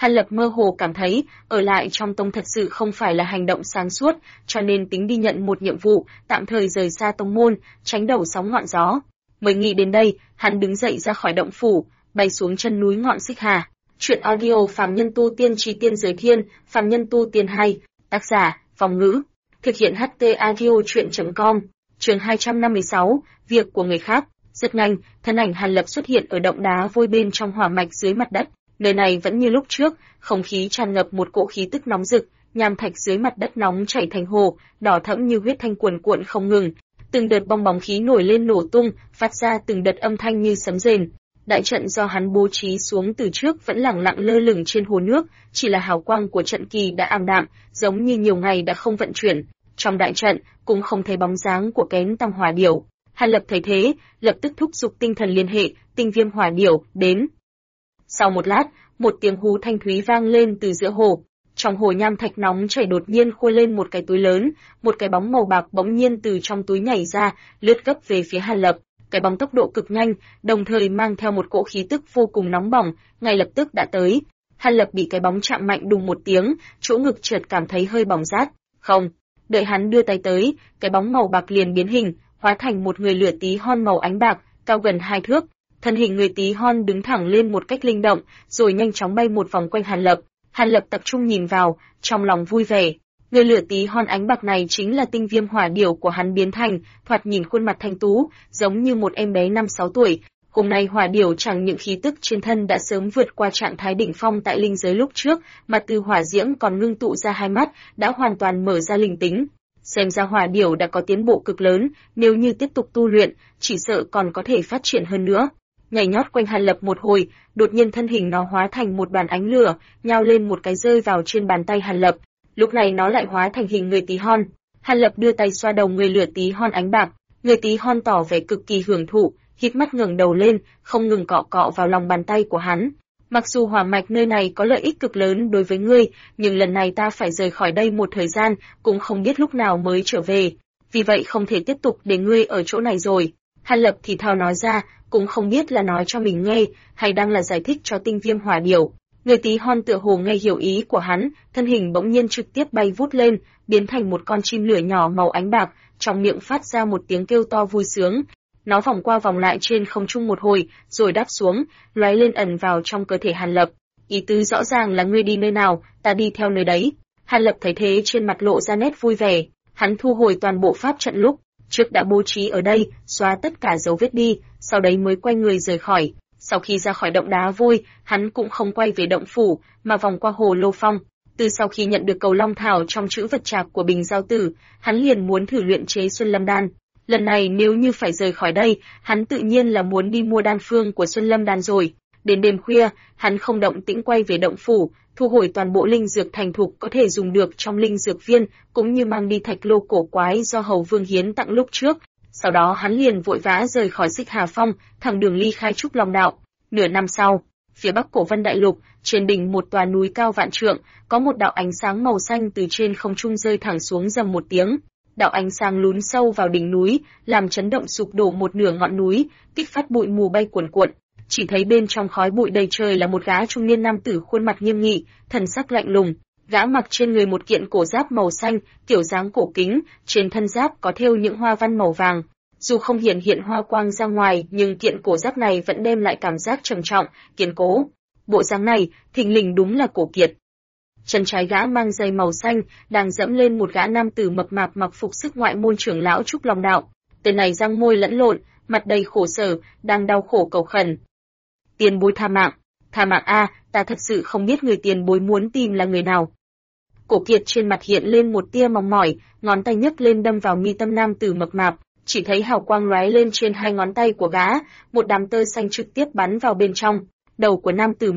Hàn Lập mơ hồ cảm thấy, ở lại trong tông thật sự không phải là hành động sáng suốt, cho nên tính đi nhận một nhiệm vụ, tạm thời rời xa tông môn, tránh đầu sóng ngọn gió. Mới nghĩ đến đây, hắn đứng dậy ra khỏi động phủ, bay xuống chân núi ngọn Xích Hà. Chuyện audio Phàm Nhân Tu Tiên Chí Tiên Giới Thiên, Phàm Nhân Tu Tiên hay, tác giả, Phong Ngữ. Thực hiện HT Audio Chuyện.com, chương 256, việc của người khác. Rất nhanh, thân ảnh Hàn Lập xuất hiện ở động đá vôi bên trong hỏa mạch dưới mặt đất. Nơi này vẫn như lúc trước, không khí tràn ngập một cỗ khí tức nóng rực, nham thạch dưới mặt đất nóng chảy thành hồ, đỏ thẫm như huyết thanh cuồn cuộn không ngừng. Từng đợt bong bóng khí nổi lên nổ tung, phát ra từng đợt âm thanh như sấm rền. Đại trận do hắn bố trí xuống từ trước vẫn lẳng lặng lơ lửng trên hồ nước, chỉ là hào quang của trận kỳ đã ảm đạm, giống như nhiều ngày đã không vận chuyển. Trong đại trận cũng không thấy bóng dáng của kén tăng hỏa điểu. Hàn Lập thấy thế, lập tức thúc giục tinh thần liên hệ, tinh viêm hỏa điểu đến. Sau một lát, một tiếng hú thanh thúy vang lên từ giữa hồ. Trong hồ nham thạch nóng chảy đột nhiên khôi lên một cái túi lớn, một cái bóng màu bạc bỗng nhiên từ trong túi nhảy ra, lướt gấp về phía Hàn Lập. Cái bóng tốc độ cực nhanh, đồng thời mang theo một cỗ khí tức vô cùng nóng bỏng, ngay lập tức đã tới. Hàn Lập bị cái bóng chạm mạnh đùng một tiếng, chỗ ngực chợt cảm thấy hơi bỏng rát. Không, đợi hắn đưa tay tới, cái bóng màu bạc liền biến hình, hóa thành một người lửa tí hon màu ánh bạc, cao gần 2 thước. Thân hình người tí hon đứng thẳng lên một cách linh động, rồi nhanh chóng bay một vòng quanh Hàn Lập. Hàn Lập tập trung nhìn vào, trong lòng vui vẻ. Người lửa tí hon ánh bạc này chính là tinh viêm hỏa điểu của hắn biến thành, thoạt nhìn khuôn mặt thanh tú, giống như một em bé 5-6 tuổi. Hôm nay hỏa điểu chẳng những khí tức trên thân đã sớm vượt qua trạng thái đỉnh phong tại linh giới lúc trước, mà từ hỏa diễm còn ngưng tụ ra hai mắt, đã hoàn toàn mở ra linh tính. Xem ra hỏa điểu đã có tiến bộ cực lớn, nếu như tiếp tục tu luyện, chỉ sợ còn có thể phát triển hơn nữa. Nhảy nhót quanh Hàn Lập một hồi, đột nhiên thân hình nó hóa thành một đoàn ánh lửa, nhao lên một cái rơi vào trên bàn tay Hàn Lập. Lúc này nó lại hóa thành hình người tí hon. Hàn Lập đưa tay xoa đầu người lửa tí hon ánh bạc, người tí hon tỏ vẻ cực kỳ hưởng thụ, hít mắt ngẩng đầu lên, không ngừng cọ cọ vào lòng bàn tay của hắn. Mặc dù hỏa mạch nơi này có lợi ích cực lớn đối với ngươi, nhưng lần này ta phải rời khỏi đây một thời gian, cũng không biết lúc nào mới trở về. Vì vậy không thể tiếp tục để ngươi ở chỗ này rồi. Hàn Lập thì thào nói ra, cũng không biết là nói cho mình nghe, hay đang là giải thích cho tinh viêm hỏa điểu. Người tí hon tựa hồ nghe hiểu ý của hắn, thân hình bỗng nhiên trực tiếp bay vút lên, biến thành một con chim lửa nhỏ màu ánh bạc, trong miệng phát ra một tiếng kêu to vui sướng. Nó vòng qua vòng lại trên không trung một hồi, rồi đáp xuống, lóe lên ẩn vào trong cơ thể Hàn Lập. Ý tứ rõ ràng là ngươi đi nơi nào, ta đi theo nơi đấy. Hàn Lập thấy thế trên mặt lộ ra nét vui vẻ, hắn thu hồi toàn bộ pháp trận lúc trước đã bố trí ở đây, xóa tất cả dấu vết đi, sau đấy mới quay người rời khỏi. Sau khi ra khỏi động đá vôi, hắn cũng không quay về động phủ, mà vòng qua hồ Lô Phong. Từ sau khi nhận được cầu long thảo trong trữ vật trạc của Bình Giao Tử, hắn liền muốn thử luyện chế Xuân Lâm Đan. Lần này nếu như phải rời khỏi đây, hắn tự nhiên là muốn đi mua đan phương của Xuân Lâm Đan rồi. Đến đêm khuya, hắn không động tĩnh quay về động phủ, thu hồi toàn bộ linh dược thành thục có thể dùng được trong linh dược viên, cũng như mang đi thạch lô cổ quái do Hầu Vương hiến tặng lúc trước. Sau đó hắn liền vội vã rời khỏi Xích Hà Phong, thẳng đường ly khai Trúc Long Đạo. Nửa năm sau, phía bắc Cổ Vân Đại Lục, trên đỉnh một tòa núi cao vạn trượng, có một đạo ánh sáng màu xanh từ trên không trung rơi thẳng xuống rầm một tiếng. Đạo ánh sáng lún sâu vào đỉnh núi, làm chấn động sụp đổ một nửa ngọn núi, kích phát bụi mù bay cuồn cuộn. Chỉ thấy bên trong khói bụi đầy trời là một gã trung niên nam tử khuôn mặt nghiêm nghị, thần sắc lạnh lùng. Gã mặc trên người một kiện cổ giáp màu xanh, kiểu dáng cổ kính, trên thân giáp có thêu những hoa văn màu vàng. Dù không hiện hoa quang ra ngoài, nhưng kiện cổ giáp này vẫn đem lại cảm giác trầm trọng, kiên cố. Bộ dáng này, thình lình đúng là Cổ Kiệt. Chân trái gã mang giày màu xanh, đang dẫm lên một gã nam tử mập mạp mặc phục sức ngoại môn trưởng lão Trúc Long Đạo. Tên này răng môi lẫn lộn, mặt đầy khổ sở, đang đau khổ cầu khẩn. Tiền bối tha mạng a, ta thật sự không biết người tiền bối muốn tìm là người nào. Cổ Kiệt trên mặt hiện lên một tia mong mỏi, ngón tay nhấc lên đâm vào mi tâm nam tử mập mạp, chỉ thấy hào quang lóe lên trên hai ngón tay của gã, một đám tơ xanh trực tiếp bắn vào bên trong đầu của nam tử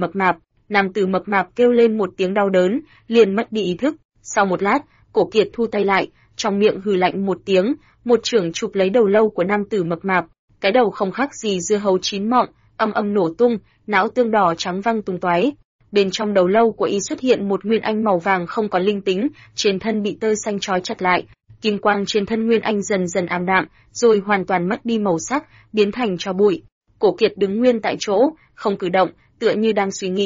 mập mạp kêu lên một tiếng đau đớn, liền mất đi ý thức. Sau một lát, Cổ Kiệt thu tay lại, trong miệng hừ lạnh một tiếng, một chưởng chụp lấy đầu lâu của nam tử mập mạp, cái đầu không khác gì dưa hấu chín mọng, âm âm nổ tung, não tương đỏ trắng văng tung tóe. Bên trong đầu lâu của y xuất hiện một nguyên anh màu vàng không có linh tính, trên thân bị tơ xanh trói chặt lại, kim quang trên thân nguyên anh dần dần ảm đạm, rồi hoàn toàn mất đi màu sắc, biến thành tro bụi. Cổ Kiệt đứng nguyên tại chỗ, không cử động, tựa như đang suy nghĩ.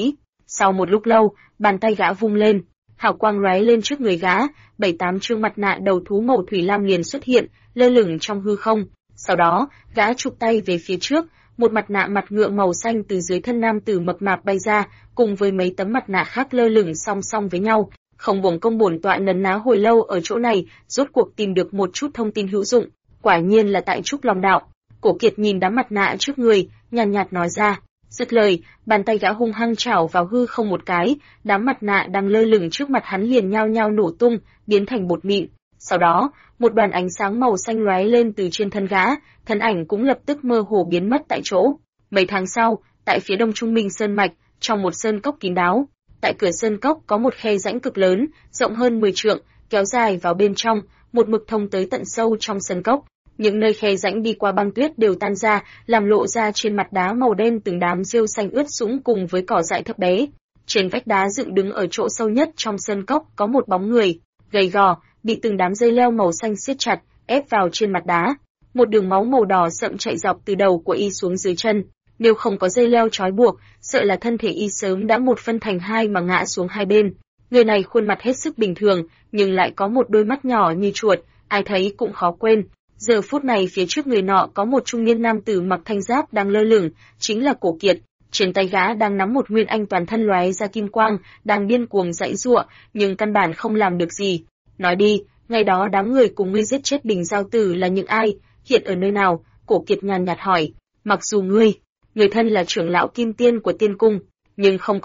Sau một lúc lâu, bàn tay gã vung lên, hào quang lóe lên trước người gã, 7-8 trương mặt nạ đầu thú màu thủy lam liền xuất hiện, lơ lửng trong hư không. Sau đó, gã chụp tay về phía trước, một mặt nạ mặt ngựa màu xanh từ dưới thân nam tử mập mạp bay ra, cùng với mấy tấm mặt nạ khác lơ lửng song song với nhau. Không uổng công bổn tọa nấn ná hồi lâu ở chỗ này, rốt cuộc tìm được một chút thông tin hữu dụng, quả nhiên là tại Trúc Long Đạo. Cổ Kiệt nhìn đám mặt nạ trước người, nhàn nhạt nói ra. Dứt lời, bàn tay gã hung hăng chảo vào hư không một cái, đám mặt nạ đang lơ lửng trước mặt hắn liền nhao nhao nổ tung, biến thành bột mịn. Sau đó, một đoàn ánh sáng màu xanh lóe lên từ trên thân gã, thân ảnh cũng lập tức mơ hồ biến mất tại chỗ. Mấy tháng sau, tại phía đông Trung Minh Sơn Mạch, trong một sơn cốc kín đáo, tại cửa sơn cốc có một khe rãnh cực lớn, rộng hơn 10 trượng, kéo dài vào bên trong, một mực thông tới tận sâu trong sơn cốc. Những nơi khe rãnh đi qua băng tuyết đều tan ra, làm lộ ra trên mặt đá màu đen từng đám rêu xanh ướt sũng cùng với cỏ dại thấp bé. Trên vách đá dựng đứng ở chỗ sâu nhất trong sơn cốc có một bóng người, gầy gò, bị từng đám dây leo màu xanh siết chặt, ép vào trên mặt đá. Một đường máu màu đỏ sậm chạy dọc từ đầu của y xuống dưới chân. Nếu không có dây leo trói buộc, sợ là thân thể y sớm đã một phân thành hai mà ngã xuống hai bên. Người này khuôn mặt hết sức bình thường, nhưng lại có một đôi mắt nhỏ như chuột, ai thấy cũng khó quên. Giờ phút này phía trước người nọ có một trung niên nam tử mặc thanh giáp đang lơ lửng, chính là Cổ Kiệt. Trên tay gã đang nắm một nguyên anh toàn thân lóe ra kim quang, đang điên cuồng giãy giụa, nhưng căn bản không làm được gì. Nói đi, ngày đó đám người cùng ngươi giết chết Bình Giao Tử là những ai, hiện ở nơi nào? Cổ Kiệt nhàn nhạt hỏi. Mặc dù người thân là trưởng lão kim tiên của tiên cung, nhưng không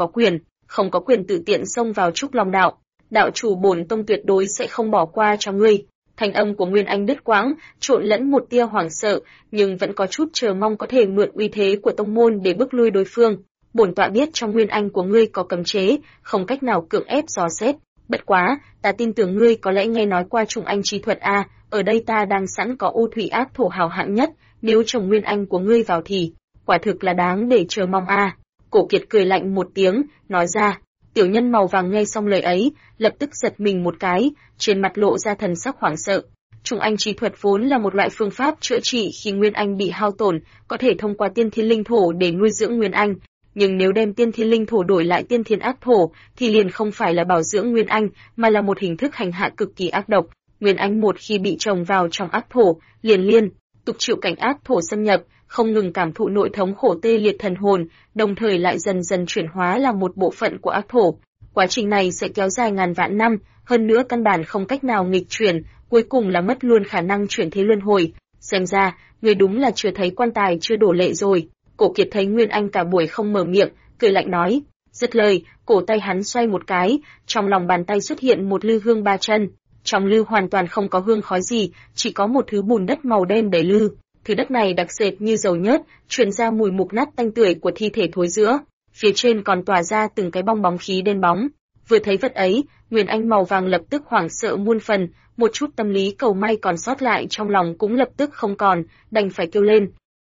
có quyền tự tiện xông vào Trúc Long Đạo. Đạo chủ bổn tông tuyệt đối sẽ không bỏ qua cho ngươi. Thanh âm của Nguyên Anh đứt quãng, trộn lẫn một tia hoảng sợ, nhưng vẫn có chút chờ mong có thể mượn uy thế của tông môn để bức lui đối phương. Bổn tọa biết trong Nguyên Anh của ngươi có cấm chế, không cách nào cưỡng ép dò xét. Bất quá, ta tin tưởng ngươi có lẽ nghe nói qua trùng anh chi thuật a, ở đây ta đang sẵn có u thủy ác thổ hào hạng nhất, nếu trồng Nguyên Anh của ngươi vào thì, quả thực là đáng để chờ mong a. Cổ Kiệt cười lạnh một tiếng, nói ra. Tiểu nhân màu vàng nghe xong lời ấy, lập tức giật mình một cái, trên mặt lộ ra thần sắc hoảng sợ. Trùng anh chi thuật vốn là một loại phương pháp chữa trị khi Nguyên Anh bị hao tổn, có thể thông qua tiên thiên linh thổ để nuôi dưỡng Nguyên Anh. Nhưng nếu đem tiên thiên linh thổ đổi lại tiên thiên ác thổ, thì liền không phải là bảo dưỡng Nguyên Anh, mà là một hình thức hành hạ cực kỳ ác độc. Nguyên Anh một khi bị trồng vào trong ác thổ, liên tục chịu cảnh ác thổ xâm nhập, không ngừng cảm thụ nội thống khổ tê liệt thần hồn, đồng thời lại dần dần chuyển hóa làm một bộ phận của ác thổ. Quá trình này sẽ kéo dài ngàn vạn năm, hơn nữa căn bản không cách nào nghịch chuyển, cuối cùng là mất luôn khả năng chuyển thế luân hồi. Xem ra, người đúng là chưa thấy quan tài chưa đổ lệ rồi. Cổ Kiệt thấy Nguyên Anh cả buổi không mở miệng, cười lạnh nói. Dứt lời, cổ tay hắn xoay một cái, trong lòng bàn tay xuất hiện một lư hương ba chân. Trong lư hoàn toàn không có hương khói gì, chỉ có một thứ bùn đất màu đen để lư. Thứ đất này đặc sệt như dầu nhớt, truyền ra mùi mục nát tanh tưởi của thi thể thối rữa. Phía trên còn tỏa ra từng cái bong bóng khí đen bóng. Vừa thấy vật ấy, Nguyên Anh màu vàng lập tức hoảng sợ muôn phần, một chút tâm lý cầu may còn sót lại trong lòng cũng lập tức không còn, đành phải kêu lên.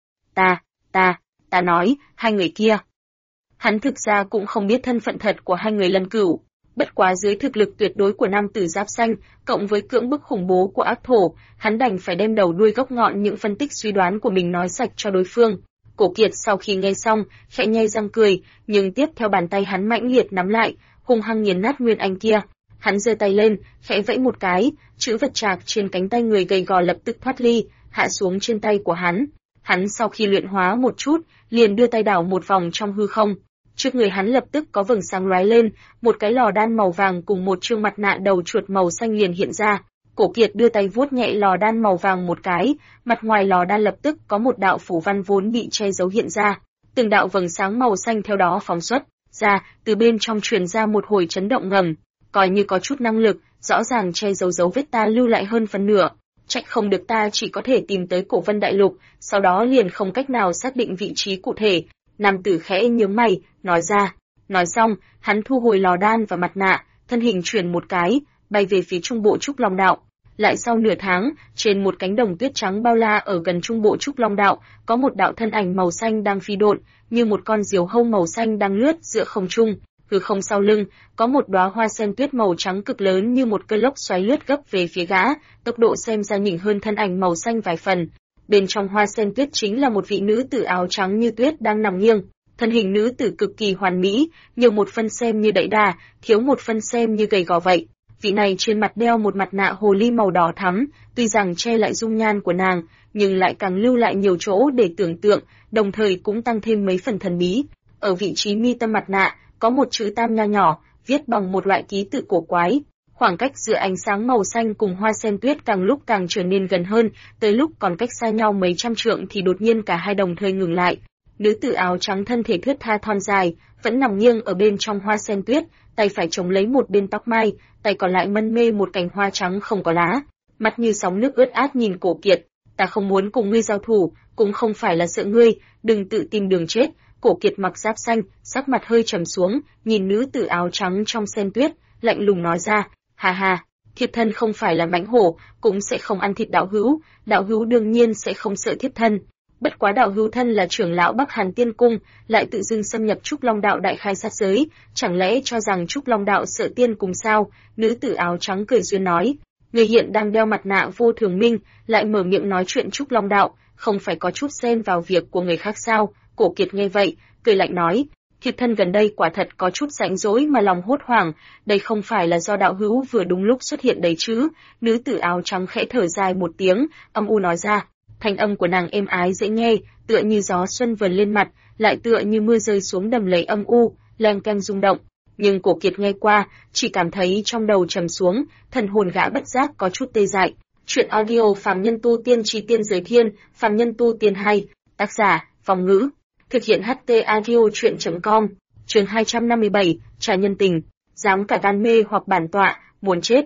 Ta nói, hai người kia. Hắn thực ra cũng không biết thân phận thật của hai người Lân Cửu. Bất quá dưới thực lực tuyệt đối của nam tử giáp xanh, cộng với cưỡng bức khủng bố của ác thổ, hắn đành phải đem đầu đuôi gốc ngọn những phân tích suy đoán của mình nói sạch cho đối phương. Cổ Kiệt sau khi nghe xong, khẽ nhe răng cười, nhưng tiếp theo bàn tay hắn mãnh liệt nắm lại, hung hăng nghiền nát Nguyên Anh kia. Hắn giơ tay lên, khẽ vẫy một cái, chữ vật trạc trên cánh tay người gầy gò lập tức thoát ly, hạ xuống trên tay của hắn. Hắn sau khi luyện hóa một chút, liền đưa tay đảo một vòng trong hư không. Trước người hắn lập tức có vầng sáng lóe lên, một cái lò đan màu vàng cùng một trương mặt nạ đầu chuột màu xanh liền hiện ra. Cổ Kiệt đưa tay vuốt nhẹ lò đan màu vàng một cái, mặt ngoài lò đan lập tức có một đạo phủ văn vốn bị che giấu hiện ra. Từng đạo vầng sáng màu xanh theo đó phóng xuất ra, từ bên trong truyền ra một hồi chấn động ngầm, coi như có chút năng lực, rõ ràng che giấu dấu vết ta lưu lại hơn phần nửa. Trách không được ta chỉ có thể tìm tới Cổ Vân Đại Lục, sau đó liền không cách nào xác định vị trí cụ thể. Nam tử khẽ nhướng mày, nói ra. Nói xong, hắn thu hồi lò đan và mặt nạ, thân hình chuyển một cái, bay về phía trung bộ Trúc Long Đạo. Lại sau nửa tháng, trên một cánh đồng tuyết trắng bao la ở gần trung bộ Trúc Long Đạo, có một đạo thân ảnh màu xanh đang phi độn, như một con diều hâu màu xanh đang lướt giữa không trung. Hư không sau lưng, có một đóa hoa sen tuyết màu trắng cực lớn như một cơn lốc xoáy lướt gấp về phía gã, tốc độ xem ra nhỉnh hơn thân ảnh màu xanh vài phần. Bên trong hoa sen tuyết chính là một vị nữ tử áo trắng như tuyết đang nằm nghiêng. Thân hình nữ tử cực kỳ hoàn mỹ, nhiều một phân xem như đẫy đà, thiếu một phân xem như gầy gò vậy. Vị này trên mặt đeo một mặt nạ hồ ly màu đỏ thắm, tuy rằng che lại dung nhan của nàng, nhưng lại càng lưu lại nhiều chỗ để tưởng tượng, đồng thời cũng tăng thêm mấy phần thần bí. Ở vị trí mi tâm mặt nạ, có một chữ tam nho nhỏ, viết bằng một loại ký tự cổ quái. Khoảng cách giữa ánh sáng màu xanh cùng hoa sen tuyết càng lúc càng trở nên gần hơn, tới lúc còn cách xa nhau mấy trăm trượng thì đột nhiên cả hai đồng thời ngừng lại. Nữ tử áo trắng thân thể thướt tha thon dài, vẫn nằm nghiêng ở bên trong hoa sen tuyết, tay phải chống lấy một bên tóc mai, tay còn lại mân mê một cành hoa trắng không có lá. Mắt như sóng nước ướt át nhìn Cổ Kiệt, ta không muốn cùng ngươi giao thủ, cũng không phải là sợ ngươi, đừng tự tìm đường chết. Cổ Kiệt mặc giáp xanh, sắc mặt hơi trầm xuống, nhìn nữ tử áo trắng trong sen tuyết, lạnh lùng nói ra, ha ha, thiếp thân không phải là mãnh hổ, cũng sẽ không ăn thịt đạo hữu đương nhiên sẽ không sợ thiếp thân. Bất quá đạo hữu thân là trưởng lão Bắc Hàn Tiên Cung, lại tự dưng xâm nhập Trúc Long Đạo đại khai sát giới, chẳng lẽ cho rằng Trúc Long Đạo sợ tiên cùng sao? Nữ tử áo trắng cười duyên nói, người hiện đang đeo mặt nạ Vô Thường Minh, lại mở miệng nói chuyện Trúc Long Đạo, không phải có chút xen vào việc của người khác sao? Cổ Kiệt nghe vậy, cười lạnh nói, thiếp thân gần đây quả thật có chút rảnh rỗi mà lòng hốt hoảng, đây không phải là do đạo hữu vừa đúng lúc xuất hiện đấy chứ? Nữ tử áo trắng khẽ thở dài một tiếng, âm u nói ra. Thanh âm của nàng êm ái dễ nghe, tựa như gió xuân vần lên mặt, lại tựa như mưa rơi xuống đầm lầy âm u, leng keng rung động. Nhưng Cổ Kiệt nghe qua, chỉ cảm thấy trong đầu trầm xuống, thần hồn gã bất giác có chút tê dại. Chuyện audio Phàm Nhân Tu Tiên Chí Tiên Giới Thiên, Phàm Nhân Tu Tiên hay, tác giả, Phong Ngữ. Thực hiện HT audio chuyện.com, chương 257, trả nhân tình, dám cả gan mê hoặc bản tọa, muốn chết.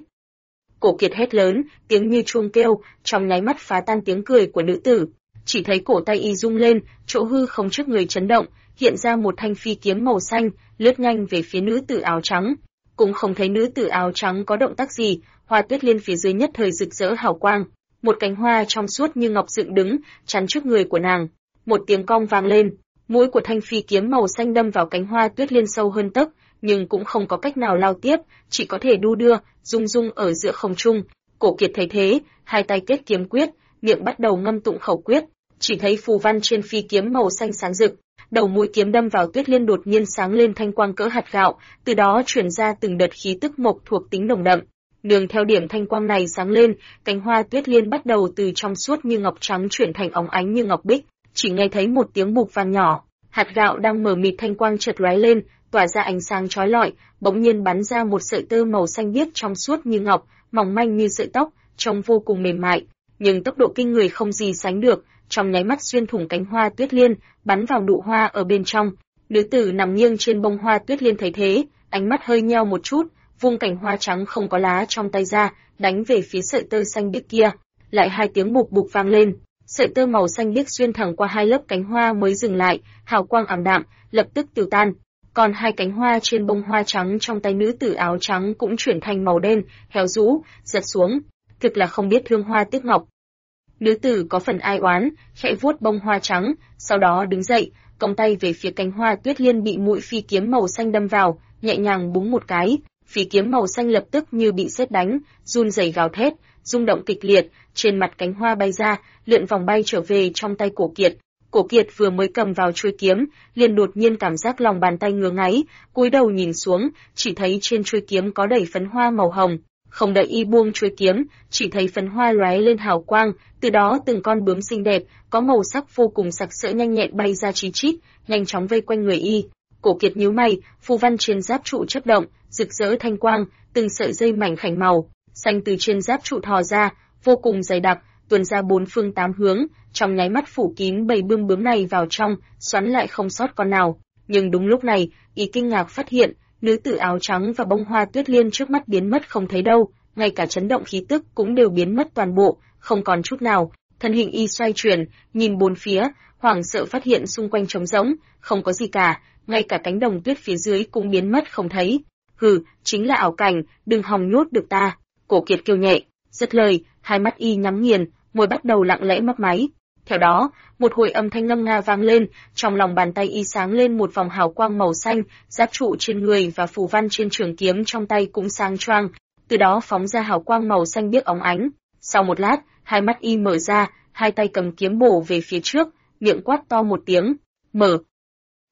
Cổ Kiệt hét lớn, tiếng như chuông kêu, trong nháy mắt phá tan tiếng cười của nữ tử. Chỉ thấy cổ tay y rung lên, chỗ hư không trước người chấn động, hiện ra một thanh phi kiếm màu xanh, lướt nhanh về phía nữ tử áo trắng. Cũng không thấy nữ tử áo trắng có động tác gì, hoa tuyết liên phía dưới nhất thời rực rỡ hào quang. Một cánh hoa trong suốt như ngọc dựng đứng, chắn trước người của nàng. Một tiếng cong vang lên, mũi của thanh phi kiếm màu xanh đâm vào cánh hoa tuyết liên sâu hơn tấc, nhưng cũng không có cách nào lao tiếp, chỉ có thể đu đưa, rung rung ở giữa không trung. Cổ Kiệt thấy thế, hai tay kết kiếm quyết, miệng bắt đầu ngâm tụng khẩu quyết, chỉ thấy phù văn trên phi kiếm màu xanh sáng rực, đầu mũi kiếm đâm vào tuyết liên đột nhiên sáng lên thanh quang cỡ hạt gạo, từ đó truyền ra từng đợt khí tức mộc thuộc tính nồng đậm. Nương theo điểm thanh quang này sáng lên, cánh hoa tuyết liên bắt đầu từ trong suốt như ngọc trắng chuyển thành óng ánh như ngọc bích, chỉ nghe thấy một tiếng bụp vang nhỏ, hạt gạo đang mờ mịt thanh quang chợt lóe lên, tỏa ra ánh sáng chói lọi, bỗng nhiên bắn ra một sợi tơ màu xanh biếc trong suốt như ngọc, mỏng manh như sợi tóc, trông vô cùng mềm mại, nhưng tốc độ kinh người không gì sánh được, trong nháy mắt xuyên thủng cánh hoa tuyết liên, bắn vào nụ hoa ở bên trong. Nữ tử nằm nghiêng trên bông hoa tuyết liên thấy thế, ánh mắt hơi nheo một chút, vung cành hoa trắng không có lá trong tay ra, đánh về phía sợi tơ xanh biếc kia. Lại hai tiếng bụp bụp vang lên, sợi tơ màu xanh biếc xuyên thẳng qua hai lớp cánh hoa mới dừng lại, hào quang ảm đạm, lập tức tiêu tan. Còn hai cánh hoa trên bông hoa trắng trong tay nữ tử áo trắng cũng chuyển thành màu đen, héo rũ, giật xuống. Thực là không biết thương hoa tiếc ngọc. Nữ tử có phần ai oán, khẽ vuốt bông hoa trắng, sau đó đứng dậy, cong tay về phía cánh hoa tuyết liên bị mũi phi kiếm màu xanh đâm vào, nhẹ nhàng búng một cái, phi kiếm màu xanh lập tức như bị sét đánh, run rẩy gào thét, rung động kịch liệt, trên mặt cánh hoa bay ra, lượn vòng bay trở về trong tay Cổ Kiệt. Cổ Kiệt vừa mới cầm vào chuôi kiếm, liền đột nhiên cảm giác lòng bàn tay ngứa ngáy, cúi đầu nhìn xuống, chỉ thấy trên chuôi kiếm có đầy phấn hoa màu hồng. Không đợi y buông chuôi kiếm, chỉ thấy phấn hoa lóe lên hào quang, từ đó từng con bướm xinh đẹp, có màu sắc vô cùng sặc sỡ nhanh nhẹn bay ra chí chít, nhanh chóng vây quanh người y. Cổ Kiệt nhíu mày, phù văn trên giáp trụ chớp động, rực rỡ thanh quang, từng sợi dây mảnh khảnh màu xanh từ trên giáp trụ thò ra, vô cùng dày đặc, tuôn ra bốn phương tám hướng, trong nháy mắt phủ kín bầy bướm này vào trong, xoắn lại không sót con nào. Nhưng đúng lúc này, y kinh ngạc phát hiện, nữ tử áo trắng và bông hoa tuyết liên trước mắt biến mất không thấy đâu, ngay cả chấn động khí tức cũng đều biến mất toàn bộ, không còn chút nào. Thân hình y xoay chuyển, nhìn bốn phía, hoảng sợ phát hiện xung quanh trống rỗng, không có gì cả, ngay cả cánh đồng tuyết phía dưới cũng biến mất không thấy. Hừ, chính là ảo cảnh, đừng hòng nhốt được ta. Cổ Kiệt kêu nhẹ, dứt lời, hai mắt y nhắm nghiền, môi bắt đầu lặng lẽ mấp máy. Theo đó, một hồi âm thanh ngâm nga vang lên, trong lòng bàn tay y sáng lên một vòng hào quang màu xanh, giáp trụ trên người và phù văn trên trường kiếm trong tay cũng sáng choang, từ đó phóng ra hào quang màu xanh biếc óng ánh. Sau một lát, hai mắt y mở ra, hai tay cầm kiếm bổ về phía trước, miệng quát to một tiếng, mở.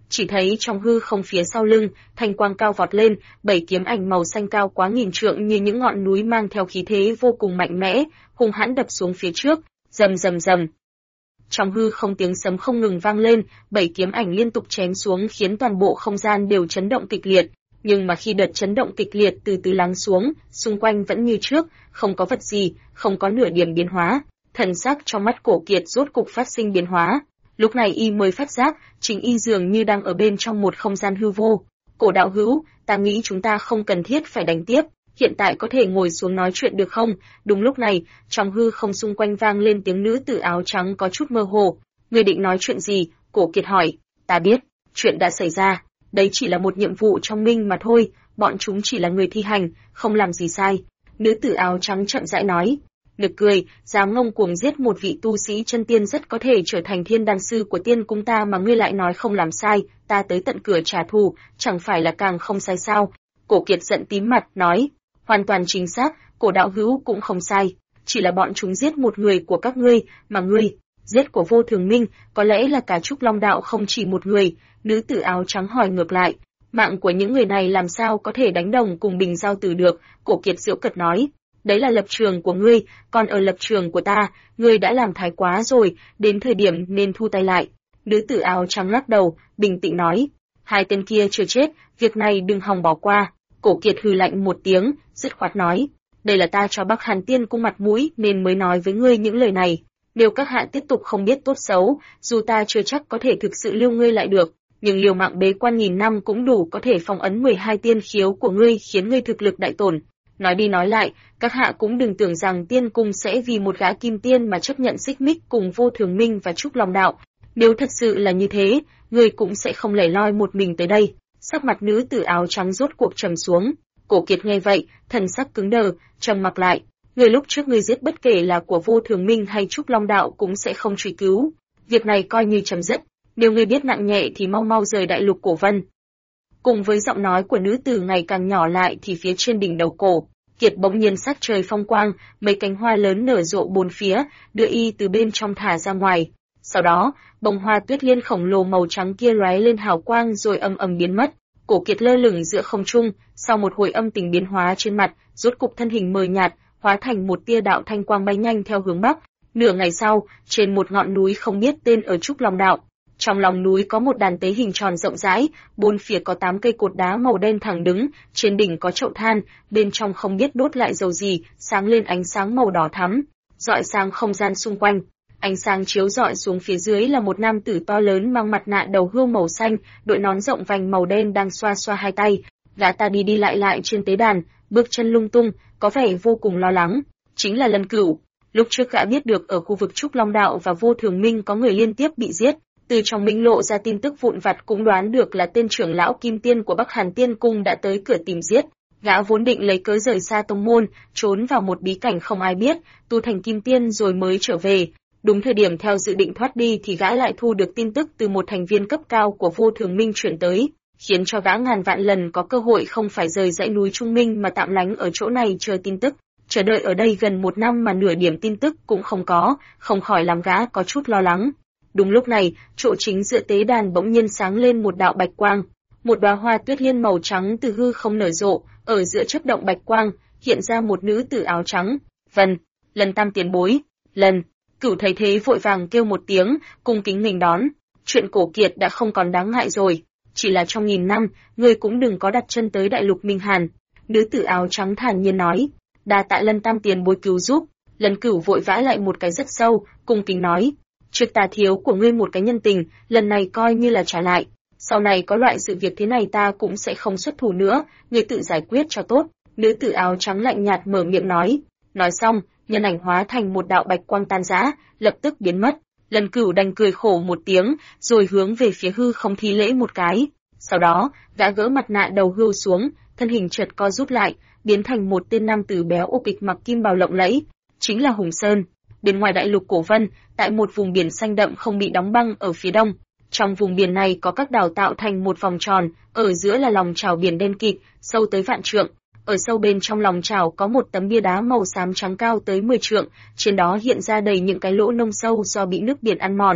chỉ thấy trong hư không phía sau lưng, thanh quang cao vọt lên, 7 kiếm ảnh màu xanh cao quá nghìn trượng như những ngọn núi mang theo khí thế vô cùng mạnh mẽ, hung hãn đập xuống phía trước, rầm rầm rầm. Trong hư không tiếng sấm không ngừng vang lên, 7 kiếm ảnh liên tục chém xuống khiến toàn bộ không gian đều chấn động kịch liệt. Nhưng mà khi đợt chấn động kịch liệt từ từ lắng xuống, xung quanh vẫn như trước, không có vật gì, không có nửa điểm biến hóa. Thần sắc trong mắt Cổ Kiệt rốt cục phát sinh biến hóa. Lúc này y mới phát giác, chính y dường như đang ở bên trong một không gian hư vô. Cổ đạo hữu, ta nghĩ chúng ta không cần thiết phải đánh tiếp, hiện tại có thể ngồi xuống nói chuyện được không? Đúng lúc này, trong hư không xung quanh vang lên tiếng nữ tử áo trắng có chút mơ hồ. Ngươi định nói chuyện gì? Cổ Kiệt hỏi. Ta biết, chuyện đã xảy ra. Đấy chỉ là một nhiệm vụ trong minh mà thôi, bọn chúng chỉ là người thi hành, không làm gì sai. Nữ tử áo trắng chậm rãi nói. Nực cười, dám ngông cuồng giết một vị tu sĩ chân tiên rất có thể trở thành thiên đan sư của tiên cung ta mà ngươi lại nói không làm sai, ta tới tận cửa trả thù, chẳng phải là càng không sai sao? Cổ Kiệt giận tím mặt, nói. Hoàn toàn chính xác, Cổ đạo hữu cũng không sai, chỉ là bọn chúng giết một người của các ngươi, mà ngươi, giết của Vô Thường Minh, có lẽ là cả Trúc Long đạo không chỉ một người. Nữ tử áo trắng hỏi ngược lại, mạng của những người này làm sao có thể đánh đồng cùng Bình Giao Tử được? Cổ Kiệt giễu cợt nói, đấy là lập trường của ngươi, còn ở lập trường của ta, ngươi đã làm thái quá rồi, đến thời điểm nên thu tay lại. Nữ tử áo trắng lắc đầu, bình tĩnh nói, hai tên kia chưa chết, việc này đừng hòng bỏ qua. Cổ Kiệt hừ lạnh một tiếng, dứt khoát nói, đây là ta cho Bắc Hàn Tiên cung mặt mũi nên mới nói với ngươi những lời này. Nếu các hạ tiếp tục không biết tốt xấu, dù ta chưa chắc có thể thực sự lưu ngươi lại được, nhưng liều mạng bế quan nghìn năm cũng đủ có thể phong ấn 12 tiên khiếu của ngươi khiến ngươi thực lực đại tổn. Nói đi nói lại, các hạ cũng đừng tưởng rằng tiên cung sẽ vì một gã kim tiên mà chấp nhận xích mích cùng Vô Thường Minh và Trúc Long đạo. Nếu thật sự là như thế, ngươi cũng sẽ không lẻ loi một mình tới đây. Sắc mặt nữ tử áo trắng rốt cuộc trầm xuống. Cổ Kiệt nghe vậy, thần sắc cứng đờ, trầm mặc lại. Người lúc trước ngươi giết bất kể là của Vô Thường Minh hay Trúc Long đạo cũng sẽ không truy cứu. Việc này coi như chấm dứt. Nếu ngươi biết nặng nhẹ thì mau mau rời đại lục Cổ Vân. Cùng với giọng nói của nữ tử ngày càng nhỏ lại thì phía trên đỉnh đầu Cổ Kiệt bỗng nhiên sắc trời phong quang, mấy cánh hoa lớn nở rộ bốn phía, đưa y từ bên trong thả ra ngoài. Sau đó, bông hoa tuyết liên khổng lồ màu trắng kia lóe lên hào quang rồi âm ầm biến mất. Cổ Kiệt lơ lửng giữa không trung, sau một hồi âm tình biến hóa trên mặt, rốt cục thân hình mờ nhạt, hóa thành một tia đạo thanh quang bay nhanh theo hướng bắc. Nửa ngày sau, trên một ngọn núi không biết tên ở Trúc Long đạo, trong lòng núi có một đàn tế hình tròn rộng rãi, bốn phía có 8 cây cột đá màu đen thẳng đứng, trên đỉnh có chậu than, bên trong không biết đốt lại dầu gì, sáng lên ánh sáng màu đỏ thắm, rọi sáng không gian xung quanh. Ánh sáng chiếu rọi xuống phía dưới là một nam tử to lớn mang mặt nạ đầu hươu màu xanh, đội nón rộng vành màu đen đang xoa xoa hai tay. Gã ta đi đi lại trên tế đàn, bước chân lung tung, có vẻ vô cùng lo lắng. Chính là Lân Cửu. Lúc trước gã biết được ở khu vực Trúc Long đạo và Vô Thường Minh có người liên tiếp bị giết. Từ trong minh lộ ra tin tức vụn vặt cũng đoán được là tên trưởng lão Kim Tiên của Bắc Hàn Tiên Cung đã tới cửa tìm giết. Gã vốn định lấy cớ rời xa tông môn, trốn vào một bí cảnh không ai biết, tu thành Kim Tiên rồi mới trở về. Đúng thời điểm theo dự định thoát đi thì gã lại thu được tin tức từ một thành viên cấp cao của Vô Thường Minh chuyển tới, khiến cho gã ngàn vạn lần có cơ hội không phải rời dãy núi Trung Minh mà tạm lánh ở chỗ này chờ tin tức. Chờ đợi ở đây gần 1 năm mà nửa điểm tin tức cũng không có, không khỏi làm gã có chút lo lắng. Đúng lúc này, chỗ chính giữa tế đàn bỗng nhiên sáng lên một đạo bạch quang. Một đóa hoa tuyết liên màu trắng từ hư không nở rộ, ở giữa chớp động bạch quang, hiện ra một nữ tử áo trắng. Vân, Lần Tam tiền bối, Lần. Cửu thấy thế vội vàng kêu một tiếng, cung kính nghênh đón. Chuyện Cổ Kiệt đã không còn đáng ngại rồi, chỉ là trong 1000 năm, ngươi cũng đừng có đặt chân tới đại lục Minh Hàn. Nữ tử áo trắng thản nhiên nói, đa tạ Lân Tam tiền bối cứu giúp. Lần Cửu vội vã lại một cái rất sâu, cung kính nói, trước ta thiếu của ngươi một cái nhân tình, lần này coi như là trả lại. Sau này có loại sự việc thế này ta cũng sẽ không xuất thủ nữa, ngươi tự giải quyết cho tốt. Nữ tử áo trắng lạnh nhạt mở miệng nói. Nói xong, nhân ảnh hóa thành một đạo bạch quang tan rã, lập tức biến mất. Lần Cửu đành cười khổ một tiếng, rồi hướng về phía hư không thi lễ một cái. Sau đó, gã gỡ mặt nạ đầu hươu xuống, thân hình chợt co rút lại, biến thành một tên nam tử béo ục ịch mặc kim bào lộng lẫy, chính là Hùng Sơn. Bên ngoài đại lục Cổ Vân, tại một vùng biển xanh đậm không bị đóng băng ở phía đông. Trong vùng biển này có các đảo tạo thành một vòng tròn, ở giữa là lòng chảo biển đen kịt, sâu tới vạn trượng. Ở sâu bên trong lòng chảo có một tấm bia đá màu xám trắng cao tới 10 trượng, trên đó hiện ra đầy những cái lỗ nông sâu do bị nước biển ăn mòn.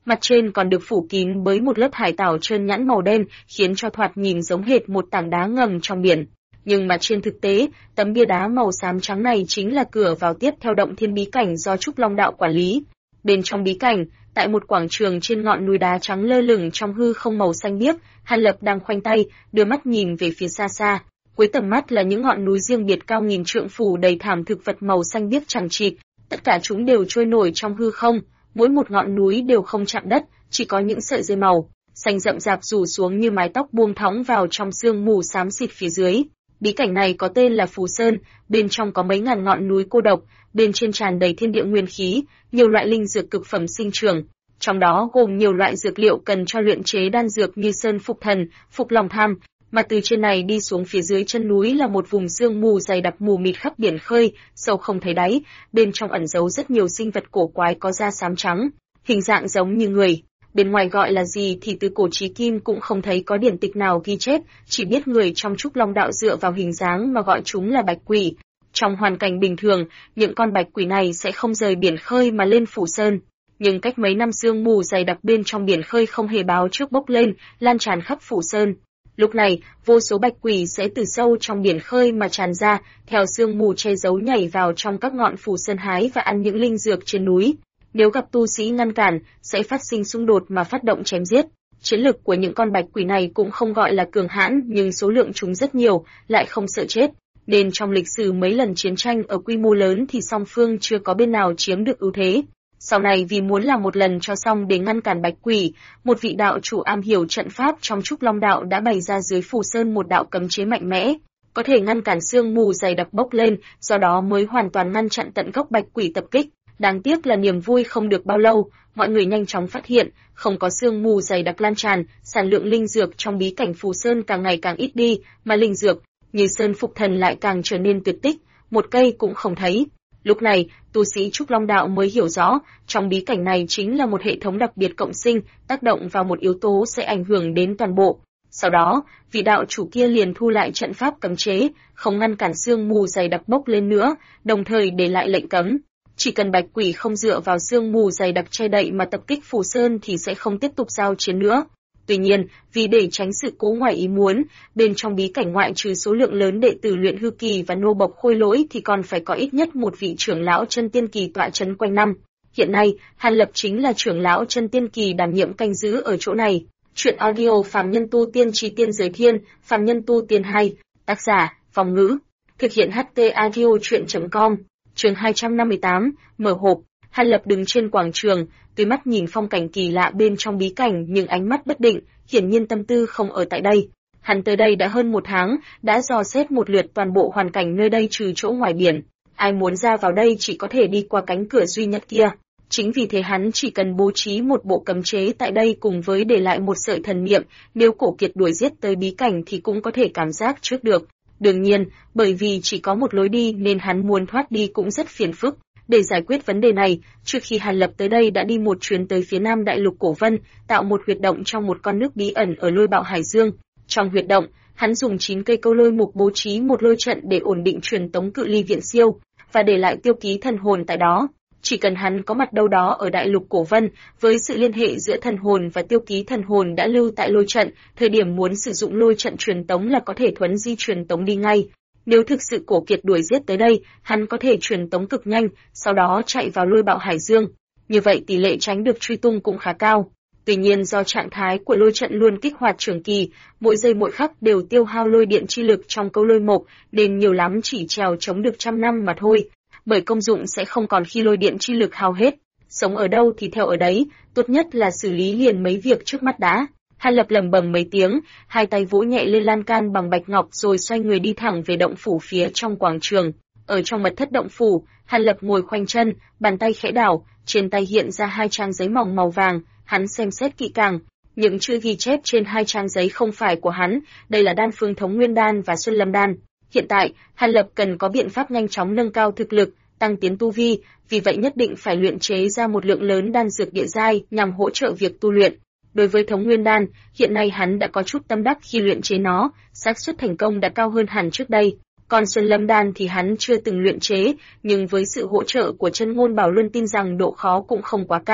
Mặt trên còn được phủ kín bởi một lớp hải tảo trơn nhẵn màu đen, khiến cho thoạt nhìn giống hệt một tảng đá ngầm trong biển. Nhưng mà trên thực tế, tấm bia đá màu xám trắng này chính là cửa vào tiếp theo động thiên bí cảnh do Trúc Long Đạo quản lý. Bên trong bí cảnh, tại một quảng trường trên ngọn núi đá trắng lơ lửng trong hư không màu xanh biếc, Hàn Lập đang khoanh tay, đưa mắt nhìn về phía xa xa. Cuối tầm mắt là những ngọn núi riêng biệt cao nghìn trượng phủ đầy thảm thực vật màu xanh biếc chằng chịt, tất cả chúng đều trôi nổi trong hư không, mỗi một ngọn núi đều không chạm đất, chỉ có những sợi dây màu xanh rậm rạp rủ xuống như mái tóc buông thõng vào trong sương mù xám xịt phía dưới. Bí cảnh này có tên là Phù Sơn, bên trong có mấy ngàn ngọn núi cô độc, bên trên tràn đầy thiên địa nguyên khí, nhiều loại linh dược cực phẩm sinh trưởng, trong đó gồm nhiều loại dược liệu cần cho luyện chế đan dược như sơn phục thần, phục lòng tham, mà từ trên này đi xuống phía dưới chân núi là một vùng sương mù dày đặc mù mịt khắp biển khơi, sâu không thấy đáy, bên trong ẩn giấu rất nhiều sinh vật cổ quái có da xám trắng, hình dạng giống như người. Bên ngoài gọi là gì thì từ cổ chí kim cũng không thấy có điển tịch nào ghi chép, chỉ biết người trong Trúc Long Đạo dựa vào hình dáng mà gọi chúng là bạch quỷ. Trong hoàn cảnh bình thường, những con bạch quỷ này sẽ không rời biển khơi mà lên Phủ Sơn. Nhưng cách mấy năm sương mù dày đặc bên trong biển khơi không hề báo trước bốc lên, lan tràn khắp Phủ Sơn. Lúc này, vô số bạch quỷ sẽ từ sâu trong biển khơi mà tràn ra, theo sương mù che giấu nhảy vào trong các ngọn Phủ Sơn hái và ăn những linh dược trên núi. Nếu gặp tu sĩ ngăn cản, sẽ phát sinh xung đột mà phát động chém giết. Chiến lực của những con bạch quỷ này cũng không gọi là cường hãn, nhưng số lượng chúng rất nhiều, lại không sợ chết. Nên trong lịch sử mấy lần chiến tranh ở quy mô lớn thì song phương chưa có bên nào chiếm được ưu thế. Sau này vì muốn làm một lần cho xong để ngăn cản bạch quỷ, một vị đạo chủ am hiểu trận pháp trong Trúc Long Đạo đã bày ra dưới Phù Sơn một đạo cấm chế mạnh mẽ, có thể ngăn cản sương mù dày đặc bốc lên, do đó mới hoàn toàn ngăn chặn tận gốc bạch quỷ tập kích. Đáng tiếc là niềm vui không được bao lâu, mọi người nhanh chóng phát hiện, không có sương mù dày đặc lan tràn, sản lượng linh dược trong bí cảnh Phù Sơn càng ngày càng ít đi, mà linh dược như sơn phục thần lại càng trở nên tuyệt tích, một cây cũng không thấy. Lúc này, tu sĩ Trúc Long Đạo mới hiểu rõ, trong bí cảnh này chính là một hệ thống đặc biệt cộng sinh, tác động vào một yếu tố sẽ ảnh hưởng đến toàn bộ. Sau đó, vị đạo chủ kia liền thu lại trận pháp cấm chế, không ngăn cản sương mù dày đặc bốc lên nữa, đồng thời để lại lệnh cấm. Chỉ cần bạch quỷ không dựa vào sương mù dày đặc che đậy mà tập kích Phù Sơn thì sẽ không tiếp tục giao chiến nữa. Tuy nhiên, vì để tránh sự cố ngoài ý muốn, bên trong bí cảnh ngoại trừ số lượng lớn đệ tử luyện hư kỳ và nô bộc khôi lỗi thì còn phải có ít nhất một vị trưởng lão chân tiên kỳ tọa trấn quanh năm. Hiện nay, Hàn Lập chính là trưởng lão chân tiên kỳ đảm nhiệm canh giữ ở chỗ này. Truyện audio Phàm Nhân Tu Tiên Chí Tiên Giới Thiên, Phàm Nhân Tu Tiên 2, tác giả, Phong Ngữ, thực hiện HT audio truyện.com, chương 258, mở hộp. Hàn Lập đứng trên quảng trường, tuy mắt nhìn phong cảnh kỳ lạ bên trong bí cảnh nhưng ánh mắt bất định, hiển nhiên tâm tư không ở tại đây. Hắn tới đây đã hơn 1 tháng, đã dò xét một lượt toàn bộ hoàn cảnh nơi đây trừ chỗ ngoài biển. Ai muốn ra vào đây chỉ có thể đi qua cánh cửa duy nhất kia. Chính vì thế hắn chỉ cần bố trí một bộ cấm chế tại đây cùng với để lại một sợi thần niệm, nếu Cổ Kiệt đuổi giết tới bí cảnh thì cũng có thể cảm giác trước được. Đương nhiên, bởi vì chỉ có một lối đi nên hắn muốn thoát đi cũng rất phiền phức. Để giải quyết vấn đề này, trước khi Hàn Lập tới đây đã đi một chuyến tới phía nam đại lục Cổ Vân, tạo một huyệt động trong một con nước bí ẩn ở Lôi Bạo Hải Dương. Trong huyệt động, hắn dùng 9 cây câu lôi mục bố trí một lôi trận để ổn định truyền tống cự ly viện siêu, và để lại tiêu ký thần hồn tại đó. Chỉ cần hắn có mặt đâu đó ở đại lục Cổ Vân, với sự liên hệ giữa thần hồn và tiêu ký thần hồn đã lưu tại lôi trận, thời điểm muốn sử dụng lôi trận truyền tống là có thể thuấn di truyền tống đi ngay. Nếu thực sự Cổ Kiệt đuổi giết tới đây, hắn có thể truyền tống cực nhanh, sau đó chạy vào Lôi Bạo Hải Dương. Như vậy tỷ lệ tránh được truy tung cũng khá cao. Tuy nhiên do trạng thái của lôi trận luôn kích hoạt trường kỳ, mỗi giây mỗi khắc đều tiêu hao lôi điện chi lực trong câu lôi mộc, nên nhiều lắm chỉ trèo chống được 100 năm mà thôi. Bởi công dụng sẽ không còn khi lôi điện chi lực hao hết. Sống ở đâu thì theo ở đấy, tốt nhất là xử lý liền mấy việc trước mắt đã. Hàn Lập lẩm bẩm mấy tiếng, hai tay vỗ nhẹ lên lan can bằng bạch ngọc rồi xoay người đi thẳng về động phủ phía trong quảng trường. Ở trong mật thất động phủ, Hàn Lập ngồi khoanh chân, bàn tay khẽ đảo, trên tay hiện ra 2 trang giấy mỏng màu vàng, hắn xem xét kỹ càng. Những chữ ghi chép trên 2 trang giấy không phải của hắn, đây là đan phương Thống Nguyên đan và Xuân Lâm đan. Hiện tại, Hàn Lập cần có biện pháp nhanh chóng nâng cao thực lực, tăng tiến tu vi, vì vậy nhất định phải luyện chế ra một lượng lớn đan dược địa giai nhằm hỗ trợ việc tu luyện. Đối với Thống Nguyên đan, hiện nay hắn đã có chút tâm đắc khi luyện chế nó, xác suất thành công đã cao hơn hẳn trước đây. Còn Xuân Lâm đan thì hắn chưa từng luyện chế, nhưng với sự hỗ trợ của Chân Ngôn Bảo Luân tin rằng độ khó cũng không quá cao.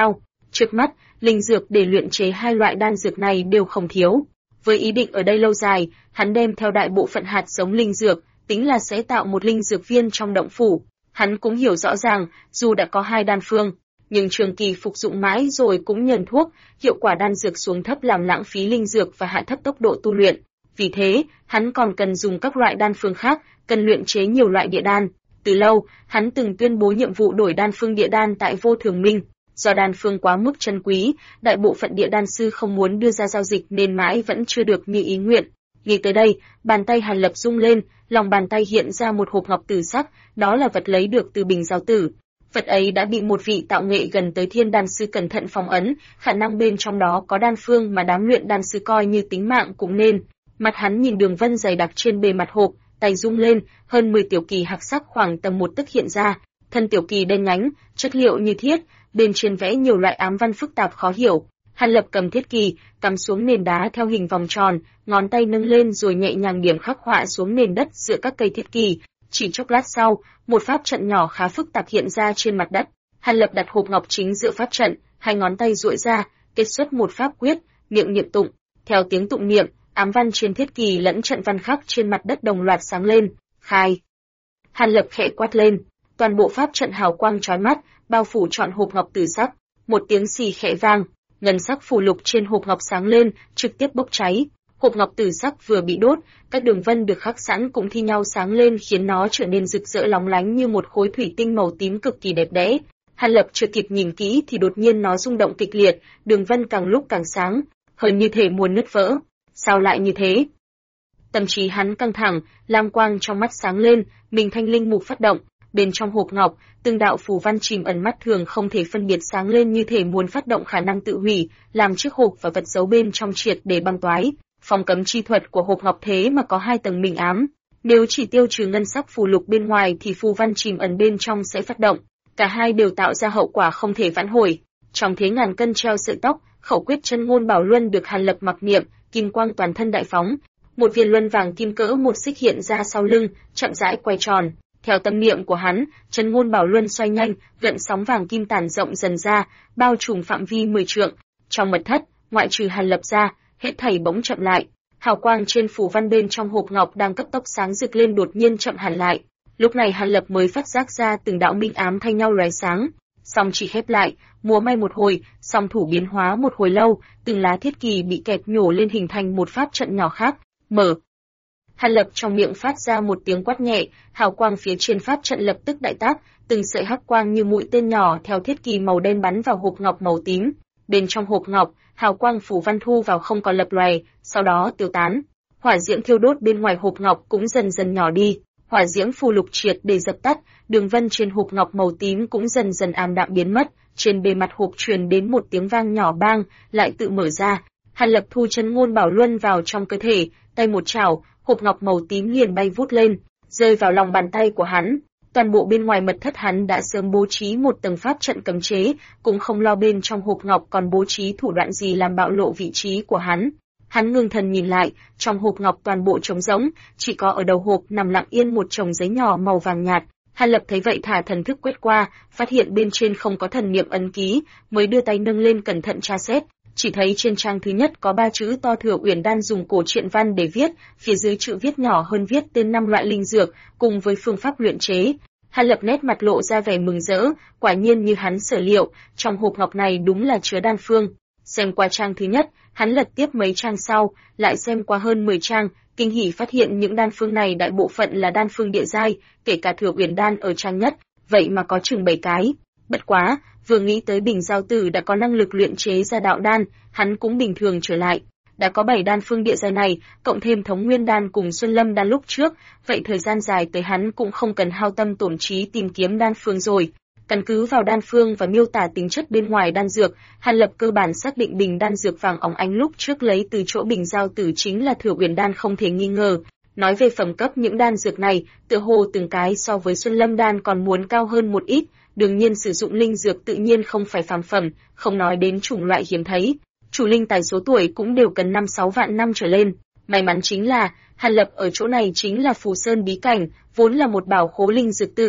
Trước mắt, linh dược để luyện chế hai loại đan dược này đều không thiếu. Với ý định ở đây lâu dài, hắn đem theo đại bộ phận hạt giống linh dược, tính là sẽ tạo một linh dược viên trong động phủ. Hắn cũng hiểu rõ ràng, dù đã có hai đan phương, nhưng trường kỳ phục dụng mãi rồi cũng nhờn thuốc, hiệu quả đan dược xuống thấp làm lãng phí linh dược và hạ thấp tốc độ tu luyện. Vì thế, hắn còn cần dùng các loại đan phương khác, cần luyện chế nhiều loại địa đan. Từ lâu, hắn từng tuyên bố nhiệm vụ đổi đan phương địa đan tại Vô Thường Minh. Do đan phương quá mức chân quý, đại bộ phận địa đan sư không muốn đưa ra giao dịch nên mãi vẫn chưa được như ý nguyện. Nghĩ tới đây, bàn tay Hàn Lập rung lên, lòng bàn tay hiện ra một hộp ngọc tử sắc, đó là vật lấy được từ bình giao tử. Vật ấy đã bị một vị tạo nghệ gần tới thiên đan sư cẩn thận phong ấn, khả năng bên trong đó có đan phương mà đám luyện đan sư coi như tính mạng cũng nên. Mặt hắn nhìn đường vân dày đặc trên bề mặt hộp, tay rung lên, hơn 10 tiểu kỳ hạc sắc khoảng tầm một tấc hiện ra, thân tiểu kỳ đen nhánh, chất liệu như thiết, bên trên vẽ nhiều loại ám văn phức tạp khó hiểu. Hàn Lập cầm thiết kỳ, cắm xuống nền đá theo hình vòng tròn, ngón tay nâng lên rồi nhẹ nhàng điểm khắc họa xuống nền đất giữa các cây thiết kỳ. Chỉ chốc lát sau, một pháp trận nhỏ khá phức tạp hiện ra trên mặt đất. Hàn Lập đặt hộp ngọc chính giữa pháp trận, hai ngón tay duỗi ra, kết xuất một pháp quyết, miệng niệm tụng. Theo tiếng tụng niệm, ám văn trên thiết kỳ lẫn trận văn khắc trên mặt đất đồng loạt sáng lên. Khai. Hàn Lập khẽ quát lên, toàn bộ pháp trận hào quang chói mắt, bao phủ trọn hộp ngọc tử sắc. Một tiếng xì khẽ vang, ngân sắc phù lục trên hộp ngọc sáng lên, trực tiếp bốc cháy. Hộp ngọc tử sắc vừa bị đốt, các đường vân được khắc sẵn cũng thi nhau sáng lên khiến nó trở nên rực rỡ lóng lánh như một khối thủy tinh màu tím cực kỳ đẹp đẽ. Hàn Lập chưa kịp nhìn kỹ thì đột nhiên nó rung động kịch liệt, đường vân càng lúc càng sáng, hơn như thể muốn nứt vỡ. Sao lại như thế? Tâm trí hắn căng thẳng, lam quang trong mắt sáng lên, mình thanh linh mục phát động. Bên trong hộp ngọc, từng đạo phù văn chìm ẩn mắt thường không thể phân biệt sáng lên như thể muốn phát động khả năng tự hủy, làm chiếc hộp và vật giấu bên trong triệt để băng toái. Phong cấm chi thuật của hộp ngọc thế mà có hai tầng minh ám, nếu chỉ tiêu trừ ngân sắc phù lục bên ngoài thì phù văn chìm ẩn bên trong sẽ phát động, cả hai đều tạo ra hậu quả không thể vãn hồi. Trong thế ngàn cân treo sợi tóc, khẩu quyết chân ngôn bảo luân được Hàn Lập mặc niệm, kim quang toàn thân đại phóng, một viên luân vàng kim cỡ một xích hiện ra sau lưng, chậm rãi quay tròn. Theo tâm niệm của hắn, chân ngôn bảo luân xoay nhanh, gợn sóng vàng kim tản rộng dần ra, bao trùm phạm vi 10 trượng. Trong mật thất, ngoại trừ Hàn Lập ra, hết thảy bỗng chậm lại. Hào quang trên phù văn bên trong hộp ngọc đang cấp tốc sáng rực lên đột nhiên chậm hẳn lại. Lúc này Hàn Lập mới phát giác ra từng đạo minh ám thay nhau lóe sáng, song chỉ khép lại, múa may một hồi, song thủ biến hóa một hồi lâu, từng lá thiết kỳ bị kẹp nhổ lên hình thành một pháp trận nhỏ khác. Mở. Hàn Lập trong miệng phát ra một tiếng quát nhẹ, hào quang phía trên pháp trận lập tức đại tác, từng sợi hắc quang như mũi tên nhỏ theo thiết kỳ màu đen bắn vào hộp ngọc màu tím. Bên trong hộp ngọc, hào quang phù văn thu vào không còn lập lòe, sau đó tiêu tán. Hỏa diễm thiêu đốt bên ngoài hộp ngọc cũng dần dần nhỏ đi, hỏa diễm phù lục triệt để dập tắt, đường vân trên hộp ngọc màu tím cũng dần dần ảm đạm biến mất. Trên bề mặt hộp truyền đến một tiếng vang nhỏ bang, lại tự mở ra. Hàn Lập thu chân ngôn bảo luân vào trong cơ thể, tay một chảo, hộp ngọc màu tím liền bay vút lên, rơi vào lòng bàn tay của hắn. Toàn bộ bên ngoài mật thất hắn đã sớm bố trí một tầng pháp trận cấm chế, cũng không lo bên trong hộp ngọc còn bố trí thủ đoạn gì làm bạo lộ vị trí của hắn. Hắn ngưng thần nhìn lại, trong hộp ngọc toàn bộ trống rỗng, chỉ có ở đầu hộp nằm lặng yên một chồng giấy nhỏ màu vàng nhạt. Hàn Lập thấy vậy thả thần thức quét qua, phát hiện bên trên không có thần niệm ấn ký, mới đưa tay nâng lên cẩn thận tra xét. Chỉ thấy trên trang thứ nhất có 3 chữ to Thừa Uyển Đan dùng cổ truyện văn để viết, phía dưới chữ viết nhỏ hơn viết tên 5 loại linh dược, cùng với phương pháp luyện chế. Hàn Lập nét mặt lộ ra vẻ mừng rỡ, quả nhiên như hắn sở liệu, trong hộp ngọc này đúng là chứa đan phương. Xem qua trang thứ nhất, hắn lật tiếp mấy trang sau, lại xem qua hơn 10 trang, kinh hỉ phát hiện những đan phương này đại bộ phận là đan phương địa giai, kể cả Thừa Uyển Đan ở trang nhất, vậy mà có chừng 7 cái. Bất quá, vừa nghĩ tới Bình Giao Tử đã có năng lực luyện chế ra đạo đan, hắn cũng bình thường trở lại. Đã có 7 đan phương địa giai này, cộng thêm Thống Nguyên Đan cùng Xuân Lâm Đan lúc trước, vậy thời gian dài tới hắn cũng không cần hao tâm tổn trí tìm kiếm đan phương rồi. Căn cứ vào đan phương và miêu tả tính chất bên ngoài đan dược, Hàn Lập cơ bản xác định bình đan dược vàng óng ánh lúc trước lấy từ chỗ Bình Giao Tử chính là Thừa Uyển Đan không thể nghi ngờ. Nói về phẩm cấp những đan dược này, tựa hồ từng cái so với Xuân Lâm Đan còn muốn cao hơn một ít. Đương nhiên sử dụng linh dược tự nhiên không phải phàm phẩm, không nói đến chủng loại hiếm thấy. Chủ linh tài số tuổi cũng đều cần 5-6 vạn năm trở lên. May mắn chính là, Hàn Lập ở chỗ này chính là Phù Sơn bí cảnh, vốn là một bảo khố linh dược tự.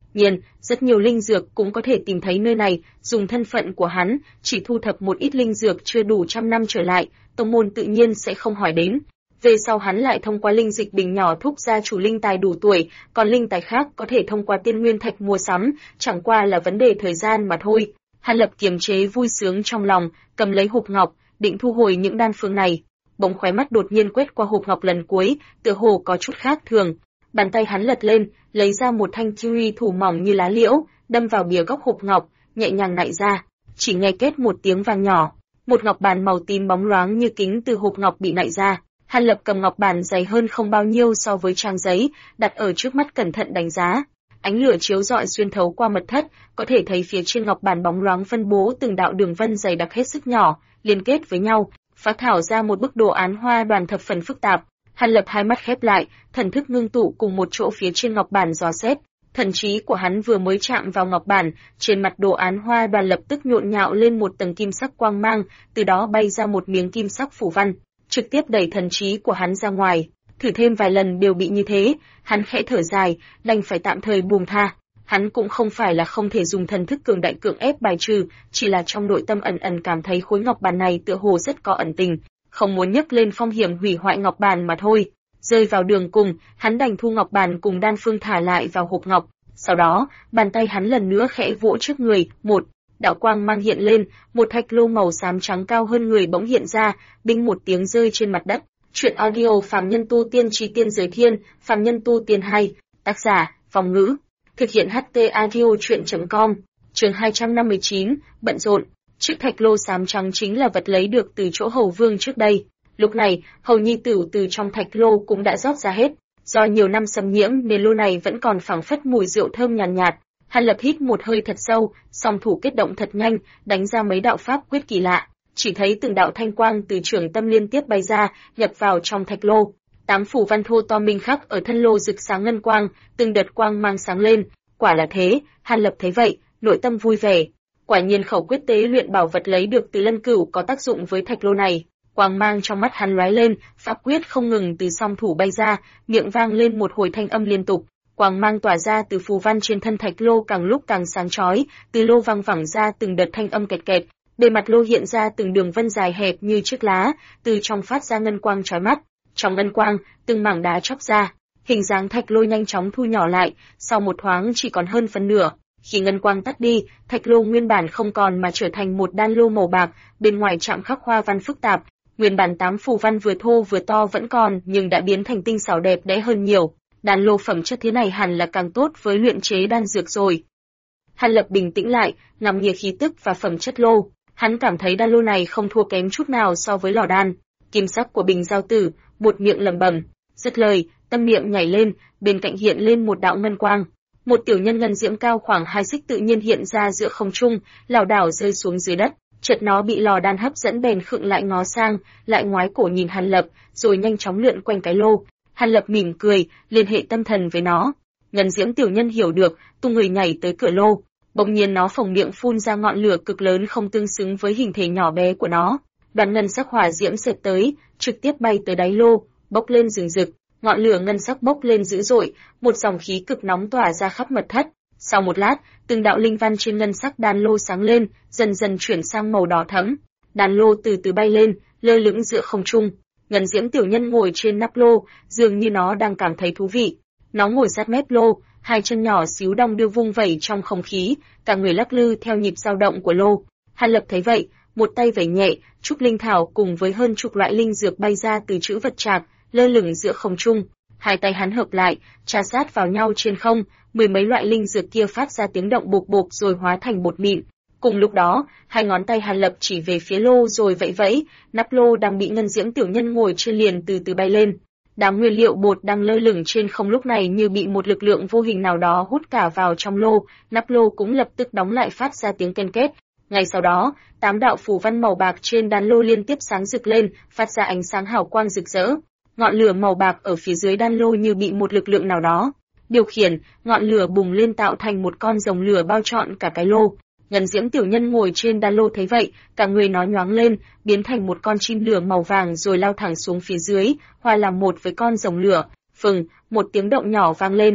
nhiên, rất nhiều linh dược cũng có thể tìm thấy nơi này, dùng thân phận của hắn, chỉ thu thập một ít linh dược chưa đủ 100 năm trở lại, tông môn tự nhiên sẽ không hỏi đến. Về sau hắn lại thông qua linh dịch bình nhỏ thúc ra chủ linh tài đủ tuổi, còn linh tài khác có thể thông qua tiên nguyên thạch mua sắm, chẳng qua là vấn đề thời gian mà thôi. Hàn Lập kiềm chế vui sướng trong lòng, cầm lấy hộp ngọc, định thu hồi những đan phương này. Bỗng khóe mắt đột nhiên quét qua hộp ngọc lần cuối, tựa hồ có chút khác thường. Bàn tay hắn lật lên, lấy ra một thanh kiwi thủ mỏng như lá liễu, đâm vào bìa góc hộp ngọc, nhẹ nhàng nạy ra. Chỉ nghe két một tiếng vang nhỏ, một ngọc bàn màu tím bóng loáng như kính từ hộp ngọc bị nạy ra. Hàn Lập cầm ngọc bàn dày hơn không bao nhiêu so với trang giấy, đặt ở trước mắt cẩn thận đánh giá. Ánh lửa chiếu rọi xuyên thấu qua mật thất, có thể thấy phía trên ngọc bàn bóng loáng phân bố từng đạo đường vân dày đặc hết sức nhỏ, liên kết với nhau, phác thảo ra một bức đồ án hoa đoàn thập phần phức tạp. Hàn Lập hai mắt khép lại, thần thức ngưng tụ cùng một chỗ phía trên ngọc bàn dò xét. Thần trí của hắn vừa mới chạm vào ngọc bàn, trên mặt đồ án hoa đoàn lập tức nhộn nhạo lên một tầng kim sắc quang mang, từ đó bay ra một miếng kim sắc phủ văn, trực tiếp đẩy thần trí của hắn ra ngoài. Thử thêm vài lần đều bị như thế, hắn khẽ thở dài, đành phải tạm thời buông tha. Hắn cũng không phải là không thể dùng thần thức cường đại cưỡng ép bài trừ, chỉ là trong nội tâm ẩn ẩn cảm thấy khối ngọc bàn này tựa hồ rất có ẩn tình, không muốn nhấc lên phong hiểm hủy hoại ngọc bàn mà thôi. Rơi vào đường cùng, hắn đành thu ngọc bàn cùng đan phương thả lại vào hộp ngọc. Sau đó, bàn tay hắn lần nữa khẽ vỗ trước người, một đạo quang mang hiện lên, một thạch lô màu xám trắng cao hơn người bỗng hiện ra, binh một tiếng rơi trên mặt đất. Chuyện audio Phàm Nhân Tu Tiên Chi Tiên Giới Thiên, Phàm Nhân Tu Tiên 2, tác giả, Phong Ngữ, thực hiện HT audio chuyện.com, chương 259, bận rộn. Chiếc thạch lô xám trắng chính là vật lấy được từ chỗ Hầu Vương trước đây. Lúc này, Hầu Nhi Tử từ trong thạch lô cũng đã rót ra hết. Do nhiều năm xâm nhiễm nên lô này vẫn còn phảng phất mùi rượu thơm nhàn nhạt. Hàn Lập hít một hơi thật sâu, song thủ kết động thật nhanh, đánh ra mấy đạo pháp quyết kỳ lạ. Chỉ thấy từng đạo thanh quang từ trường tâm liên tiếp bay ra, nhập vào trong thạch lô. 8 phủ văn thô to minh khắc ở thân lô rực sáng ngân quang, từng đợt quang mang sáng lên. Quả là thế, Hàn Lập thấy vậy, nội tâm vui vẻ. Quả nhiên khẩu quyết tế luyện bảo vật lấy được từ Lân Cửu có tác dụng với thạch lô này. Quang mang trong mắt hắn lóe lên, pháp quyết không ngừng từ song thủ bay ra, miệng vang lên một hồi thanh âm liên tục. Quang mang tỏa ra từ phù văn trên thân thạch lô càng lúc càng sáng chói, từ lô vang vẳng ra từng đợt thanh âm kẹt kẹt. Bề mặt lô hiện ra từng đường vân dài hẹp như chiếc lá, từ trong phát ra ngân quang chói mắt. Trong ngân quang, từng mảng đá chóc ra, hình dáng thạch lô nhanh chóng thu nhỏ lại, sau một thoáng chỉ còn hơn phân nửa. Khi ngân quang tắt đi, thạch lô nguyên bản không còn mà trở thành một đan lô màu bạc, bên ngoài chạm khắc hoa văn phức tạp. Nguyên bản 8 phù văn vừa thô vừa to vẫn còn, nhưng đã biến thành tinh xảo đẹp đẽ hơn nhiều. Đan lô phẩm chất thế này hẳn là càng tốt với luyện chế đan dược rồi. Hàn Lập bình tĩnh lại, ngắm nghía khí tức và phẩm chất lô. Hắn cảm thấy đan lô này không thua kém chút nào so với lò đan. Kim sắc của bình giao tử, buột miệng lẩm bẩm, dứt lời, tâm niệm nhảy lên, bên cạnh hiện lên một đạo ngân quang. Một tiểu nhân ngân diễm cao khoảng 2 xích tự nhiên hiện ra giữa không trung, lảo đảo rơi xuống dưới đất. Chợt nó bị lò đan hấp dẫn bèn khựng lại ngó sang, lại ngoái cổ nhìn Hàn Lập, rồi nhanh chóng lượn quanh cái lô. Hàn Lập mỉm cười, liên hệ tâm thần với nó. Ngân diễm tiểu nhân hiểu được, tung người nhảy tới cửa lô. Bỗng nhiên nó phồng miệng phun ra ngọn lửa cực lớn không tương xứng với hình thể nhỏ bé của nó. Đoàn ngân sắc hỏa diễm xẹt tới, trực tiếp bay tới đáy lô, bốc lên rừng rực. Ngọn lửa ngân sắc bốc lên dữ dội, một dòng khí cực nóng tỏa ra khắp mật thất. Sau một lát, từng đạo linh văn trên ngân sắc đan lô sáng lên, dần dần chuyển sang màu đỏ thẫm. Đan lô từ từ bay lên, lơ lửng giữa không trung. Ngân diễm tiểu nhân ngồi trên nắp lô, dường như nó đang cảm thấy thú vị. Nó ngồi sát mép lô, hai chân nhỏ xíu đong đưa vung vẩy trong không khí, cả người lắc lư theo nhịp dao động của lô. Hàn Lập thấy vậy, một tay vẩy nhẹ, trúc linh thảo cùng với hơn chục loại linh dược bay ra từ trữ vật trạc, lơ lửng giữa không trung. Hai tay hắn hợp lại, trà sát vào nhau trên không, 10 mấy loại linh dược kia phát ra tiếng động bột bột rồi hóa thành bột mịn. Cùng lúc đó, hai ngón tay Hàn Lập chỉ về phía lô rồi vẫy vẫy, nắp lô đang bị ngân diễm tiểu nhân ngồi trên liền từ từ bay lên. Đám nguyên liệu bột đang lơ lửng trên không lúc này như bị một lực lượng vô hình nào đó hút cả vào trong lô, nắp lô cũng lập tức đóng lại phát ra tiếng ken két. Ngay sau đó, 8 đạo phù văn màu bạc trên đan lô liên tiếp sáng rực lên, phát ra ánh sáng hào quang rực rỡ. Ngọn lửa màu bạc ở phía dưới đan lô như bị một lực lượng nào đó điều khiển, ngọn lửa bùng lên tạo thành một con rồng lửa bao trọn cả cái lô. Ngân diễm tiểu nhân ngồi trên đan lô thấy vậy, cả người nó nhoáng lên, biến thành một con chim lửa màu vàng rồi lao thẳng xuống phía dưới, hòa làm một với con rồng lửa. Phừng, một tiếng động nhỏ vang lên.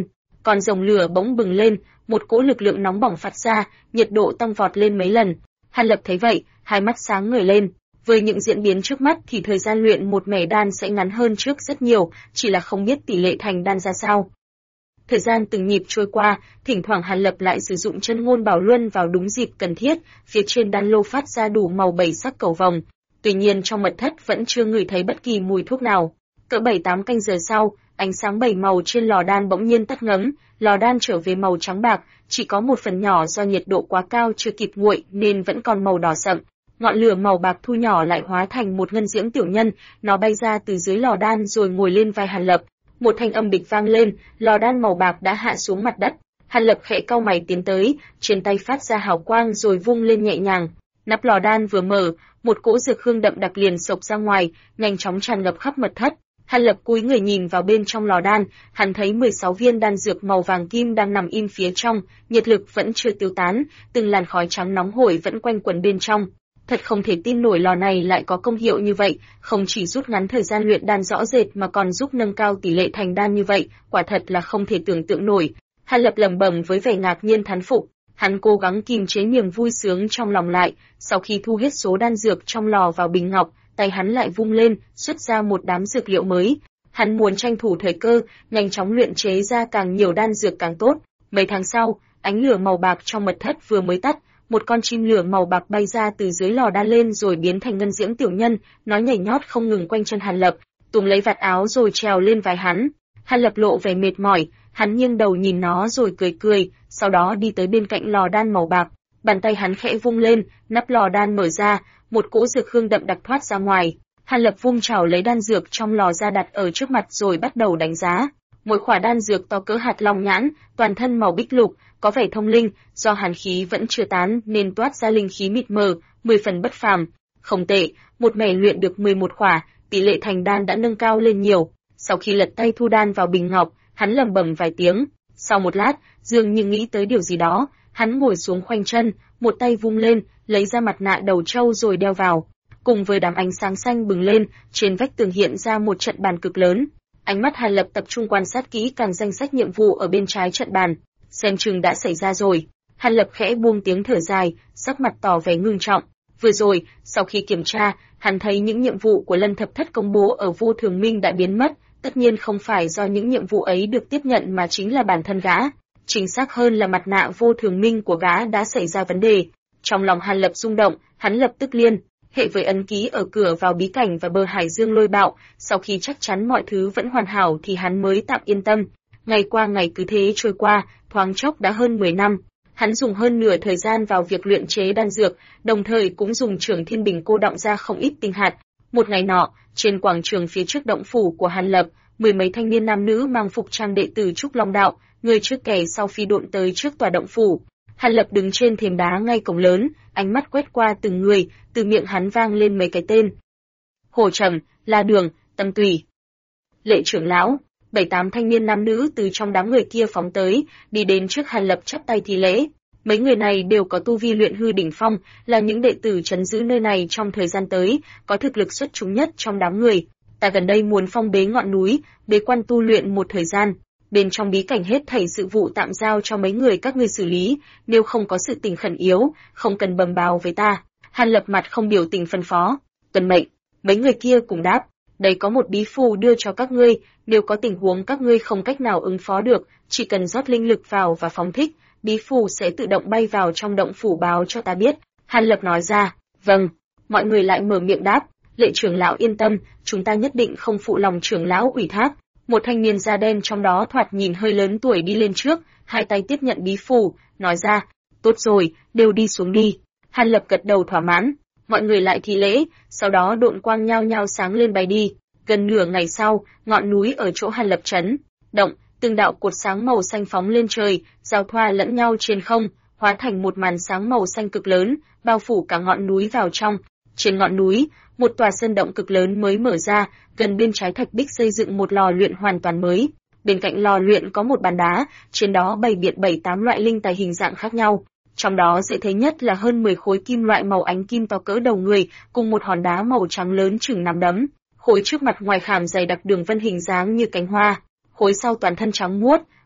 Còn rồng lửa bỗng bừng lên, một cỗ lực lượng nóng bỏng phát ra, nhiệt độ tăng vọt lên mấy lần. Hàn Lập thấy vậy, hai mắt sáng ngời lên. Với những diễn biến trước mắt thì thời gian luyện một mẻ đan sẽ ngắn hơn trước rất nhiều, chỉ là không biết tỷ lệ thành đan ra sao. Thời gian từng nhịp trôi qua, thỉnh thoảng Hàn Lập lại sử dụng chân ngôn bảo luân vào đúng dịp cần thiết, phía trên đan lô phát ra đủ màu bảy sắc cầu vồng. Tuy nhiên trong mật thất vẫn chưa ngửi thấy bất kỳ mùi thuốc nào. Cỡ 7-8 canh giờ sau, ánh sáng bảy màu trên lò đan bỗng nhiên tắt ngấm, lò đan trở về màu trắng bạc, chỉ có một phần nhỏ do nhiệt độ quá cao chưa kịp nguội nên vẫn còn màu đỏ sậm. Ngọn lửa màu bạc thu nhỏ lại hóa thành một ngân diễm tiểu nhân, nó bay ra từ dưới lò đan rồi ngồi lên vai Hàn Lập. Một thanh âm bịch vang lên, lò đan màu bạc đã hạ xuống mặt đất. Hàn Lập khẽ cau mày tiến tới, trên tay phát ra hào quang rồi vung lên nhẹ nhàng. Nắp lò đan vừa mở, một cỗ dược hương đậm đặc liền xộc ra ngoài, nhanh chóng tràn ngập khắp mật thất. Hàn Lập cúi người nhìn vào bên trong lò đan, hắn thấy 16 viên đan dược màu vàng kim đang nằm im phía trong, nhiệt lực vẫn chưa tiêu tán, từng làn khói trắng nóng hổi vẫn quanh quẩn bên trong. Thật không thể tin nổi lò này lại có công hiệu như vậy, không chỉ rút ngắn thời gian luyện đan rõ rệt mà còn giúp nâng cao tỷ lệ thành đan như vậy, quả thật là không thể tưởng tượng nổi. Hàn Lập lẩm bẩm với vẻ ngạc nhiên thán phục, hắn cố gắng kìm chế niềm vui sướng trong lòng lại, sau khi thu hết số đan dược trong lò vào bình ngọc, tay hắn lại vung lên, xuất ra một đám dược liệu mới. Hắn muốn tranh thủ thời cơ, nhanh chóng luyện chế ra càng nhiều đan dược càng tốt. Mấy tháng sau, ánh lửa màu bạc trong mật thất vừa mới tắt, một con chim lửa màu bạc bay ra từ dưới lò đan lên rồi biến thành ngân diễm tiểu nhân, nó nhảy nhót không ngừng quanh chân Hàn Lập, túm lấy vạt áo rồi trèo lên vai hắn. Hàn Lập lộ vẻ mệt mỏi, hắn nghiêng đầu nhìn nó rồi cười cười, sau đó đi tới bên cạnh lò đan màu bạc, bàn tay hắn khẽ vung lên, nắp lò đan mở ra, một cỗ dược hương đậm đặc thoát ra ngoài. Hàn Lập vung chảo lấy đan dược trong lò ra đặt ở trước mặt rồi bắt đầu đánh giá. Mỗi khỏa đan dược to cỡ hạt long nhãn, toàn thân màu bích lục, có vẻ thông linh, do hàn khí vẫn chưa tán nên toát ra linh khí mịt mờ, 10 phần bất phàm. Không tệ, một mẻ luyện được 11 khỏa, tỷ lệ thành đan đã nâng cao lên nhiều. Sau khi lật tay thu đan vào bình ngọc, hắn lẩm bẩm vài tiếng. Sau một lát, dường như nghĩ tới điều gì đó, hắn ngồi xuống khoanh chân, một tay vung lên, lấy ra mặt nạ đầu trâu rồi đeo vào. Cùng với đám ánh sáng xanh bừng lên, trên vách tường hiện ra một trận bàn cực lớn. Ánh mắt Hàn Lập tập trung quan sát kỹ càng danh sách nhiệm vụ ở bên trái trận bàn, xem chừng đã xảy ra rồi. Hàn Lập khẽ buông tiếng thở dài, sắc mặt tỏ vẻ ngưng trọng. Vừa rồi, sau khi kiểm tra, hắn thấy những nhiệm vụ của Lân Thập Thất công bố ở Vô Thường Minh đã biến mất, tất nhiên không phải do những nhiệm vụ ấy được tiếp nhận mà chính là bản thân gã. Chính xác hơn là mặt nạ Vô Thường Minh của gã đã xảy ra vấn đề. Trong lòng Hàn Lập rung động, hắn lập tức liên hệ với ấn ký ở cửa vào bí cảnh và bờ hải dương lôi bạo, sau khi chắc chắn mọi thứ vẫn hoàn hảo thì hắn mới tạm yên tâm. Ngày qua ngày cứ thế trôi qua, thoáng chốc đã hơn 10 năm. Hắn dùng hơn nửa thời gian vào việc luyện chế đan dược, đồng thời cũng dùng Trường Thiên Bình cô đọng ra không ít tinh hạt. Một ngày nọ, trên quảng trường phía trước động phủ của Hàn Lập, 10 mấy thanh niên nam nữ mang phục trang đệ tử Trúc Long Đạo, người trước kẻ sau phi độn tới trước tòa động phủ. Hàn Lập đứng trên thềm đá ngay cổng lớn, ánh mắt quét qua từng người, từ miệng hắn vang lên mấy cái tên: Hồ Trầm, La Đường, Tâm Tùy, Lệ trưởng lão. 7-8 thanh niên nam nữ từ trong đám người kia phóng tới, đi đến trước Hàn Lập chắp tay thi lễ. Mấy người này đều có tu vi luyện hư đỉnh phong, là những đệ tử trấn giữ nơi này trong thời gian tới, có thực lực xuất chúng nhất trong đám người. Ta gần đây muốn phong bế ngọn núi, bế quan tu luyện một thời gian. Bên trong bí cảnh hết thảy sự vụ tạm giao cho mấy người các ngươi xử lý, nếu không có sự tình khẩn yếu, không cần bẩm báo với ta. Hàn Lập mặt không biểu tình phân phó. Tuân mệnh. Mấy người kia cùng đáp. Đây có một bí phù đưa cho các ngươi, nếu có tình huống các ngươi không cách nào ứng phó được, chỉ cần rót linh lực vào và phóng thích, bí phù sẽ tự động bay vào trong động phủ báo cho ta biết. Hàn Lập nói ra. Vâng. Mọi người lại mở miệng đáp. Lệ trưởng lão yên tâm, chúng ta nhất định không phụ lòng trưởng lão ủy thác. Một thanh niên da đen trong đó thoạt nhìn hơi lớn tuổi đi lên trước, hai tay tiếp nhận bí phù, nói ra. Tốt rồi, đều đi xuống đi. Hàn Lập gật đầu thỏa mãn. Mọi người lại thi lễ, sau đó độn quang nhao nhao sáng lên bay đi. Gần nửa ngày sau, ngọn núi ở chỗ Hàn Lập trấn động, từng đạo cột sáng màu xanh phóng lên trời, giao thoa lẫn nhau trên không, hóa thành một màn sáng màu xanh cực lớn, bao phủ cả ngọn núi vào trong. Trên ngọn núi, một tòa sơn động cực lớn mới mở ra, gần bên trái thạch bích xây dựng một lò luyện hoàn toàn mới. Bên cạnh lò luyện có một bàn đá, trên đó bày biện 7-8 loại linh tài hình dạng khác nhau. Trong đó dễ thấy nhất là hơn 10 khối kim loại màu ánh kim to cỡ đầu người, cùng một hòn đá màu trắng lớn chừng nắm đấm. Khối trước mặt ngoài khảm dày đặc đường vân hình dáng như cánh hoa, khối sau toàn thân trắng muốt,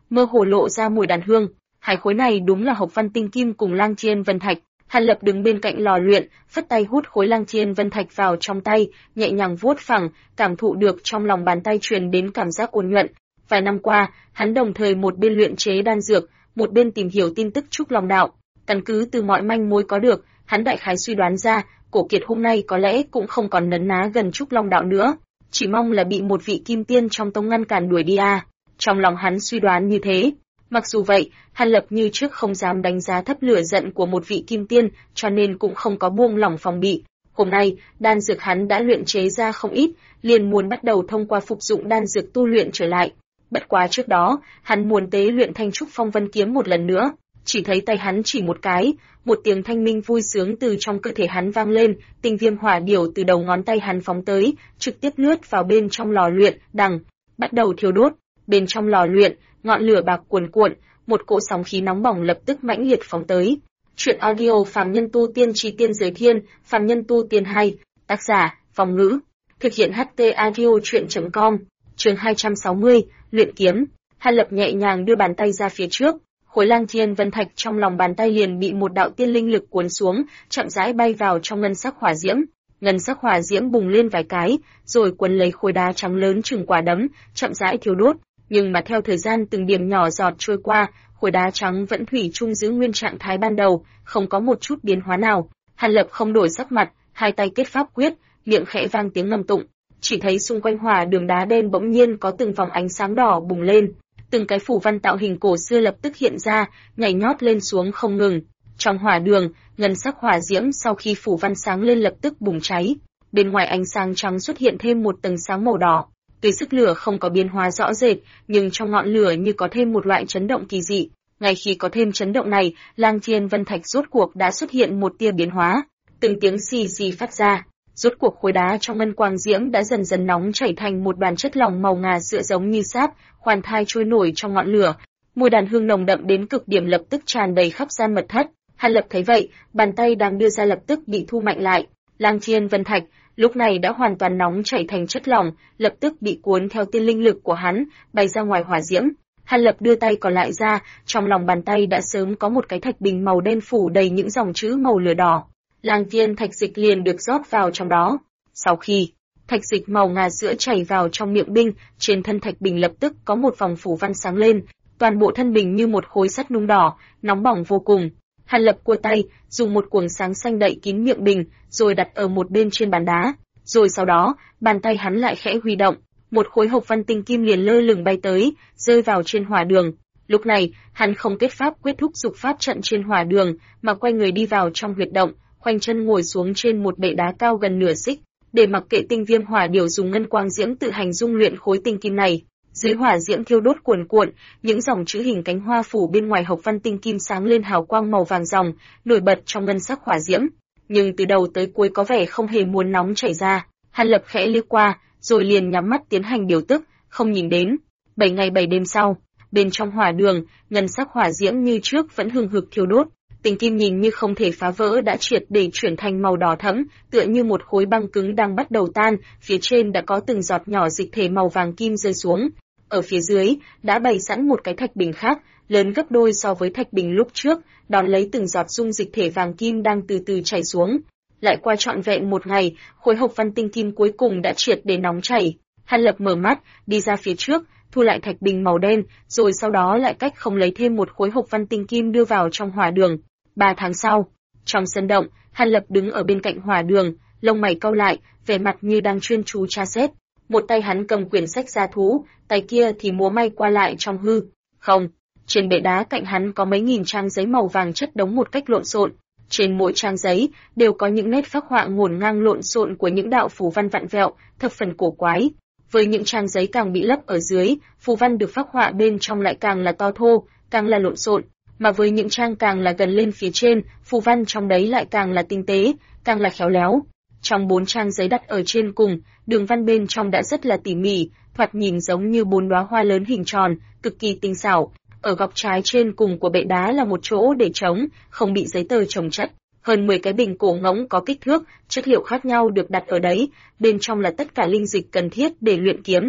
mơ hồ lộ ra mùi đàn hương. Hai khối này đúng là Hộc Văn Tinh Kim cùng Lang Chiên Vân Thạch. Hàn Lập đứng bên cạnh lò luyện, phất tay hút khối Lang Chiên Vân Thạch vào trong tay, nhẹ nhàng vuốt phẳng, cảm thụ được trong lòng bàn tay truyền đến cảm giác ôn nhuận. Vài năm qua, hắn đồng thời một bên luyện chế đan dược, một bên tìm hiểu tin tức Trúc Long đạo. Căn cứ từ mọi manh mối có được, hắn đại khái suy đoán ra, Cổ Kiệt hôm nay có lẽ cũng không còn nấn ná gần Trúc Long đạo nữa, chỉ mong là bị một vị kim tiên trong tông ngăn cản đuổi đi à. Trong lòng hắn suy đoán như thế. Mặc dù vậy, Hàn Lập như trước không dám đánh giá thấp lửa giận của một vị kim tiên, cho nên cũng không có buông lỏng phòng bị. Hôm nay, đan dược hắn đã luyện chế ra không ít, liền muốn bắt đầu thông qua phục dụng đan dược tu luyện trở lại. Bất quá trước đó, hắn muốn tế luyện Thanh Trúc Phong Vân kiếm một lần nữa. Chỉ thấy tay hắn chỉ một cái, một tiếng thanh minh vui sướng từ trong cơ thể hắn vang lên, tinh viêm hỏa điểu từ đầu ngón tay hắn phóng tới, trực tiếp lướt vào bên trong lò luyện, bắt đầu thiêu đốt. Bên trong lò luyện, ngọn lửa bạc cuồn cuộn, một cỗ sóng khí nóng bỏng lập tức mãnh liệt phóng tới. Truyện audio Phàm Nhân Tu Tiên Chí Tiên Giới Thiên, Phàm Nhân Tu Tiên hay, tác giả, Phong Ngữ. Thực hiện HT audio truyện.com. Chương 260, luyện kiếm. Hàn Lập nhẹ nhàng đưa bàn tay ra phía trước, khối Lang Chiên Vân Thạch trong lòng bàn tay liền bị một đạo tiên linh lực cuốn xuống, chậm rãi bay vào trong ngân sắc hỏa diễm. Ngân sắc hỏa diễm bùng lên vài cái, rồi cuốn lấy khối đá trắng lớn chừng quả đấm, chậm rãi thiêu đốt. Nhưng mà theo thời gian từng điểm nhỏ giọt trôi qua, khối đá trắng vẫn thủy chung giữ nguyên trạng thái ban đầu, không có một chút biến hóa nào. Hàn Lập không đổi sắc mặt, hai tay kết pháp quyết, miệng khẽ vang tiếng ngâm tụng. Chỉ thấy xung quanh hỏa đường đá đen bỗng nhiên có từng vòng ánh sáng đỏ bùng lên, từng cái phù văn tạo hình cổ xưa lập tức hiện ra, nhảy nhót lên xuống không ngừng. Trong hỏa đường, ngân sắc hỏa diễm sau khi phù văn sáng lên lập tức bùng cháy. Bên ngoài ánh sáng trắng xuất hiện thêm một tầng sáng màu đỏ. Tuy sức lửa không có biến hóa rõ rệt, nhưng trong ngọn lửa như có thêm một loại chấn động kỳ dị. Ngay khi có thêm chấn động này, Lang Chiên Vân Thạch rốt cuộc đã xuất hiện một tia biến hóa. Từng tiếng xì xì phát ra. Rốt cuộc khối đá trong ngân quang diễm đã dần dần nóng chảy thành một đoàn chất lỏng màu ngà sữa giống như sáp, khoan thai trôi nổi trong ngọn lửa. Mùi đàn hương nồng đậm đến cực điểm lập tức tràn đầy khắp gian mật thất. Hàn Lập thấy vậy, bàn tay đang đưa ra lập tức bị thu mạnh lại. Lang Chiên Vân Thạch lúc này đã hoàn toàn nóng chảy thành chất lỏng, lập tức bị cuốn theo tiên linh lực của hắn, bay ra ngoài hỏa diễm. Hàn Lập đưa tay còn lại ra, trong lòng bàn tay đã sớm có một cái thạch bình màu đen phủ đầy những dòng chữ màu lửa đỏ. Lang Chiên thạch dịch liền được rót vào trong đó. Sau khi thạch dịch màu ngà sữa chảy vào trong miệng binh, trên thân thạch bình lập tức có một vòng phủ văn sáng lên, toàn bộ thân bình như một khối sắt nung đỏ, nóng bỏng vô cùng. Hàn Lập cua tay, dùng một cuồng sáng xanh đậy kín miệng bình, rồi đặt ở một bên trên bàn đá. Rồi sau đó, bàn tay hắn lại khẽ huy động, một khối Hộc Văn Tinh Kim liền lơ lửng bay tới, rơi vào trên hỏa đường. Lúc này, hắn không kết pháp quyết thúc dục pháp trận trên hỏa đường, mà quay người đi vào trong huyệt động, khoanh chân ngồi xuống trên một bệ đá cao gần nửa xích, để mặc kệ tinh viêm hỏa điểu dùng ngân quang diễm tự hành dung luyện khối tinh kim này. Dưới hỏa diễm thiêu đốt cuồn cuộn, những dòng chữ hình cánh hoa phủ bên ngoài Hộc Văn Tinh Kim sáng lên hào quang màu vàng ròng, nổi bật trong ngân sắc hỏa diễm. Nhưng từ đầu tới cuối có vẻ không hề muốn nóng chảy ra. Hàn Lập khẽ liếc qua, rồi liền nhắm mắt tiến hành điều tức, không nhìn đến. 7 ngày 7 đêm sau, bên trong hỏa đường, ngân sắc hỏa diễm như trước vẫn hừng hực thiêu đốt. Tinh kim nhìn như không thể phá vỡ đã triệt để chuyển thành màu đỏ thẫm, tựa như một khối băng cứng đang bắt đầu tan, phía trên đã có từng giọt nhỏ dịch thể màu vàng kim rơi xuống. Ở phía dưới, đã bày sẵn một cái thạch bình khác, lớn gấp đôi so với thạch bình lúc trước, đón lấy từng giọt dung dịch thể vàng kim đang từ từ chảy xuống. Lại qua trọn vẹn một ngày, khối Hộc Văn Tinh Kim cuối cùng đã triệt để nóng chảy. Hàn Lập mở mắt, đi ra phía trước, thu lại thạch bình màu đen, rồi sau đó lại cách không lấy thêm một khối Hộc Văn Tinh Kim đưa vào trong hỏa đường. 3 tháng sau, trong sân động, Hàn Lập đứng ở bên cạnh hỏa đường, lông mày cau lại, vẻ mặt như đang chuyên chú tra xét. Một tay hắn cầm quyển sách gia thú, tay kia thì múa may qua lại trong hư không. Trên bệ đá cạnh hắn có mấy nghìn trang giấy màu vàng chất đống một cách lộn xộn. Trên mỗi trang giấy đều có những nét phác họa ngổn ngang lộn xộn của những đạo phù văn vặn vẹo, thập phần cổ quái. Với những trang giấy càng bị lấp ở dưới, phù văn được phác họa bên trong lại càng là to thô, càng là lộn xộn. Mà với những trang càng là gần lên phía trên, phù văn trong đấy lại càng là tinh tế, càng là khéo léo. Trong 4 trang giấy đặt ở trên cùng, đường văn bên trong đã rất là tỉ mỉ, thoạt nhìn giống như 4 đóa hoa lớn hình tròn, cực kỳ tinh xảo. Ở góc trái trên cùng của bệ đá là một chỗ để trống, không bị giấy tờ chồng chất. Hơn 10 cái bình cổ ngỗng có kích thước, chất liệu khác nhau được đặt ở đấy, bên trong là tất cả linh dịch cần thiết để luyện kiếm.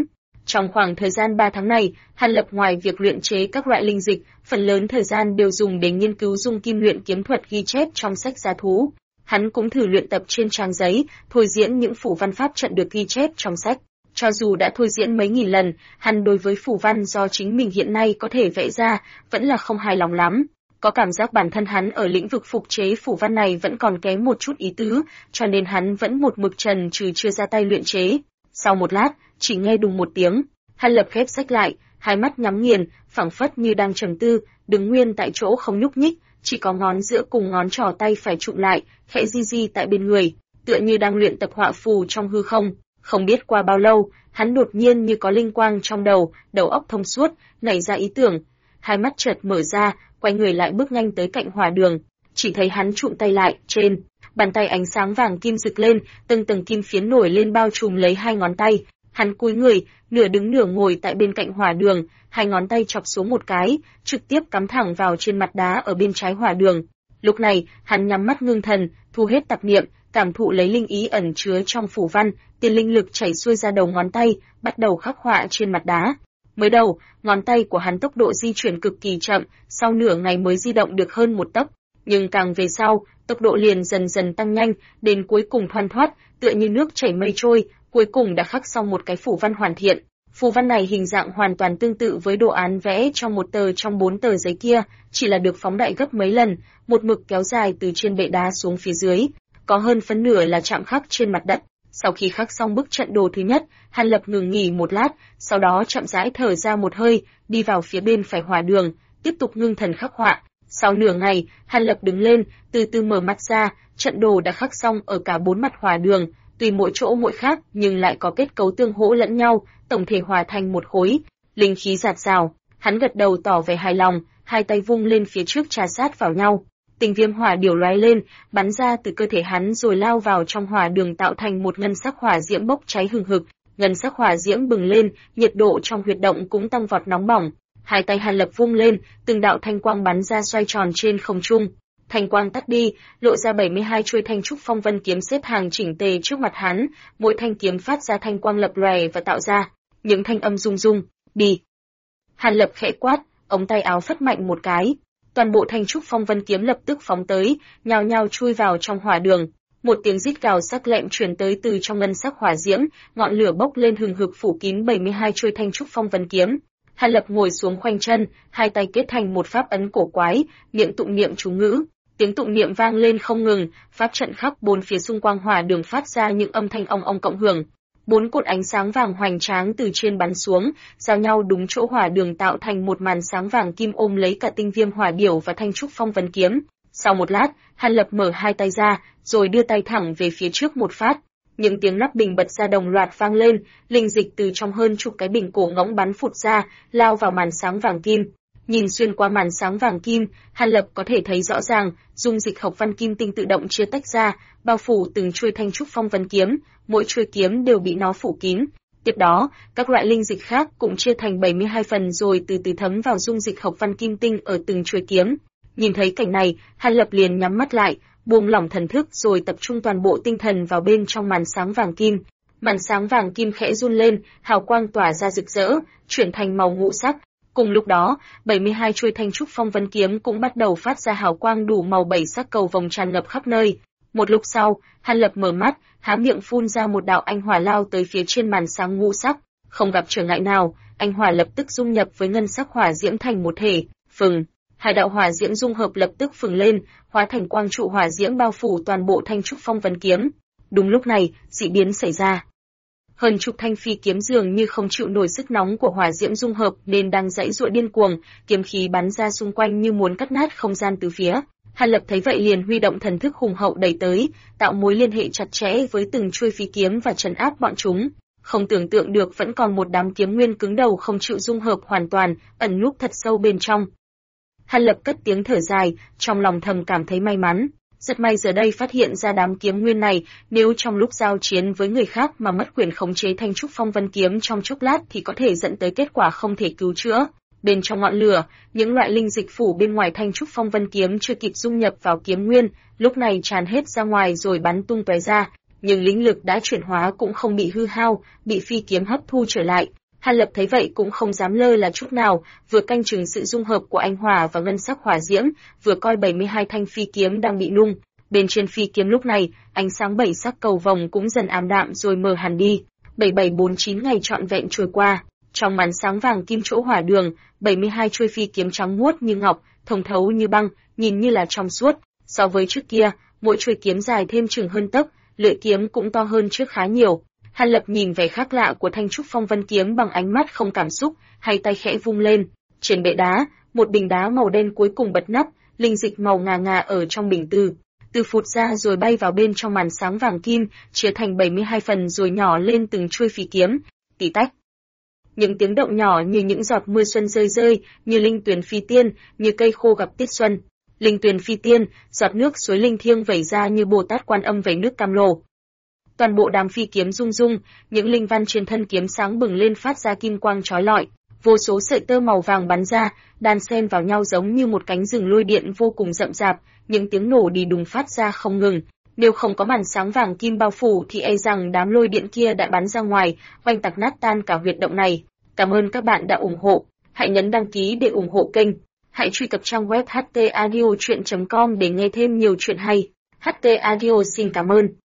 Trong khoảng thời gian 3 tháng này, Hàn Lập ngoài việc luyện chế các loại linh dịch, phần lớn thời gian đều dùng để nghiên cứu dung kim luyện kiếm thuật ghi chép trong sách gia thú. Hắn cũng thử luyện tập trên trang giấy, thôi diễn những phù văn pháp trận được ghi chép trong sách. Cho dù đã thôi diễn mấy nghìn lần, hắn đối với phù văn do chính mình hiện nay có thể vẽ ra, vẫn là không hài lòng lắm. Có cảm giác bản thân hắn ở lĩnh vực phục chế phù văn này vẫn còn kém một chút ý tứ, cho nên hắn vẫn một mực chần chừ chưa ra tay luyện chế. Sau một lát, chỉ nghe đùng một tiếng, Hàn Lập khép sách lại, hai mắt nhắm nghiền, phảng phất như đang trầm tư, đứng nguyên tại chỗ không nhúc nhích, chỉ có ngón giữa cùng ngón trỏ tay phải chụm lại, khẽ di di tại bên người, tựa như đang luyện tập họa phù trong hư không. Không biết qua bao lâu, hắn đột nhiên như có linh quang trong đầu, đầu óc thông suốt, nảy ra ý tưởng, hai mắt chợt mở ra, quay người lại bước nhanh tới cạnh hỏa đường, chỉ thấy hắn chụm tay lại, trên bàn tay ánh sáng vàng kim rực lên, từng tầng kim phiến nổi lên bao trùm lấy hai ngón tay. Hắn cúi người, nửa đứng nửa ngồi tại bên cạnh hỏa đường, hai ngón tay chọc xuống một cái, trực tiếp cắm thẳng vào trên mặt đá ở bên trái hỏa đường. Lúc này, hắn nhắm mắt ngưng thần, thu hết tạp niệm, cảm thụ lấy linh ý ẩn chứa trong phù văn, tiền linh lực chảy xuôi ra đầu ngón tay, bắt đầu khắc họa trên mặt đá. Mới đầu, ngón tay của hắn tốc độ di chuyển cực kỳ chậm, sau nửa ngày mới di động được hơn một tấc, nhưng càng về sau, tốc độ liền dần dần tăng nhanh, đến cuối cùng thoăn thoắt, tựa như nước chảy mây trôi, cuối cùng đã khắc xong một cái phù văn hoàn thiện. Phù văn này hình dạng hoàn toàn tương tự với đồ án vẽ trong một tờ trong 4 tờ giấy kia, chỉ là được phóng đại gấp mấy lần, một mực kéo dài từ trên bệ đá xuống phía dưới, có hơn phân nửa là chạm khắc trên mặt đất. Sau khi khắc xong bức trận đồ thứ nhất, Hàn Lập ngừng nghỉ một lát, sau đó chậm rãi thở ra một hơi, đi vào phía bên phải hỏa đường, tiếp tục ngưng thần khắc họa. Sau nửa ngày, Hàn Lập đứng lên, từ từ mở mắt ra, trận đồ đã khắc xong ở cả 4 mặt hỏa đường, tùy mỗi chỗ mỗi khác nhưng lại có kết cấu tương hỗ lẫn nhau, tổng thể hòa thành một khối, linh khí rạt rào. Hắn gật đầu tỏ vẻ hài lòng, hai tay vung lên phía trước trà sát vào nhau. Tình viêm hỏa điểu lóe lên, bắn ra từ cơ thể hắn rồi lao vào trong hỏa đường tạo thành một ngân sắc hỏa diễm bốc cháy hừng hực. Ngân sắc hỏa diễm bừng lên, nhiệt độ trong huyệt động cũng tăng vọt nóng bỏng. Hai tay Hàn Lập vung lên, từng đạo thanh quang bắn ra xoay tròn trên không trung. Thanh quang tắt đi, lộ ra 72 chuôi thanh trúc phong vân kiếm xếp hàng chỉnh tề trước mặt hắn, mỗi thanh kiếm phát ra thanh quang lập lòe và tạo ra những thanh âm rung rung. Đi! Hàn Lập khẽ quát, ống tay áo phất mạnh một cái, toàn bộ thanh trúc phong vân kiếm lập tức phóng tới, nhào nhào chui vào trong hỏa đường. Một tiếng rít gào sắc lẹm truyền tới từ trong ngân sắc hỏa diễm, ngọn lửa bốc lên hừng hực phủ kín 72 chuôi thanh trúc phong vân kiếm. Hàn Lập ngồi xuống khoanh chân, hai tay kết thành một pháp ấn cổ quái, miệng tụng niệm chú ngữ. Tiếng tụng niệm vang lên không ngừng, pháp trận khắp bốn phía xung quanh hỏa đường phát ra những âm thanh ong ong cộng hưởng. 4 cột ánh sáng vàng hoành tráng từ trên bắn xuống, giao nhau đúng chỗ hỏa đường tạo thành một màn sáng vàng kim ôm lấy cả tinh viêm hỏa điểu và thanh trúc phong vân kiếm. Sau một lát, Hàn Lập mở hai tay ra, rồi đưa tay thẳng về phía trước một phát. Những tiếng nắp bình bật ra đồng loạt vang lên, linh dịch từ trong hơn chục cái bình cổ ngỗng bắn phụt ra, lao vào màn sáng vàng kim. Nhìn xuyên qua màn sáng vàng kim, Hàn Lập có thể thấy rõ ràng, dung dịch Hộc Văn Kim Tinh tự động chia tách ra, bao phủ từng chuôi thanh trúc phong vân kiếm, mỗi chuôi kiếm đều bị nó phủ kín. Tiếp đó, các loại linh dịch khác cũng chia thành 72 phần rồi từ từ thấm vào dung dịch Hộc Văn Kim Tinh ở từng chuôi kiếm. Nhìn thấy cảnh này, Hàn Lập liền nhắm mắt lại, buông lỏng thần thức rồi tập trung toàn bộ tinh thần vào bên trong màn sáng vàng kim. Màn sáng vàng kim khẽ run lên, hào quang tỏa ra rực rỡ, chuyển thành màu ngũ sắc. Cùng lúc đó, 72 chuôi thanh trúc phong vân kiếm cũng bắt đầu phát ra hào quang đủ màu 7 sắc cầu vồng tràn ngập khắp nơi. Một lúc sau, Hàn Lập mở mắt, há miệng phun ra một đạo anh hỏa lao tới phía trên màn sáng ngũ sắc, không gặp trở ngại nào, anh hỏa lập tức dung nhập với ngân sắc hỏa diễm thành một thể. Phừng, hai đạo hỏa diễm dung hợp lập tức phừng lên, hóa thành quang trụ hỏa diễm bao phủ toàn bộ thanh trúc phong vân kiếm. Đúng lúc này, dị biến xảy ra. Hơn chục thanh phi kiếm dường như không chịu nổi sức nóng của hỏa diễm dung hợp nên đang giãy giụa điên cuồng, kiếm khí bắn ra xung quanh như muốn cắt nát không gian từ phía. Hàn Lập thấy vậy liền huy động thần thức hùng hậu đẩy tới, tạo mối liên hệ chặt chẽ với từng chuôi phi kiếm và trấn áp bọn chúng. Không tưởng tượng được vẫn còn một đám kiếm nguyên cứng đầu không chịu dung hợp hoàn toàn, ẩn núp thật sâu bên trong. Hàn Lập cất tiếng thở dài, trong lòng thầm cảm thấy may mắn. Rất may giờ đây phát hiện ra đám kiếm nguyên này, nếu trong lúc giao chiến với người khác mà mất quyền khống chế thanh trúc phong vân kiếm trong chốc lát thì có thể dẫn tới kết quả không thể cứu chữa. Bên trong ngọn lửa, những loại linh dịch phủ bên ngoài thanh trúc phong vân kiếm chưa kịp dung nhập vào kiếm nguyên, lúc này tràn hết ra ngoài rồi bắn tung tóe ra, nhưng linh lực đã chuyển hóa cũng không bị hư hao, bị phi kiếm hấp thu trở lại. Hàn Lập thấy vậy cũng không dám lơ là chút nào, vừa canh chừng sự dung hợp của anh hỏa và ngân sắc hỏa diễm, vừa coi 72 thanh phi kiếm đang bị nung. Bên trên phi kiếm lúc này, ánh sáng bảy sắc cầu vồng cũng dần ảm đạm rồi mờ hẳn đi. 7749 ngày trọn vẹn trôi qua, trong màn sáng vàng kim chỗ hỏa đường, 72 chuôi phi kiếm trắng muốt như ngọc, thông thấu như băng, nhìn như là trong suốt. So với trước kia, mỗi chuôi kiếm dài thêm chừng hơn tấc, lưỡi kiếm cũng to hơn trước khá nhiều. Hàn Lập nhìn vẻ khác lạ của thanh trúc phong vân kiếm bằng ánh mắt không cảm xúc, hay tay khẽ vung lên. Trên bệ đá, một bình đá màu đen cuối cùng bật nắp, linh dịch màu ngà ngà ở trong bình từ phụt ra rồi bay vào bên trong màn sáng vàng kim, chia thành 72 phần rồi nhỏ lên từng chuôi phi kiếm. Tí tách. Những tiếng động nhỏ như những giọt mưa xuân rơi rơi, như linh tuyền phi tiên, như cây khô gặp tiết xuân. Linh tuyền phi tiên, giọt nước suối linh thiêng vẩy ra như Bồ Tát Quan Âm vẩy nước cam lồ. Toàn bộ đám phi kiếm rung rung, những linh văn trên thân kiếm sáng bừng lên phát ra kim quang chói lọi, vô số sợi tơ màu vàng bắn ra, đan xen vào nhau giống như một cánh rừng lôi điện vô cùng rậm rạp, những tiếng nổ đi đùng phát ra không ngừng. Nếu không có màn sáng vàng kim bao phủ thì e rằng đám lôi điện kia đã bắn ra ngoài, oanh tạc nát tan cả huyệt động này. Cảm ơn các bạn đã ủng hộ, hãy nhấn đăng ký để ủng hộ kênh. Hãy truy cập trang web htaudio.com để nghe thêm nhiều chuyện hay. HT Audio xin cảm ơn.